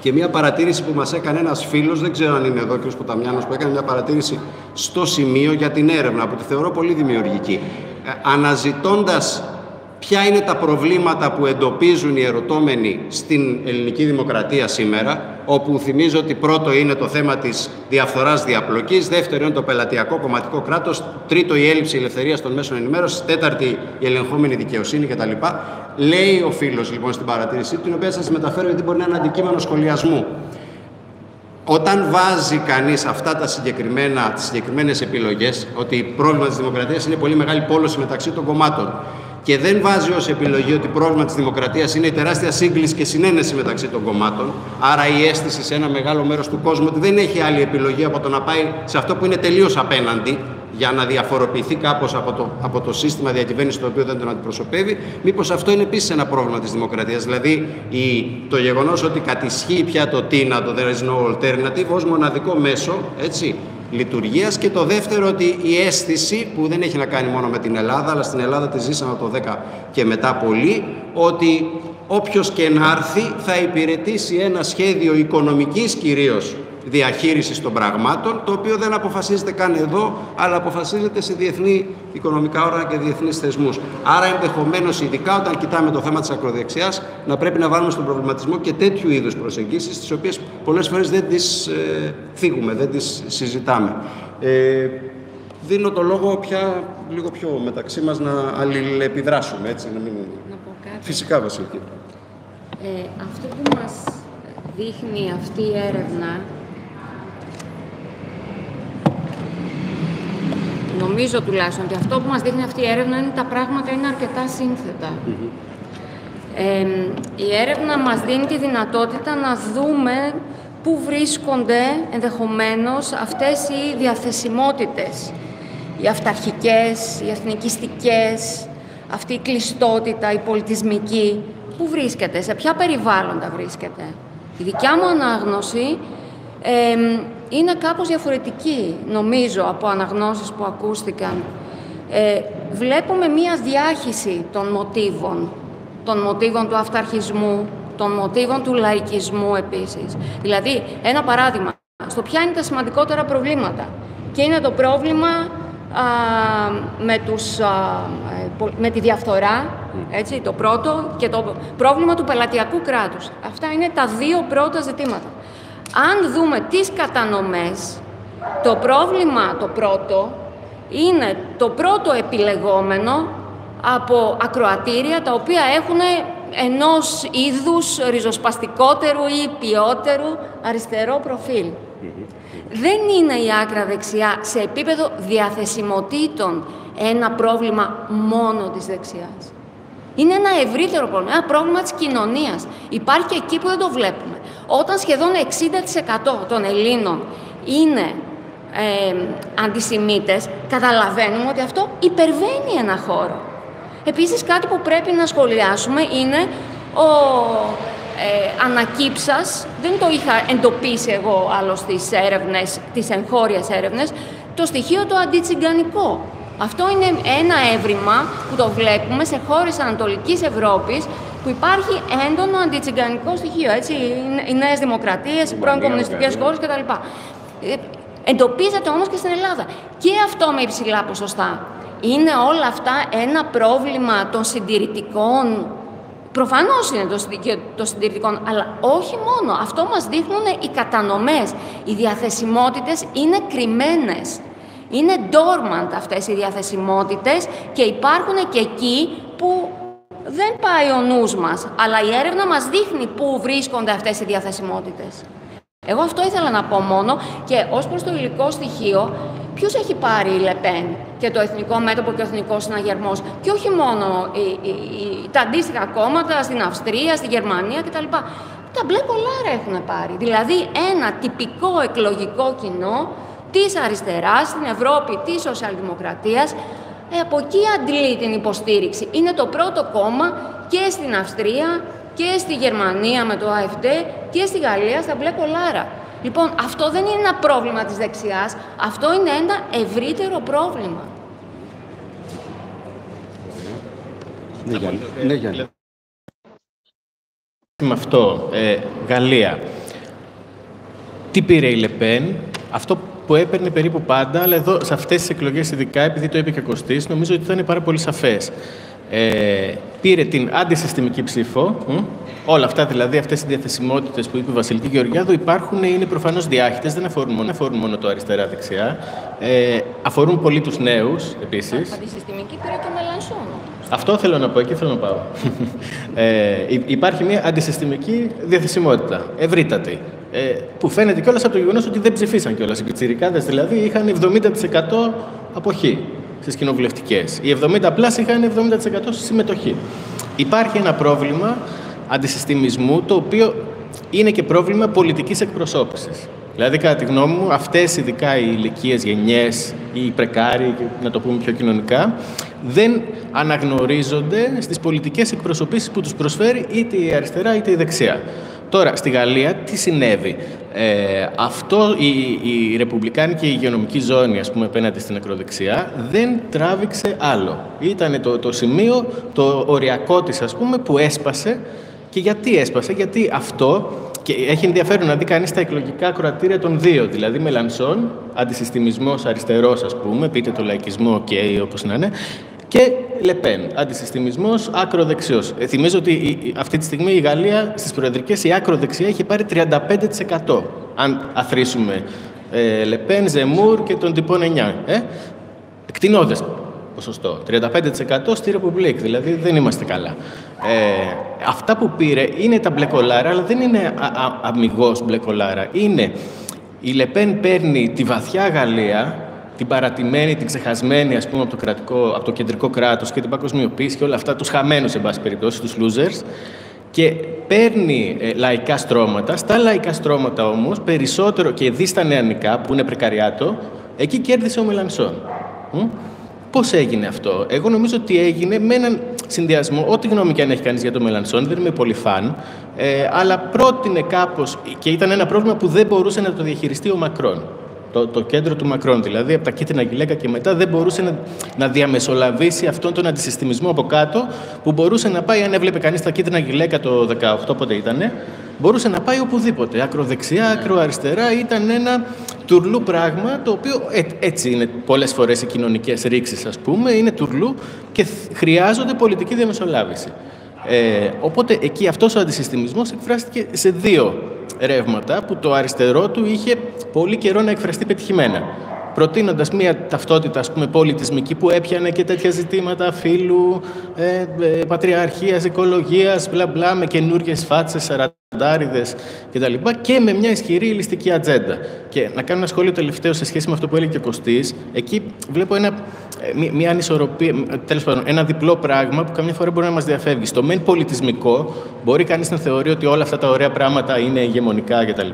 Και μια παρατήρηση που μας έκανε ένας φίλος, δεν ξέρω αν είναι εδώ, κ. Ποταμιάνος, που έκανε μια παρατήρηση στο σημείο για την έρευνα, που τη θεωρώ πολύ δημιουργική. Αναζητώντας ποια είναι τα προβλήματα που εντοπίζουν οι ερωτώμενοι στην ελληνική δημοκρατία σήμερα, όπου θυμίζω ότι πρώτο είναι το θέμα της διαφθοράς διαπλοκής, δεύτερο είναι το πελατειακό κομματικό κράτος, τρίτο η έλλειψη ελευθερίας των μέσων ενημέρωσης, τέταρτη η ελεγχόμενη δικαιοσύνη κτλ. Λέει ο φίλος λοιπόν στην παρατήρησή του, την οποία σας μεταφέρω γιατί μπορεί να είναι αντικείμενο σχολιασμού. Όταν βάζει κανείς αυτά τα συγκεκριμένα, τις συγκεκριμένες επιλογές, ότι το πρόβλημα της δημοκρατίας είναι πολύ μεγάλη πόλωση μεταξύ των κομμάτων, και δεν βάζει ως επιλογή ότι το πρόβλημα της δημοκρατίας είναι η τεράστια σύγκληση και συνένεση μεταξύ των κομμάτων, άρα η αίσθηση σε ένα μεγάλο μέρος του κόσμου ότι δεν έχει άλλη επιλογή από το να πάει σε αυτό που είναι τελείως απέναντι, για να διαφοροποιηθεί κάπως από το, από το σύστημα διακυβέρνησης το οποίο δεν τον αντιπροσωπεύει, μήπως αυτό είναι επίσης ένα πρόβλημα της δημοκρατίας. Δηλαδή η, το γεγονός ότι κατησχύει πια το τίνα, το there is no alternative, ως μοναδικό μέσο, έτσι, λειτουργίας, και το δεύτερο ότι η αίσθηση που δεν έχει να κάνει μόνο με την Ελλάδα, αλλά στην Ελλάδα τη ζήσαμε από το δέκα και μετά πολύ, ότι όποιος και να έρθει θα υπηρετήσει ένα σχέδιο οικονομικής κυρίως διαχείρισης των πραγμάτων, το οποίο δεν αποφασίζεται καν εδώ, αλλά αποφασίζεται σε διεθνή οικονομικά όργανα και διεθνείς θεσμούς. Άρα, ενδεχομένως, ειδικά όταν κοιτάμε το θέμα της ακροδεξιάς, να πρέπει να βάλουμε στον προβληματισμό και τέτοιου είδους προσεγγίσεις, τις οποίες πολλές φορές δεν τις ε, θίγουμε, δεν τις συζητάμε. Ε, δίνω το λόγο πια λίγο πιο μεταξύ μας να αλληλεπιδράσουμε, έτσι, να μην... Να πω κάτι. Φυσικά, Βασιλική. Ε, αυτό που μας δείχνει αυτή η έρευνα, νομίζω τουλάχιστον ότι αυτό που μας δείχνει αυτή η έρευνα είναι τα πράγματα είναι αρκετά σύνθετα. Mm-hmm. Ε, η έρευνα μας δίνει τη δυνατότητα να δούμε πού βρίσκονται ενδεχομένως αυτές οι διαθεσιμότητες, οι αυταρχικές, οι εθνικιστικές, αυτή η κλειστότητα, η πολιτισμική, πού βρίσκεται, σε ποια περιβάλλοντα βρίσκεται. Η δικιά μου ανάγνωση ε, είναι κάπως διαφορετική, νομίζω, από αναγνώσεις που ακούστηκαν. Ε, βλέπουμε μία διάχυση των μοτίβων, των μοτίβων του αυταρχισμού, των μοτίβων του λαϊκισμού επίσης. Δηλαδή, ένα παράδειγμα, στο ποια είναι τα σημαντικότερα προβλήματα. Και είναι το πρόβλημα α, με, τους, α, με τη διαφθορά, έτσι, το πρώτο, και το πρόβλημα του πελατειακού κράτους. Αυτά είναι τα δύο πρώτα ζητήματα. Αν δούμε τις κατανομές, το πρόβλημα το πρώτο είναι το πρώτο επιλεγόμενο από ακροατήρια τα οποία έχουν ενός είδους ριζοσπαστικότερου ή ποιότερου αριστερό προφίλ. Δεν είναι η άκρα δεξιά σε επίπεδο διαθεσιμοτήτων ένα πρόβλημα μόνο της δεξιάς. Είναι ένα ευρύτερο πρόβλημα, ένα πρόβλημα της κοινωνίας. Υπάρχει και εκεί που δεν το βλέπουμε. Όταν σχεδόν εξήντα τοις εκατό των Ελλήνων είναι ε, αντισημίτες, καταλαβαίνουμε ότι αυτό υπερβαίνει ένα χώρο. Επίσης, κάτι που πρέπει να σχολιάσουμε είναι ο ε, ανακύψας, δεν το είχα εντοπίσει εγώ άλλο στις έρευνες, τις εγχώριες έρευνες, το στοιχείο το αντιτσιγκανικό. Αυτό είναι ένα έβριμα που το βλέπουμε σε χώρες Ανατολικής Ευρώπης, που υπάρχει έντονο αντιτσιγκανικό στοιχείο, έτσι, οι νέες δημοκρατίες, οι πρώην κομμουνιστικές χώρες κτλ. Εντοπίζεται όμως και στην Ελλάδα. Και αυτό με υψηλά ποσοστά. Είναι όλα αυτά ένα πρόβλημα των συντηρητικών. Προφανώς είναι το, το συντηρητικών, αλλά όχι μόνο. Αυτό μας δείχνουν οι κατανομές. Οι διαθεσιμότητες είναι κρυμμένες. Είναι dormant αυτές οι διαθεσιμότητες και υπάρχουν και εκεί που δεν πάει ο νους μας, αλλά η έρευνα μας δείχνει πού βρίσκονται αυτές οι διαθεσιμότητες. Εγώ αυτό ήθελα να πω μόνο, και ως προς το υλικό στοιχείο, ποιος έχει πάρει η Λεπέν και το Εθνικό Μέτωπο και ο Εθνικός Συναγερμός, και όχι μόνο η, η, η, τα αντίστοιχα κόμματα στην Αυστρία, στη Γερμανία κτλ. Τα μπλε κολάρα έχουν πάρει. Δηλαδή ένα τυπικό εκλογικό κοινό της αριστεράς, στην Ευρώπη της σοσιαλδημοκρατίας, ε, από εκεί αντλεί την υποστήριξη. Είναι το πρώτο κόμμα και στην Αυστρία και στη Γερμανία με το Α Εφ Ντι και στη Γαλλία στα μπλε κολάρα. Λοιπόν, αυτό δεν είναι ένα πρόβλημα της δεξιάς, αυτό είναι ένα ευρύτερο πρόβλημα. Ναι, Γιάννη. Ναι, Γιάννη. Με αυτό, ε, Γαλλία. τι πήρε η Λεπέν, αυτό που έπαιρνε περίπου πάντα, αλλά εδώ σε αυτές τις εκλογές ειδικά, επειδή το είπε και ο Κωστής, νομίζω ότι ήταν πάρα πολύ σαφές. Ε, πήρε την αντισυστημική ψήφο, μ? όλα αυτά δηλαδή, αυτές οι διαθεσιμότητες που είπε η Βασιλική Γεωργιάδου υπάρχουν, είναι προφανώς διάχυτες, δεν αφορούν μόνο, αφορούν μόνο το αριστερά-δεξιά, ε, αφορούν πολύ τους νέους επίσης. Αντισυστημική πήρε και Μελανσόν. Αυτό θέλω να πω, εκεί θέλω να πάω. ε, υπάρχει μια αντισυστημική διαθεσιμότητα, ευρύτατη, ε, που φαίνεται κιόλας από το γεγονός ότι δεν ψηφίσαν κιόλας. Οι πιτσιρικάδες δηλαδή είχαν εβδομήντα τοις εκατό αποχή στις κοινοβουλευτικές. Οι εβδομήντα πλάς είχαν εβδομήντα τοις εκατό συμμετοχή. Υπάρχει ένα πρόβλημα αντισυστημισμού, το οποίο είναι και πρόβλημα πολιτικής εκπροσώπησης. Δηλαδή, κατά τη γνώμη μου, αυτές ειδικά οι ηλικίες, γενιές ή οι πρεκάριοι, να το πούμε πιο κοινωνικά, δεν αναγνωρίζονται στις πολιτικές εκπροσωπήσεις που τους προσφέρει είτε η αριστερά είτε η δεξιά. Τώρα, στη Γαλλία τι συνέβη. Ε, αυτό η, η ρεπουμπλικάνικη υγειονομική ζώνη, ας πούμε, απέναντι στην ακροδεξιά, δεν τράβηξε άλλο. Ήταν το, το σημείο, το οριακό της, ας πούμε, που έσπασε. Και γιατί έσπασε, γιατί αυτό, και έχει ενδιαφέρον να δει κανείς τα εκλογικά ακροατήρια των δύο, δηλαδή Μελανσόν, αντισυστημισμός αριστερός, ας πούμε, πείτε το λαϊκισμό και okay, όπως να είναι, και Λεπέν, αντισυστημισμός ακροδεξιός. Ε, θυμίζω ότι η, αυτή τη στιγμή η Γαλλία στις προεδρικές η ακροδεξιά είχε πάρει τριάντα πέντε τοις εκατό, αν αθροίσουμε ε, Λεπέν, Ζεμούρ και τον τυπών εννιά. Ε? Εκτινώδες ποσοστό. τριάντα πέντε τοις εκατό στη Ρεπουμπλίκ, δηλαδή δεν είμαστε καλά. Ε, αυτά που πήρε είναι τα μπλε κολάρα, αλλά δεν είναι α, α, αμιγώς μπλε κολάρα. Είναι η Λεπέν παίρνει τη βαθιά Γαλλία, την παρατημένη, την ξεχασμένη, ας πούμε, από το, κρατικό, από το κεντρικό κράτος και την παγκοσμιοποίηση και όλα αυτά, τους χαμένους, εν πάση περιπτώσει, τους losers, και παίρνει ε, λαϊκά στρώματα. Στα λαϊκά στρώματα όμως, περισσότερο και δει στα νεανικά, που είναι πρεκαριάτο, εκεί κέρδισε ο Μελανσόν. Μ? Πώς έγινε αυτό? Εγώ νομίζω ότι έγινε με έναν συνδυασμό, ό,τι γνώμη και αν έχει κανείς για τον Μελανσόν, δεν είμαι πολύ φαν, ε, αλλά πρότεινε κάπως, και ήταν ένα πρόβλημα που δεν μπορούσε να το διαχειριστεί ο Μακρόν. Το, το κέντρο του Μακρόν, δηλαδή από τα κίτρινα γυλαίκα και μετά, δεν μπορούσε να, να διαμεσολαβήσει αυτόν τον αντισυστημισμό από κάτω, που μπορούσε να πάει, αν έβλεπε κανείς τα κίτρινα γυλαίκα το δεκαοκτώ, πότε ήτανε, μπορούσε να πάει οπουδήποτε. Ακροδεξιά, ακροαριστερά, ήταν ένα τουρλού πράγμα, το οποίο ε, έτσι είναι πολλές φορές οι κοινωνικές ρήξεις, ας πούμε, είναι τουρλού και χρειάζονται πολιτική διαμεσολάβηση. Ε, οπότε εκεί αυτός ο αντισυστημισμός εκφράστηκε σε δύο ρεύματα που το αριστερό του είχε πολύ καιρό να εκφραστεί πετυχημένα. Προτείνοντας μια ταυτότητα, ας πούμε, πολιτισμική που έπιανε και τέτοια ζητήματα φύλου, ε, ε, πατριαρχίας, οικολογίας, μπλα μπλα, με καινούργιες φάτσες, σαραντάριδες κτλ. Και με μια ισχυρή ηλιστική ατζέντα. Και να κάνω ένα σχόλιο τελευταίο σε σχέση με αυτό που έλεγε και ο Κωστής. Εκεί βλέπω ένα, μια, μια ανισορροπία, τέλος πάντων, ένα διπλό πράγμα που καμιά φορά μπορεί να μας διαφεύγει. Στο μεν πολιτισμικό, μπορεί κανείς να θεωρεί ότι όλα αυτά τα ωραία πράγματα είναι ηγεμονικά κτλ.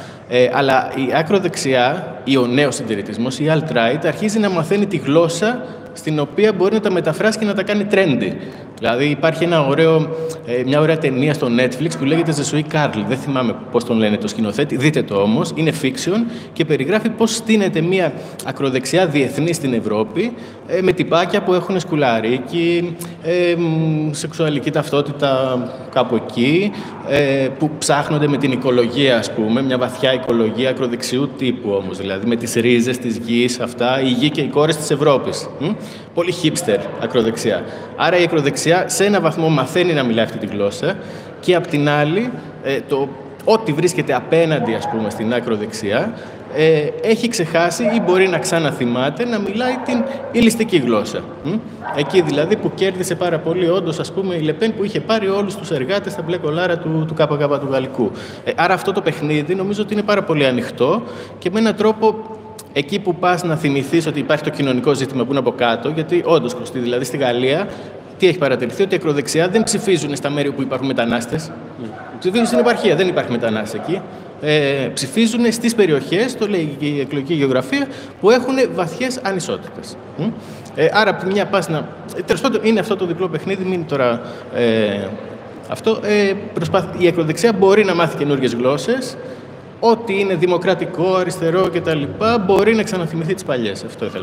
Ε, αλλά η ακροδεξιά ή ο νέος συντηρητισμός, η alt-right, αρχίζει να μαθαίνει τη γλώσσα στην οποία μπορεί να τα μεταφράσει και να τα κάνει trendy. Δηλαδή υπάρχει ένα ωραίο, ε, μια ωραία ταινία στο Netflix που λέγεται «Je suis Carl». Δεν θυμάμαι πώς τον λένε το σκηνοθέτη, δείτε το όμως. Είναι fiction και περιγράφει πώς στείνεται μια ακροδεξιά διεθνή στην Ευρώπη, ε, με τυπάκια που έχουν σκουλαρίκι, ε, σεξουαλική ταυτότητα κάπου εκεί, ε, που ψάχνονται με την οικολογία, ας πούμε, μια βαθιά οικολογία ακροδεξιού τύπου όμως, δηλαδή με τις ρίζες της γης, αυτά, η γη και οι κόρες της Ευρώπης. Μ? Πολύ hipster ακροδεξιά. Άρα η ακροδεξιά σε ένα βαθμό μαθαίνει να μιλάει αυτή τη γλώσσα και απ' την άλλη, ε, το, ό,τι βρίσκεται απέναντι, ας πούμε, στην ακροδεξιά, ε, έχει ξεχάσει ή μπορεί να ξαναθυμάται να μιλάει την ηλιστική γλώσσα. Μ? Εκεί δηλαδή που κέρδισε πάρα πολύ όντως, ας πούμε, η Λεπέν, που είχε πάρει όλους τους εργάτες στα μπλε κολάρα του, του ΚΚ του Γαλλικού. Ε, άρα αυτό το παιχνίδι νομίζω ότι είναι πάρα πολύ ανοιχτό και με έναν τρόπο εκεί που πας να θυμηθείς ότι υπάρχει το κοινωνικό ζήτημα που είναι από κάτω, γιατί όντως, Κωστή, δηλαδή στη Γαλλία, τι έχει παρατηρηθεί, ότι οι ακροδεξιά δεν ψηφίζουν στα μέρη όπου υπάρχουν μετανάστες. Mm. Ψηφίζουν στην επαρχία, δεν υπάρχει μετανάστες εκεί. Ε, ψηφίζουν στις περιοχές, το λέει και η εκλογική γεωγραφία, που έχουν βαθιές ανισότητες. Mm. Ε, άρα, από τη μια πας να. Τέλος πάντων, είναι αυτό το διπλό παιχνίδι, μην τώρα. Ε, αυτό, ε, προσπάθ... Η ακροδεξιά μπορεί να μάθει καινούργιες γλώσσες. Ό,τι είναι δημοκρατικό, αριστερό κτλ. Μπορεί να ξαναθυμηθεί τις παλιές. Αυτό ήθελα.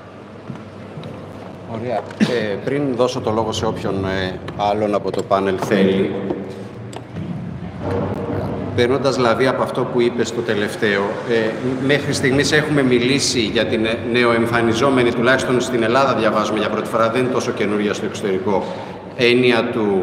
Ωραία. Ε, πριν δώσω το λόγο σε όποιον ε, άλλον από το πάνελ θέλει, παίρνοντας λαβή από αυτό που είπες το τελευταίο, ε, μέχρι στιγμής έχουμε μιλήσει για την νεοεμφανιζόμενη, τουλάχιστον στην Ελλάδα διαβάζουμε για πρώτη φορά, δεν είναι τόσο καινούργια στο εξωτερικό, έννοια του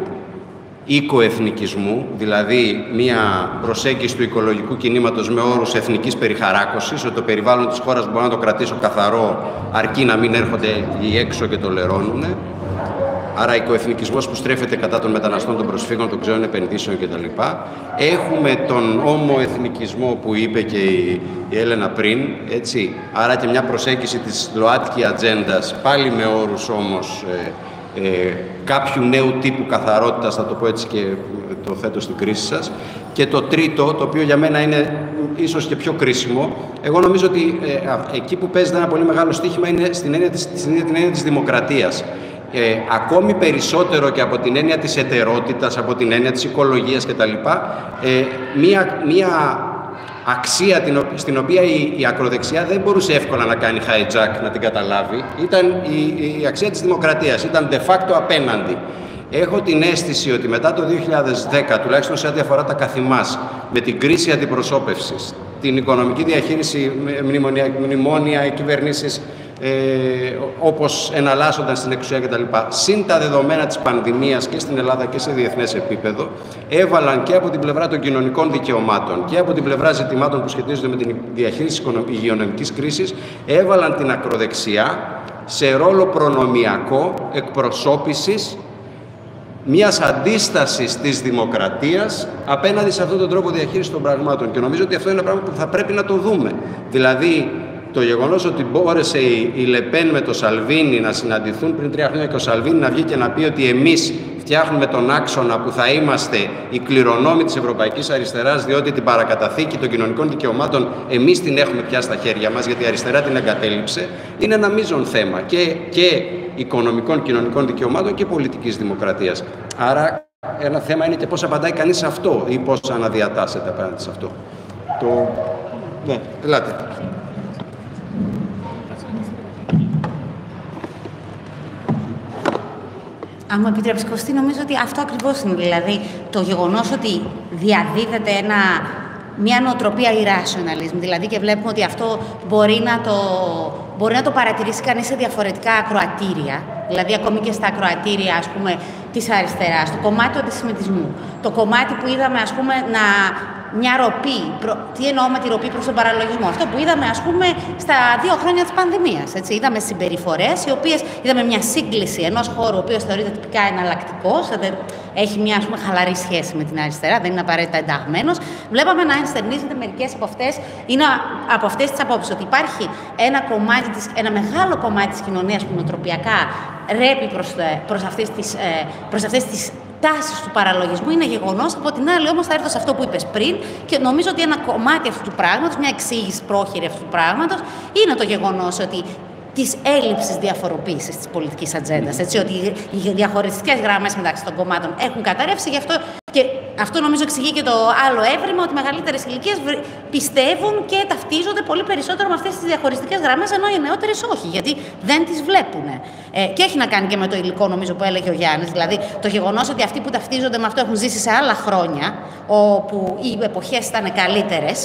οικοεθνικισμού, δηλαδή μια προσέγγιση του οικολογικού κινήματος με όρους εθνικής περιχαράκωσης, ότι το περιβάλλον της χώρας μπορεί να το κρατήσω καθαρό, αρκεί να μην έρχονται οι έξω και το λερώνουν. Άρα, οικοεθνικισμός που στρέφεται κατά των μεταναστών, των προσφύγων, των ξένων επενδύσεων κτλ. Έχουμε τον ομοεθνικισμό που είπε και η, η Έλενα πριν, έτσι. Άρα και μια προσέγγιση της ΛΟΑΤΚΙ ατζέντας, πάλι με όρους όμως ε, ε, κάποιου νέου τύπου καθαρότητας, θα το πω έτσι και το θέτω στην κρίση σας. Και το τρίτο, το οποίο για μένα είναι ίσως και πιο κρίσιμο, εγώ νομίζω ότι ε, εκεί που παίζεται ένα πολύ μεγάλο στοίχημα είναι στην έννοια της, στην έννοια της δημοκρατίας. Ε, ακόμη περισσότερο και από την έννοια της εταιρότητας, από την έννοια της οικολογίας κτλ. Ε, μία, μία αξία την, στην οποία η, η ακροδεξιά δεν μπορούσε εύκολα να κάνει hijack, να την καταλάβει, ήταν η, η αξία της δημοκρατίας, ήταν de facto απέναντι. Έχω την αίσθηση ότι μετά το δύο χιλιάδες δέκα, τουλάχιστον σε ό,τι αφορά τα καθημάς, με την κρίση αντιπροσώπευσης, την οικονομική διαχείριση, μνημονία, μνημόνια, κυβερνήσεις, Ε, όπως εναλλάσσονταν στην εξουσία κτλ. Συν τα δεδομένα της πανδημίας και στην Ελλάδα και σε διεθνές επίπεδο, έβαλαν και από την πλευρά των κοινωνικών δικαιωμάτων και από την πλευρά ζητημάτων που σχετίζονται με την διαχείριση υγειονομικής κρίσης, έβαλαν την ακροδεξιά σε ρόλο προνομιακό εκπροσώπησης μιας αντίστασης της δημοκρατίας απέναντι σε αυτόν τον τρόπο διαχείρισης των πραγμάτων. Και νομίζω ότι αυτό είναι ένα πράγμα που θα πρέπει να το δούμε. Δηλαδή, το γεγονός ότι μπόρεσε η Λεπέν με το Σαλβίνι να συναντηθούν πριν τρία χρόνια και ο Σαλβίνι να βγει και να πει ότι εμείς φτιάχνουμε τον άξονα που θα είμαστε οι κληρονόμοι της Ευρωπαϊκής Αριστεράς, διότι την παρακαταθήκη των κοινωνικών δικαιωμάτων εμείς την έχουμε πια στα χέρια μας, γιατί η αριστερά την εγκατέλειψε, είναι ένα μείζον θέμα και, και οικονομικών κοινωνικών δικαιωμάτων και πολιτικής δημοκρατίας. Άρα ένα θέμα είναι και πώς απαντάει κανείς σε αυτό ή πώς αναδιατάσσεται απέναντι σε αυτό. Το... Ναι, ελάτε. Αν μου επιτρέψει, Κωστή, νομίζω ότι αυτό ακριβώς είναι. Δηλαδή, το γεγονός ότι διαδίδεται ένα, μια νοοτροπία irrationalism, δηλαδή και βλέπουμε ότι αυτό μπορεί να το, μπορεί να το παρατηρήσει κανείς σε διαφορετικά ακροατήρια, δηλαδή ακόμη και στα ακροατήρια, ας πούμε, της αριστεράς, το κομμάτι του αντισημιτισμού, το κομμάτι που είδαμε, ας πούμε, να... μια ροπή. Προ... Τι εννοώ με τη ροπή προς τον παραλογισμό? Αυτό που είδαμε, ας πούμε, στα δύο χρόνια της πανδημίας. Έτσι. Είδαμε συμπεριφορές, οι οποίες είδαμε μια σύγκληση ενός χώρου, ο οποίος θεωρείται τυπικά εναλλακτικός, έχει μια, ας πούμε, χαλαρή σχέση με την αριστερά, δεν είναι απαραίτητα ενταγμένος. Βλέπαμε να ενστερνίζεται μερικές από αυτές, είναι από αυτές τις απόψεις, ότι υπάρχει ένα, κομμάτι της, ένα μεγάλο κομμάτι της κοινωνίας που νοοτροπιακά ρέπει προς, προς αυτές τις, προς αυτές τις τάσεις του παραλογισμού. Είναι γεγονός. Από την άλλη, όμως, θα έρθω σε αυτό που είπες πριν και νομίζω ότι ένα κομμάτι αυτού του πράγματος, μια εξήγηση πρόχειρη αυτού του πράγματος, είναι το γεγονός ότι της έλλειψης διαφοροποίησης της πολιτικής ατζέντας. Έτσι, ότι οι διαχωριστικές γραμμές μεταξύ των κομμάτων έχουν καταρρεύσει, γι' αυτό και αυτό νομίζω εξηγεί και το άλλο έβριμα, ότι οι μεγαλύτερες ηλικίες πιστεύουν και ταυτίζονται πολύ περισσότερο με αυτές τις διαχωριστικές γραμμές, ενώ οι νεότερες όχι, γιατί δεν τις βλέπουν. Ε, και έχει να κάνει και με το υλικό, νομίζω, που έλεγε ο Γιάννης, δηλαδή το γεγονός ότι αυτοί που ταυτίζονται με αυτό έχουν ζήσει σε άλλα χρόνια, όπου οι εποχές ήταν καλύτερες.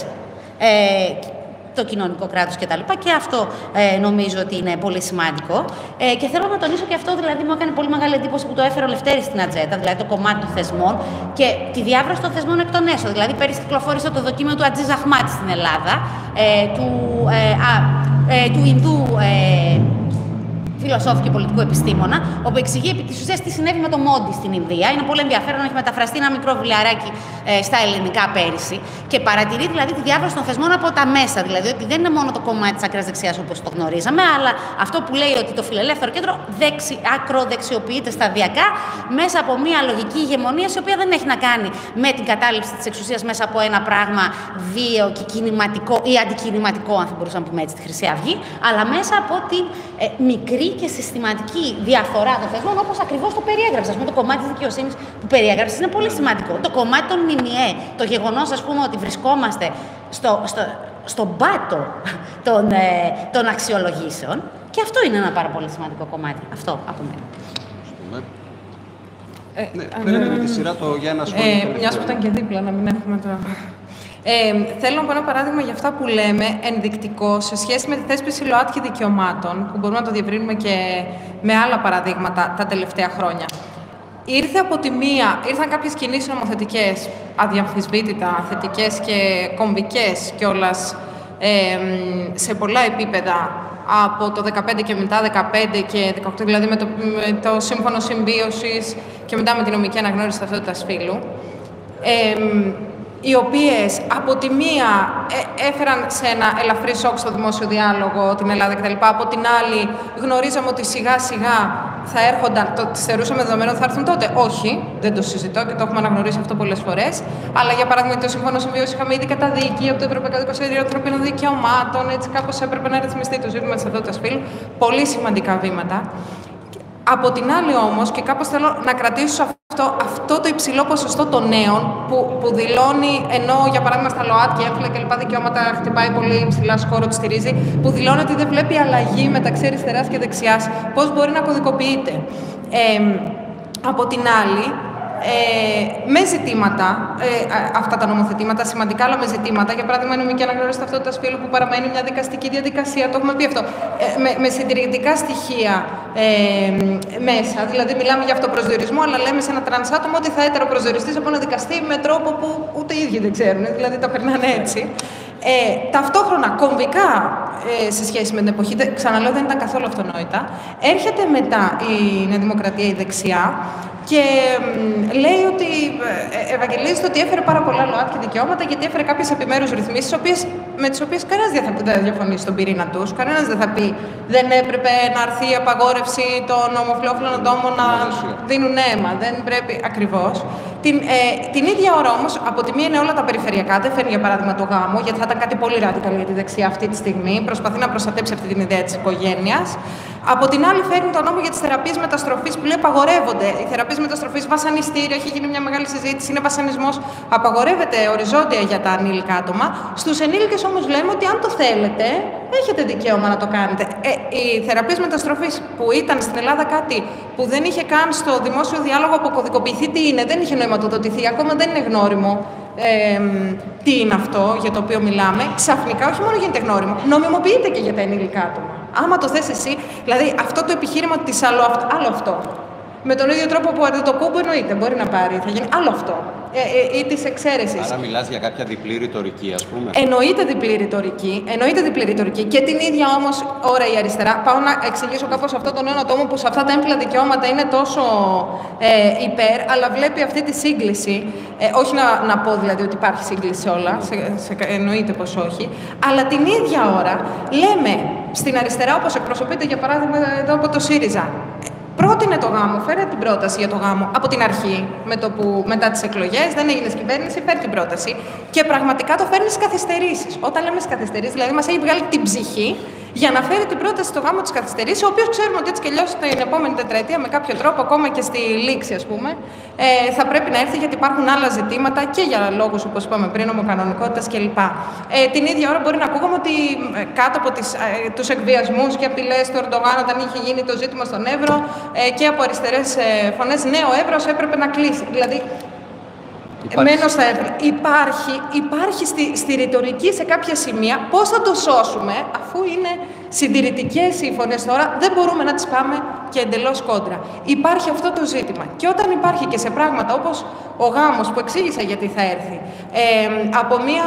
Ε, το κοινωνικό κράτος κτλ. Και αυτό ε, νομίζω ότι είναι πολύ σημαντικό. Ε, και θέλω να τονίσω και αυτό, δηλαδή μου έκανε πολύ μεγάλη εντύπωση που το έφερε ο Λευτέρης στην ατζέντα, δηλαδή το κομμάτι των θεσμών και τη διάβρωση των θεσμών εκ των έσω. Δηλαδή, πέρυσι κυκλοφόρησε το δοκίμιο του Ατζής Αχμάτη στην Ελλάδα, ε, του, ε, α, ε, του Ινδού ε, φιλοσόφου και πολιτικού επιστήμονα, όπου εξηγεί επί της ουσίας τι συνέβη με το Μόντι στην Ινδία. Είναι πολύ ενδιαφέρον, έχει μεταφραστεί ένα μικρό βιβλιαράκι ε, στα ελληνικά πέρυσι και παρατηρεί δηλαδή τη διάβρωση των θεσμών από τα μέσα. Δηλαδή ότι δεν είναι μόνο το κομμάτι της ακράς δεξιάς όπως το γνωρίζαμε, αλλά αυτό που λέει ότι το φιλελεύθερο κέντρο δεξι, ακροδεξιοποιείται σταδιακά μέσα από μια λογική ηγεμονία, η οποία δεν έχει να κάνει με την κατάληψη της εξουσίας μέσα από ένα πράγμα βίαιο και κινηματικό ή αντικινηματικό, αν θα μπορούσαμε να πούμε έτσι, τη Χρυσή Αυγή, αλλά μέσα από την ε, μικρή και συστηματική διαφορά των θεσμών, όπως ακριβώς το περιέγραψε. Ας πούμε, το κομμάτι της δικαιοσύνης που περιέγραψε είναι πολύ σημαντικό. Το κομμάτι των ΜΜΕ, το γεγονός, ας πούμε, ότι βρισκόμαστε στο, στο, στον πάτο των, ε, των αξιολογήσεων, και αυτό είναι ένα πάρα πολύ σημαντικό κομμάτι. Αυτό από μένα. Ε, ναι, παίρνετε με τη σειρά το για ένα σχόλιο. Ε, Μιας που ήταν και δίπλα, να μην έχουμε το... Ε, θέλω να πω ένα παράδειγμα για αυτά που λέμε, ενδεικτικό, σε σχέση με τη θέσπιση ΛΟΑΤΚΙ δικαιωμάτων, που μπορούμε να το διευρύνουμε και με άλλα παραδείγματα τα τελευταία χρόνια. Ήρθε από τη μία, ήρθαν κάποιες κινήσεις νομοθετικές, αδιαμφισβήτητα, θετικές και κομβικές κιόλας, ε, σε πολλά επίπεδα, από το δεκαπέντε και μετά δεκαπέντε και δεκαοκτώ, δηλαδή με το, με το Σύμφωνο Συμβίωσης και μετά με την νομική αναγνώριση ταυτότητας φύλου, ε, οι οποίες από τη μία ε, έφεραν σε ένα ελαφρύ σοκ στο δημόσιο διάλογο την Ελλάδα κτλ. Από την άλλη γνωρίζαμε ότι σιγά σιγά θα έρχονταν, το τις θεωρούσαμε δεδομένο ότι θα έρθουν τότε. Όχι, δεν το συζητώ και το έχουμε αναγνωρίσει αυτό πολλές φορές. Αλλά για παράδειγμα το Σύμφωνο Συμβίωσης είχαμε ήδη καταδίκη από το Ευρωπαϊκό Δικαστήριο Ανθρωπίνων Δικαιωμάτων, έτσι κάπως έπρεπε να ρυθμιστεί το ζήτημα της ταυτότητας φύλου. Πολύ σημαντικά βήματα. Από την άλλη όμως, και κάπως θέλω να κρατήσω αυτό, αυτό το υψηλό ποσοστό των νέων που, που δηλώνει, ενώ για παράδειγμα στα ΛΟΑΤΚΙ, έμφυλα και λοιπά δικαιώματα χτυπάει πολύ υψηλά σκόρο, τη στηρίζει, που δηλώνει ότι δεν βλέπει αλλαγή μεταξύ αριστεράς και δεξιάς, πώς μπορεί να κωδικοποιείται. Ε, από την άλλη, Ε, με ζητήματα, ε, αυτά τα νομοθετήματα, σημαντικά, αλλά με ζητήματα, για παράδειγμα, η νομική αναγνώριση ταυτότητας φύλου που παραμένει μια δικαστική διαδικασία, το έχουμε πει αυτό, ε, με, με συντηρητικά στοιχεία ε, μέσα, δηλαδή μιλάμε για αυτοπροσδιορισμό, αλλά λέμε σε ένα τρανς άτομο ότι θα έτεροπροσδιοριστείς από ένα δικαστή με τρόπο που ούτε οι ίδιοι δεν ξέρουν, δηλαδή τα περνάνε έτσι. Ε, ταυτόχρονα, κομβικά ε, σε σχέση με την εποχή, δε, ξαναλέω δεν ήταν καθόλου αυτονόητα, έρχεται μετά η Νέα Δημοκρατία, η δεξιά, και λέει ότι ε, ευαγγελίζεται ότι έφερε πάρα πολλά ΛΟΑΤΚΙ δικαιώματα γιατί έφερε κάποιες επιμέρους ρυθμίσεις με τις οποίες κανένας δεν θα διαφωνήσει στον πυρήνα τους. Κανένας δεν θα πει δεν έπρεπε να έρθει η απαγόρευση των ομοφυλόφιλων ατόμων να δίνουν αίμα. Δεν πρέπει ακριβώς. Την, ε, την ίδια ώρα όμως, από τη μία είναι όλα τα περιφερειακά, δεν φέρνει για παράδειγμα το γάμο, γιατί θα ήταν κάτι πολύ radical για τη δεξιά αυτή τη στιγμή. Προσπαθεί να προστατέψει αυτή την ιδέα της οικογένειας. Από την άλλη, φέρνει τον νόμο για τις θεραπείες μεταστροφής που λέει απαγορεύονται. Οι θεραπείες μεταστροφής, βασανιστήρια, έχει γίνει μια μεγάλη συζήτηση, είναι βασανισμός, απαγορεύεται οριζόντια για τα ανήλικα άτομα. Στους ενήλικες όμως λέμε ότι αν το θέλετε, έχετε δικαίωμα να το κάνετε. Ε, οι θεραπείες μεταστροφής που ήταν στην Ελλάδα κάτι που δεν είχε καν στο δημόσιο διάλογο αποκωδικοποιηθεί τι είναι, δεν είχε νοηματοδοτηθεί, ακόμα δεν είναι γνώριμο. Ε, τι είναι αυτό για το οποίο μιλάμε, ξαφνικά όχι μόνο γίνεται γνώριμο, νομιμοποιείται και για τα ενήλικα άτομα. Άμα το θες εσύ, δηλαδή αυτό το επιχείρημα της άλλο, άλλο αυτό. Με τον ίδιο τρόπο που αντιτοκούμπο εννοείται, μπορεί να πάρει, θα γίνει άλλο αυτό. Ε, ε, ή της εξαίρεσης. Άρα μιλάς για κάποια διπλή ρητορική, ας πούμε. Εννοείται διπλή ρητορική, εννοείται διπλή ρητορική. Και την ίδια όμως ώρα η αριστερά. Πάω να εξηγήσω κάπως αυτό τον νέο ατόμο που σε αυτά τα έμφυλα δικαιώματα είναι τόσο ε, υπέρ, αλλά βλέπει αυτή τη σύγκληση. Ε, όχι να, να πω δηλαδή ότι υπάρχει σύγκληση σε όλα, σε, σε, εννοείται πως όχι. Αλλά την ίδια ώρα λέμε στην αριστερά, όπως εκπροσωπείται για παράδειγμα εδώ από το ΣΥΡΙΖΑ. Πρότεινε το γάμο, φέρε την πρόταση για το γάμο από την αρχή, με το που μετά τις εκλογές, δεν έγινε κυβέρνηση, φέρει την πρόταση και πραγματικά το φέρνει στις καθυστερήσεις. Όταν λέμε στις καθυστερήσεις, δηλαδή μας έχει βγάλει την ψυχή για να φέρει την πρόταση στο γάμο της καθυστερήσης, ο οποίος ξέρουμε ότι έτσι και αλλιώς την επόμενη τετραετία με κάποιο τρόπο, ακόμα και στη λήξη ας πούμε, ε, θα πρέπει να έρθει γιατί υπάρχουν άλλα ζητήματα και για λόγους όπως είπαμε πριν, ομοκανονικότητας κλπ. Ε, την ίδια ώρα μπορεί να ακούγαμε ότι ε, κάτω από τις, ε, τους εκβιασμούς και απειλές του Ερντογάν όταν είχε γίνει το ζήτημα στον Εύρο ε, και από αριστερές ε, φωνές, ναι, ο Εύρος έπρεπε να κλείσει. Δηλαδή, Μένω στα έβρα. Υπάρχει, υπάρχει στη, στη ρητορική σε κάποια σημεία πώς θα το σώσουμε, αφού είναι συντηρητικές οι φωνές τώρα, δεν μπορούμε να τις πάμε και εντελώς κόντρα. Υπάρχει αυτό το ζήτημα. Και όταν υπάρχει και σε πράγματα όπως ο γάμος που εξήγησα γιατί θα έρθει, ε, από μια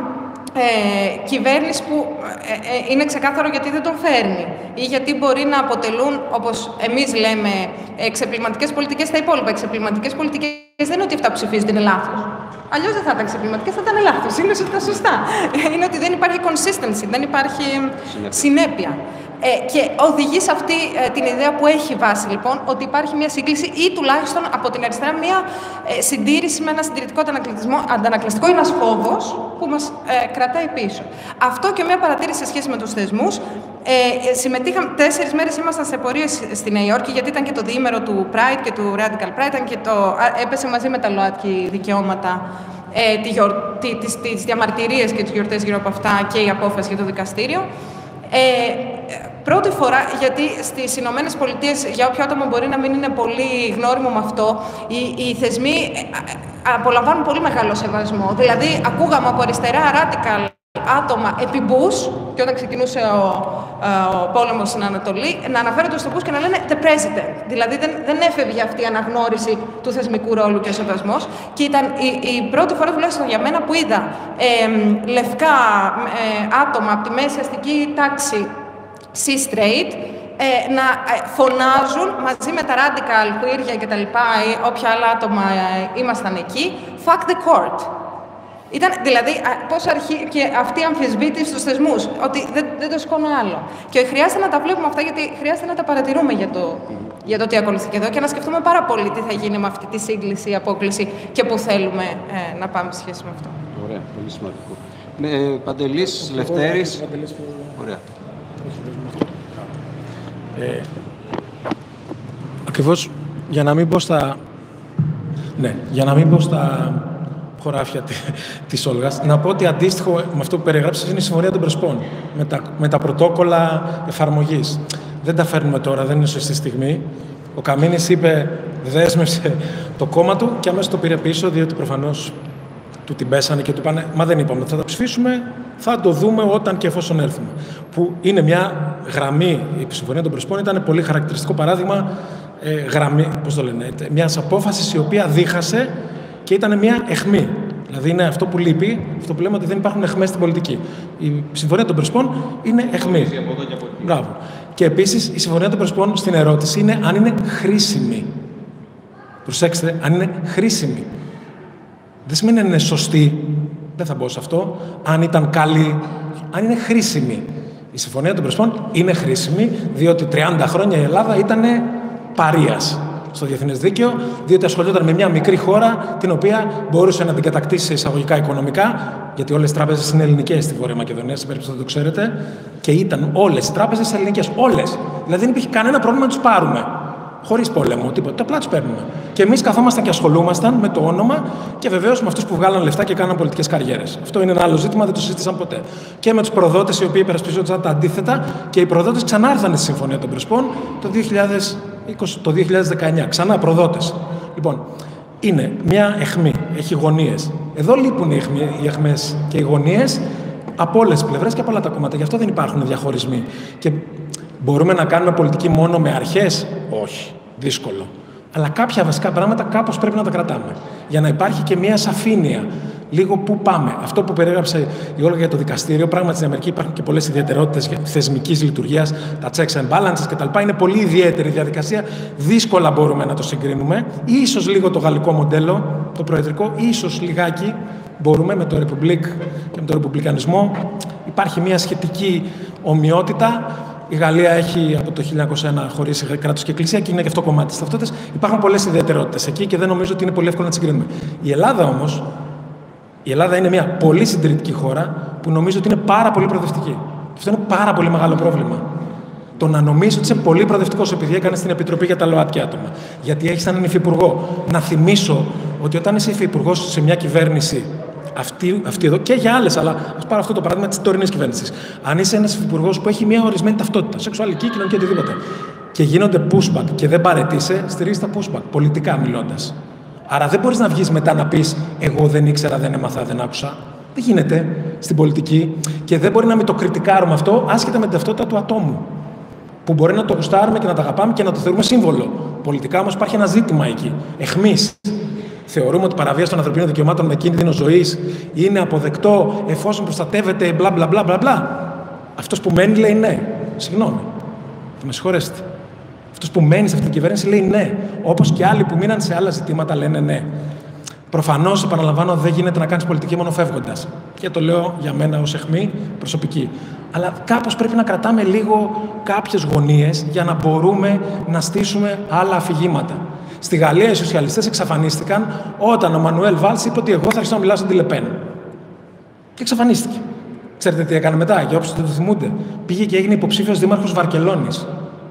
ε, κυβέρνηση που ε, ε, είναι ξεκάθαρο γιατί δεν τον φέρνει ή γιατί μπορεί να αποτελούν, όπως εμείς λέμε, εξεπληματικές πολιτικές στα υπόλοιπα. Εξεπληματικές πολιτικές δεν είναι ότι αυτά που ψηφίζονται είναι λάθος. Αλλιώς δεν θα ήταν εξεπληματικές, θα ήταν λάθος. Είναι τα σωστά. Είναι ότι δεν υπάρχει consistency, δεν υπάρχει συνέπεια. συνέπεια. Ε, και οδηγεί σε αυτή ε, την ιδέα που έχει βάση, λοιπόν, ότι υπάρχει μια σύγκληση ή τουλάχιστον από την αριστερά μια ε, συντήρηση με ένα συντηρητικό αντανακλαστικό, είναι ένας φόβος που μας ε, κρατάει πίσω. Αυτό και μια παρατήρηση σε σχέση με τους θεσμούς. Ε, συμμετείχαμε, τέσσερις μέρες ήμασταν σε πορείες στη Νέα Υόρκη, γιατί ήταν και το διήμερο του Pride και του Radical Pride, ήταν και το, έπεσε μαζί με τα ΛΟΑΤΚΙ δικαιώματα, ε, τη γιορ, τη, τις, τις διαμαρτυρίες και τις γιορτές γύρω από αυτά και η απόφαση για το δικαστήριο. Ε, πρώτη φορά, γιατί στις Ηνωμένες Πολιτείες, για όποιο άτομο μπορεί να μην είναι πολύ γνώριμο με αυτό, οι, οι θεσμοί απολαμβάνουν πολύ μεγάλο σεβασμό. Δηλαδή, ακούγαμε από αριστερά radical άτομα επί Bush, και όταν ξεκινούσε ο, ο πόλεμος στην Ανατολή, να αναφέρονται στο Bush και να λένε «the president». Δηλαδή, δεν, δεν έφευγε αυτή η αναγνώριση του θεσμικού ρόλου και ο σεβασμός. Και ήταν η, η πρώτη φορά, τουλάχιστον για μένα, που είδα ε, λευκά ε, άτομα από τη μέση αστική τάξη C-straight ε, να ε, φωνάζουν μαζί με τα radical, queer και τα λοιπά, ή όποια άλλα άτομα ε, ήμασταν εκεί, «fuck the court». Ήταν, δηλαδή, πώς αρχί... και αυτή η αμφισβήτηση στους θεσμούς, ότι δεν, δεν το σκόνω άλλο. Και χρειάζεται να τα βλέπουμε αυτά, γιατί χρειάζεται να τα παρατηρούμε για το, για το τι ακολουθεί και εδώ και να σκεφτούμε πάρα πολύ τι θα γίνει με αυτή τη σύγκληση, η απόκληση και πού θέλουμε ε, να πάμε σε σχέση με αυτό. Ωραία, πολύ σημαντικό. Ναι, Παντελής, Λευτέρης. Ωραία. Ε, ακριβώς, για να μην πω στα... Ναι, για να μην πω στα... χωράφια της Όλγας, να πω ότι αντίστοιχο με αυτό που περιγράψεις είναι η Συμφωνία των Πρεσπών, με τα, με τα πρωτόκολλα εφαρμογής. Δεν τα φέρνουμε τώρα, δεν είναι σωστή στιγμή. Ο Καμίνης είπε, δέσμευσε το κόμμα του και αμέσως το πήρε πίσω, διότι προφανώς του την πέσανε και του πάνε, μα δεν είπαμε ότι θα τα ψηφίσουμε, θα το δούμε όταν και εφόσον έρθουμε. Που είναι μια γραμμή, η Συμφωνία των Πρεσπών ήταν πολύ χαρακτηριστικό παράδειγμα ε, γραμμή, πώς το λένε, μιας απόφασης η οποία δίχασε και ήταν μια αιχμή. Δηλαδή είναι αυτό που λείπει, αυτό που λέμε ότι δεν υπάρχουν αιχμές στην πολιτική. Η Συμφωνία των Πρεσπών είναι αιχμή. Μπράβο. Και επίσης η Συμφωνία των Πρεσπών στην ερώτηση είναι αν είναι χρήσιμη. Προσέξτε, αν είναι χρήσιμη. Δεν σημαίνει αν είναι σωστή, δεν θα μπω σε αυτό, αν ήταν καλή, αν είναι χρήσιμη. Η Συμφωνία των Πρεσπών είναι χρήσιμη, διότι τριάντα χρόνια η Ελλάδα ήταν παρείας στο διεθνές δίκαιο, διότι ασχολιόταν με μια μικρή χώρα την οποία μπορούσε να την κατακτήσει σε εισαγωγικά οικονομικά, γιατί όλες οι τράπεζες είναι ελληνικές στη Βόρεια Μακεδονία, σε περίπτωση δεν το ξέρετε, και ήταν όλες οι τράπεζες ελληνικές. Όλες. Δηλαδή δεν υπήρχε κανένα πρόβλημα να τους πάρουμε. Χωρίς πόλεμο, τίποτα. Απλά τους παίρνουμε. Και εμείς καθόμασταν και ασχολούμασταν με το όνομα και βεβαίως με αυτούς που βγάλαν λεφτά και κάναν πολιτικές καριέρες. Αυτό είναι ένα άλλο ζήτημα, δεν το συζήτησαν ποτέ. Και με τους προδότες οι οποίοι υπερασπιζόντουσαν τα αντίθετα και οι προδότες ξανάρθαν στη Συμφωνία των Πρεσπών το δύο χιλιάδες είκοσι, το δύο χιλιάδες δεκαεννιά. Ξανά προδότες. Λοιπόν, είναι μια αιχμή, έχει γωνίες. Εδώ λείπουν οι, αιχμοί, οι αιχμές και οι γωνίες από όλες τις πλευρές και από όλα τα κόμματα. Γι' αυτό δεν υπάρχουν διαχωρισμοί. Και μπορούμε να κάνουμε πολιτική μόνο με αρχές? Όχι. Δύσκολο. Αλλά κάποια βασικά πράγματα κάπως πρέπει να τα κρατάμε. Για να υπάρχει και μια σαφήνεια. Λίγο πού πάμε. Αυτό που περιέγραψε η Όλγα για το δικαστήριο, πράγματι στην Αμερική υπάρχουν και πολλές ιδιαιτερότητες θεσμικής λειτουργίας, τα checks and balances κτλ. Είναι πολύ ιδιαίτερη διαδικασία. Δύσκολα μπορούμε να το συγκρίνουμε. Ίσως λίγο το γαλλικό μοντέλο, το προεδρικό, ίσως λιγάκι μπορούμε με το Republic και με τον ρεπουμπλικανισμό. Υπάρχει μια σχετική ομοιότητα. Η Γαλλία έχει από το χίλια εννιακόσια ένα χωρίσει κράτος και εκκλησία και είναι και αυτό κομμάτι της ταυτότητας. Υπάρχουν πολλές ιδιαιτερότητες εκεί και δεν νομίζω ότι είναι πολύ εύκολο να τις συγκρίνουμε. Η Ελλάδα όμως, η Ελλάδα είναι μια πολύ συντηρητική χώρα που νομίζω ότι είναι πάρα πολύ προοδευτική. Αυτό είναι πάρα πολύ μεγάλο πρόβλημα. Το να νομίζει ότι είσαι πολύ προοδευτικός επειδή έκανε την Επιτροπή για τα ΛΟΑΤΚΙ άτομα. Γιατί έχεις έναν υφυπουργό. Να θυμίσω ότι όταν είσαι υφυπουργός σε μια κυβέρνηση. Αυτή, αυτή εδώ και για άλλες, αλλά ας πάρω αυτό το παράδειγμα της τωρινής κυβέρνησης. Αν είσαι ένας υφυπουργός που έχει μια ορισμένη ταυτότητα, σεξουαλική, κοινωνική, οτιδήποτε, και γίνονται pushback και δεν παραιτείσαι, στηρίζεις τα pushback, πολιτικά μιλώντας. Άρα δεν μπορείς να βγεις μετά να πεις εγώ δεν ήξερα, δεν έμαθα, δεν άκουσα. Δεν γίνεται στην πολιτική και δεν μπορεί να μην το κριτικάρουμε αυτό άσχετα με την ταυτότητα του ατόμου. Που μπορεί να το γουστάρουμε και να τα αγαπάμε και να το θεωρούμε σύμβολο. Πολιτικά όμως υπάρχει ένα ζήτημα εκεί. Εχμής. Θεωρούμε ότι η παραβίαση των ανθρωπίνων δικαιωμάτων με κίνδυνο ζωής είναι αποδεκτό εφόσον προστατεύεται μπλα μπλα μπλα μπλα. Αυτός που μένει λέει ναι. Συγγνώμη. Θα με συγχωρέσετε. Αυτός που μένει σε αυτή την κυβέρνηση λέει ναι. Όπως και άλλοι που μείναν σε άλλα ζητήματα λένε ναι. Προφανώς, επαναλαμβάνω, δεν γίνεται να κάνεις πολιτική μόνο φεύγοντας. Και το λέω για μένα ως αιχμή προσωπική. Αλλά κάπως πρέπει να κρατάμε λίγο κάποιες γωνίες για να μπορούμε να στήσουμε άλλα αφηγήματα. Στη Γαλλία οι σοσιαλιστές εξαφανίστηκαν όταν ο Μανουέλ Βάλς είπε ότι εγώ θα αρχίσω να μιλάω στον τη Λεπέν. Και εξαφανίστηκε. Ξέρετε τι έκανε μετά, για όποιους δεν το θυμούνται. Πήγε και έγινε υποψήφιος δήμαρχος Βαρκελόνης.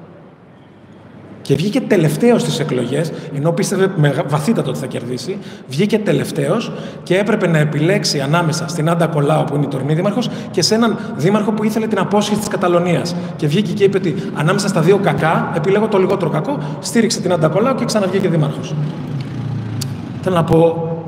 Και βγήκε τελευταίος στις εκλογές, ενώ πίστευε βαθύτατα ότι θα κερδίσει, βγήκε τελευταίος και έπρεπε να επιλέξει ανάμεσα στην Άντα Κολάου, που είναι η τωρινή δήμαρχος, και σε έναν δήμαρχο που ήθελε την απόσχεση της Καταλωνίας. Και βγήκε και είπε ότι ανάμεσα στα δύο κακά, επιλέγω το λιγότερο κακό, στήριξε την Άντα Κολάου και ξαναβγήκε δήμαρχος. Θέλω να πω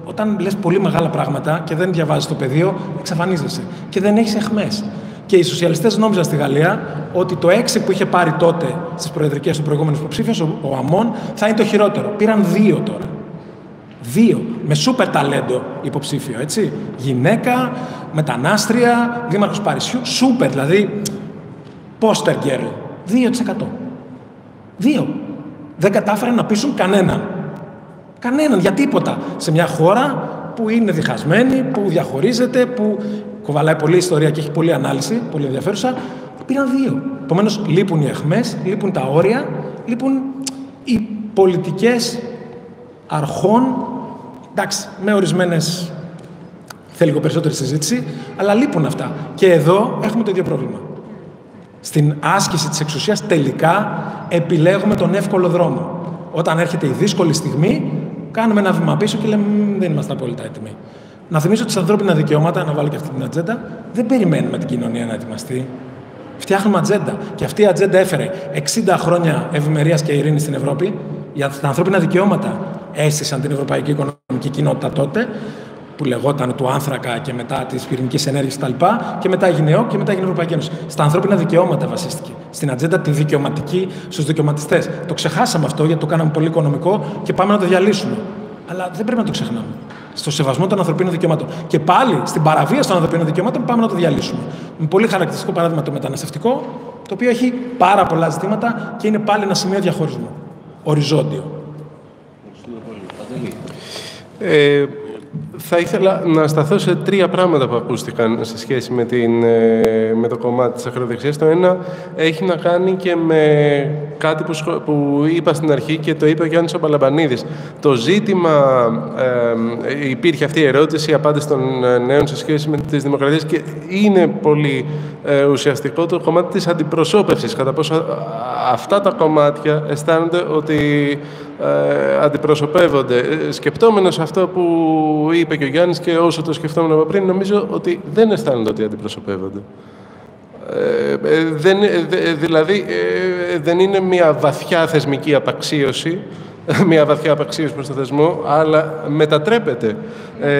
Όταν λες πολύ μεγάλα πράγματα και δεν διαβάζεις το πεδίο, εξαφανίζεσαι και δεν έχεις αιχμές. Και οι σοσιαλιστές νόμιζαν στη Γαλλία ότι το έξι που είχε πάρει τότε στις προεδρικές του προηγούμενου υποψήφιους, ο, ο Αμών, θα είναι το χειρότερο. Πήραν δύο τώρα. Δύο. Με σούπερ ταλέντο υποψήφιο, έτσι. Γυναίκα, μετανάστρια, δήμαρχος Παρισιού, σούπερ, δηλαδή poster girl. Δύο τοις εκατό. Δύο. Δεν κατάφεραν να πείσουν κανέναν. Κανέναν, για τίποτα. Σε μια χώρα που είναι διχασμένη, που διαχωρίζεται, που κοβαλάει πολλή ιστορία και έχει πολλή ανάλυση, πολύ ενδιαφέρουσα, πήραν δύο. Επομένως, λείπουν οι αιχμές, λείπουν τα όρια, λείπουν οι πολιτικές αρχών, εντάξει, με ορισμένες, θέλει λίγο περισσότερη συζήτηση, αλλά λείπουν αυτά. Και εδώ έχουμε το ίδιο πρόβλημα. Στην άσκηση της εξουσίας τελικά επιλέγουμε τον εύκολο δρόμο. Όταν έρχεται η δύσκολη στιγμή, κάνουμε ένα βήμα πίσω και λέμε δεν είμαστε απόλυτα έτοιμοι. Να θυμίσω ότι στα ανθρώπινα δικαιώματα, να βάλω και αυτή την ατζέντα, δεν περιμένουμε την κοινωνία να ετοιμαστεί. Φτιάχνουμε ατζέντα. Και αυτή η ατζέντα έφερε εξήντα χρόνια ευημερίας και ειρήνης στην Ευρώπη. Για τα ανθρώπινα δικαιώματα έστησαν την Ευρωπαϊκή Οικονομική Κοινότητα τότε, που λεγόταν του άνθρακα και μετά της πυρηνικής ενέργειας κτλ. Και μετά έγινε ΕΟΚ και μετά έγινε Ευρωπαϊκή Ένωση. Στα ανθρώπινα δικαιώματα βασίστηκε. Στην ατζέντα τη δικαιωματική στους δικαιωματιστές. Το ξεχάσαμε αυτό γιατί το κάναμε πολύ οικονομικό και πάμε να το διαλύσουμε. Αλλά δεν πρέπει να το ξεχνάμε. Στο σεβασμό των ανθρωπίνων δικαιωμάτων. Και πάλι στην παραβίαση των ανθρωπίνων δικαιωμάτων πάμε να το διαλύσουμε. Με πολύ χαρακτηριστικό παράδειγμα το μεταναστευτικό, το οποίο έχει πάρα πολλά ζητήματα και είναι πάλι ένα σημείο διαχωρισμού. Οριζόντιο. Ε, θα ήθελα να σταθώ σε τρία πράγματα που ακούστηκαν σε σχέση με, την, με το κομμάτι της ακροδεξιάς. Το ένα έχει να κάνει και με κάτι που, σχο... που είπα στην αρχή και το είπε ο Γιάννης ο Μπαλαμπανίδης. Το ζήτημα, ε, υπήρχε αυτή η ερώτηση, η απάντηση των νέων σε σχέση με τις δημοκρατίες και είναι πολύ ε, ουσιαστικό το κομμάτι της αντιπροσώπευσης. Κατά πόσο αυτά τα κομμάτια αισθάνονται ότι ε, αντιπροσωπεύονται. Σκεπτόμενος αυτό που είπε και ο Γιάννης και όσο το σκεφτόμουν από πριν, νομίζω ότι δεν αισθάνονται ότι αντιπροσωπεύονται. Ε, δεν, δε, δηλαδή, ε, δεν είναι μια βαθιά θεσμική απαξίωση, μια βαθιά απαξίωση προς το θεσμό, αλλά μετατρέπεται ε,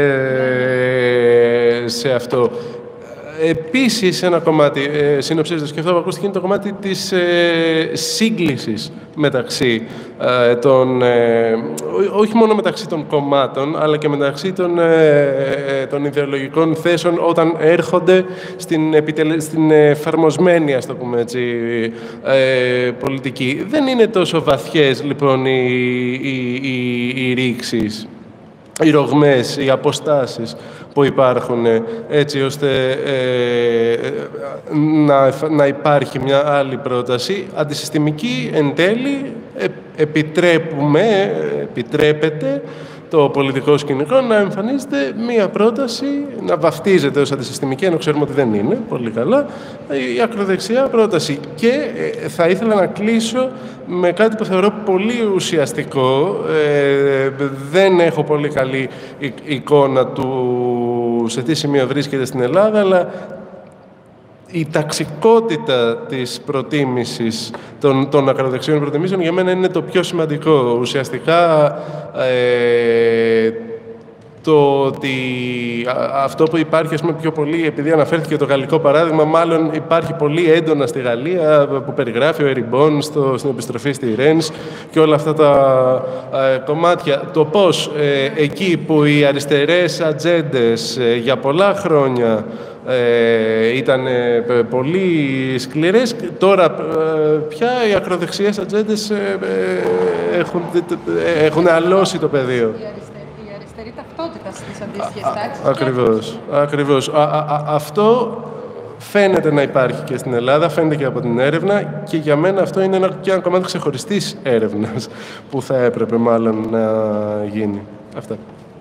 σε αυτό. Επίσης, ένα κομμάτι, ε, συνοψίζοντας και αυτό που ακούστηκε, είναι το κομμάτι της ε, σύγκλησης μεταξύ ε, των, ε, όχι μόνο μεταξύ των κομμάτων, αλλά και μεταξύ των, ε, των ιδεολογικών θέσεων όταν έρχονται στην, επιτελε... στην εφαρμοσμένη, ας το πούμε έτσι, ε, πολιτική. Δεν είναι τόσο βαθιές, λοιπόν, οι, οι, οι, οι ρήξεις, οι ρογμές, οι αποστάσεις που υπάρχουν, έτσι ώστε ε, να, να υπάρχει μια άλλη πρόταση. Αντισυστημική εν τέλει ε, επιτρέπουμε, επιτρέπεται το πολιτικό σκηνικό να εμφανίζεται μία πρόταση, να βαφτίζεται ως αντισυστημική, ενώ ξέρουμε ότι δεν είναι, πολύ καλά, η ακροδεξιά πρόταση. Και ε, θα ήθελα να κλείσω με κάτι που θεωρώ πολύ ουσιαστικό. Ε, δεν έχω πολύ καλή εικόνα του σε τι σημείο βρίσκεται στην Ελλάδα, αλλά η ταξικότητα της προτίμησης των, των ακροδεξιών προτιμήσεων για μένα είναι το πιο σημαντικό. Ουσιαστικά ε, το ότι αυτό που υπάρχει, ας πούμε, πιο πολύ, επειδή αναφέρθηκε το γαλλικό παράδειγμα, μάλλον υπάρχει πολύ έντονα στη Γαλλία, που περιγράφει ο Εριμπόν στο, στην επιστροφή στη Ρένς και όλα αυτά τα ε, κομμάτια. Το πώς ε, εκεί που οι αριστερές ατζέντες ε, για πολλά χρόνια Ε, ήταν ε, πολύ σκληρές. Τώρα ε, πια οι ακροδεξιές ατζέντες ε, ε, έχουν, ε, έχουν αλώσει το πεδίο. Η αριστερή, η αριστερή ταυτότητα στις αντίστοιχες τάξεις. Ακριβώς. Ακριβώς. Α, α, α, αυτό φαίνεται να υπάρχει και στην Ελλάδα, φαίνεται και από την έρευνα και για μένα αυτό είναι ένα, και ένα κομμάτι ξεχωριστής έρευνας που θα έπρεπε μάλλον να γίνει. Αυτά.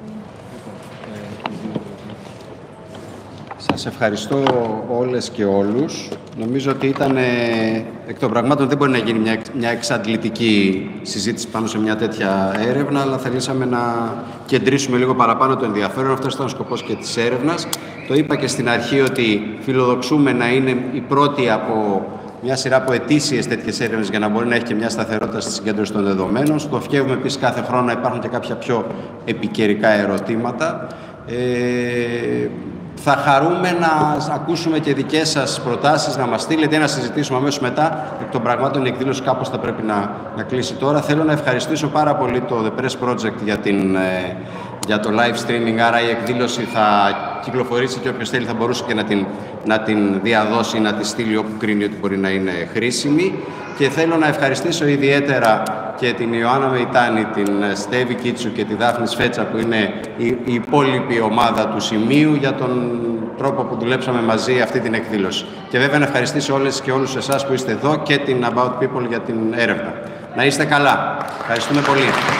Σας ευχαριστώ όλες και όλους. Νομίζω ότι ήταν, ε, εκ των πραγμάτων δεν μπορεί να γίνει μια, μια εξαντλητική συζήτηση πάνω σε μια τέτοια έρευνα, αλλά θελήσαμε να κεντρήσουμε λίγο παραπάνω το ενδιαφέρον. Αυτός ήταν ο σκοπός και της έρευνας. Το είπα και στην αρχή ότι φιλοδοξούμε να είναι η πρώτη από μια σειρά από ετήσιες τέτοιες έρευνες για να μπορεί να έχει και μια σταθερότητα στη συγκέντρωση των δεδομένων. Στοχεύουμε επίσης κάθε χρόνο να υπάρχουν και κάποια πιο επικαιρικά ερωτήματα. Ε, θα χαρούμε να ακούσουμε και δικές σας προτάσεις, να μας στείλετε ή να συζητήσουμε αμέσως μετά. Εκ των πραγμάτων η εκδήλωση κάπως θα πρέπει να, να κλείσει τώρα. Θέλω να ευχαριστήσω πάρα πολύ το The Press Project για, την, ε, για το live streaming, άρα η εκδήλωση θα κυκλοφορήσει και όποιος θέλει θα μπορούσε και να την, να την διαδώσει ή να τη στείλει όπου κρίνει ότι μπορεί να είναι χρήσιμη. Και θέλω να ευχαριστήσω ιδιαίτερα και την Ιωάννα Μεϊτάνη, την Στέβη Κίτσου και τη Δάφνη Σφέτσα που είναι η, η υπόλοιπη ομάδα του Σημείου για τον τρόπο που δουλέψαμε μαζί αυτή την εκδήλωση. Και βέβαια να ευχαριστήσω όλες και όλους εσάς που είστε εδώ και την About People για την έρευνα. Να είστε καλά. Ευχαριστούμε πολύ.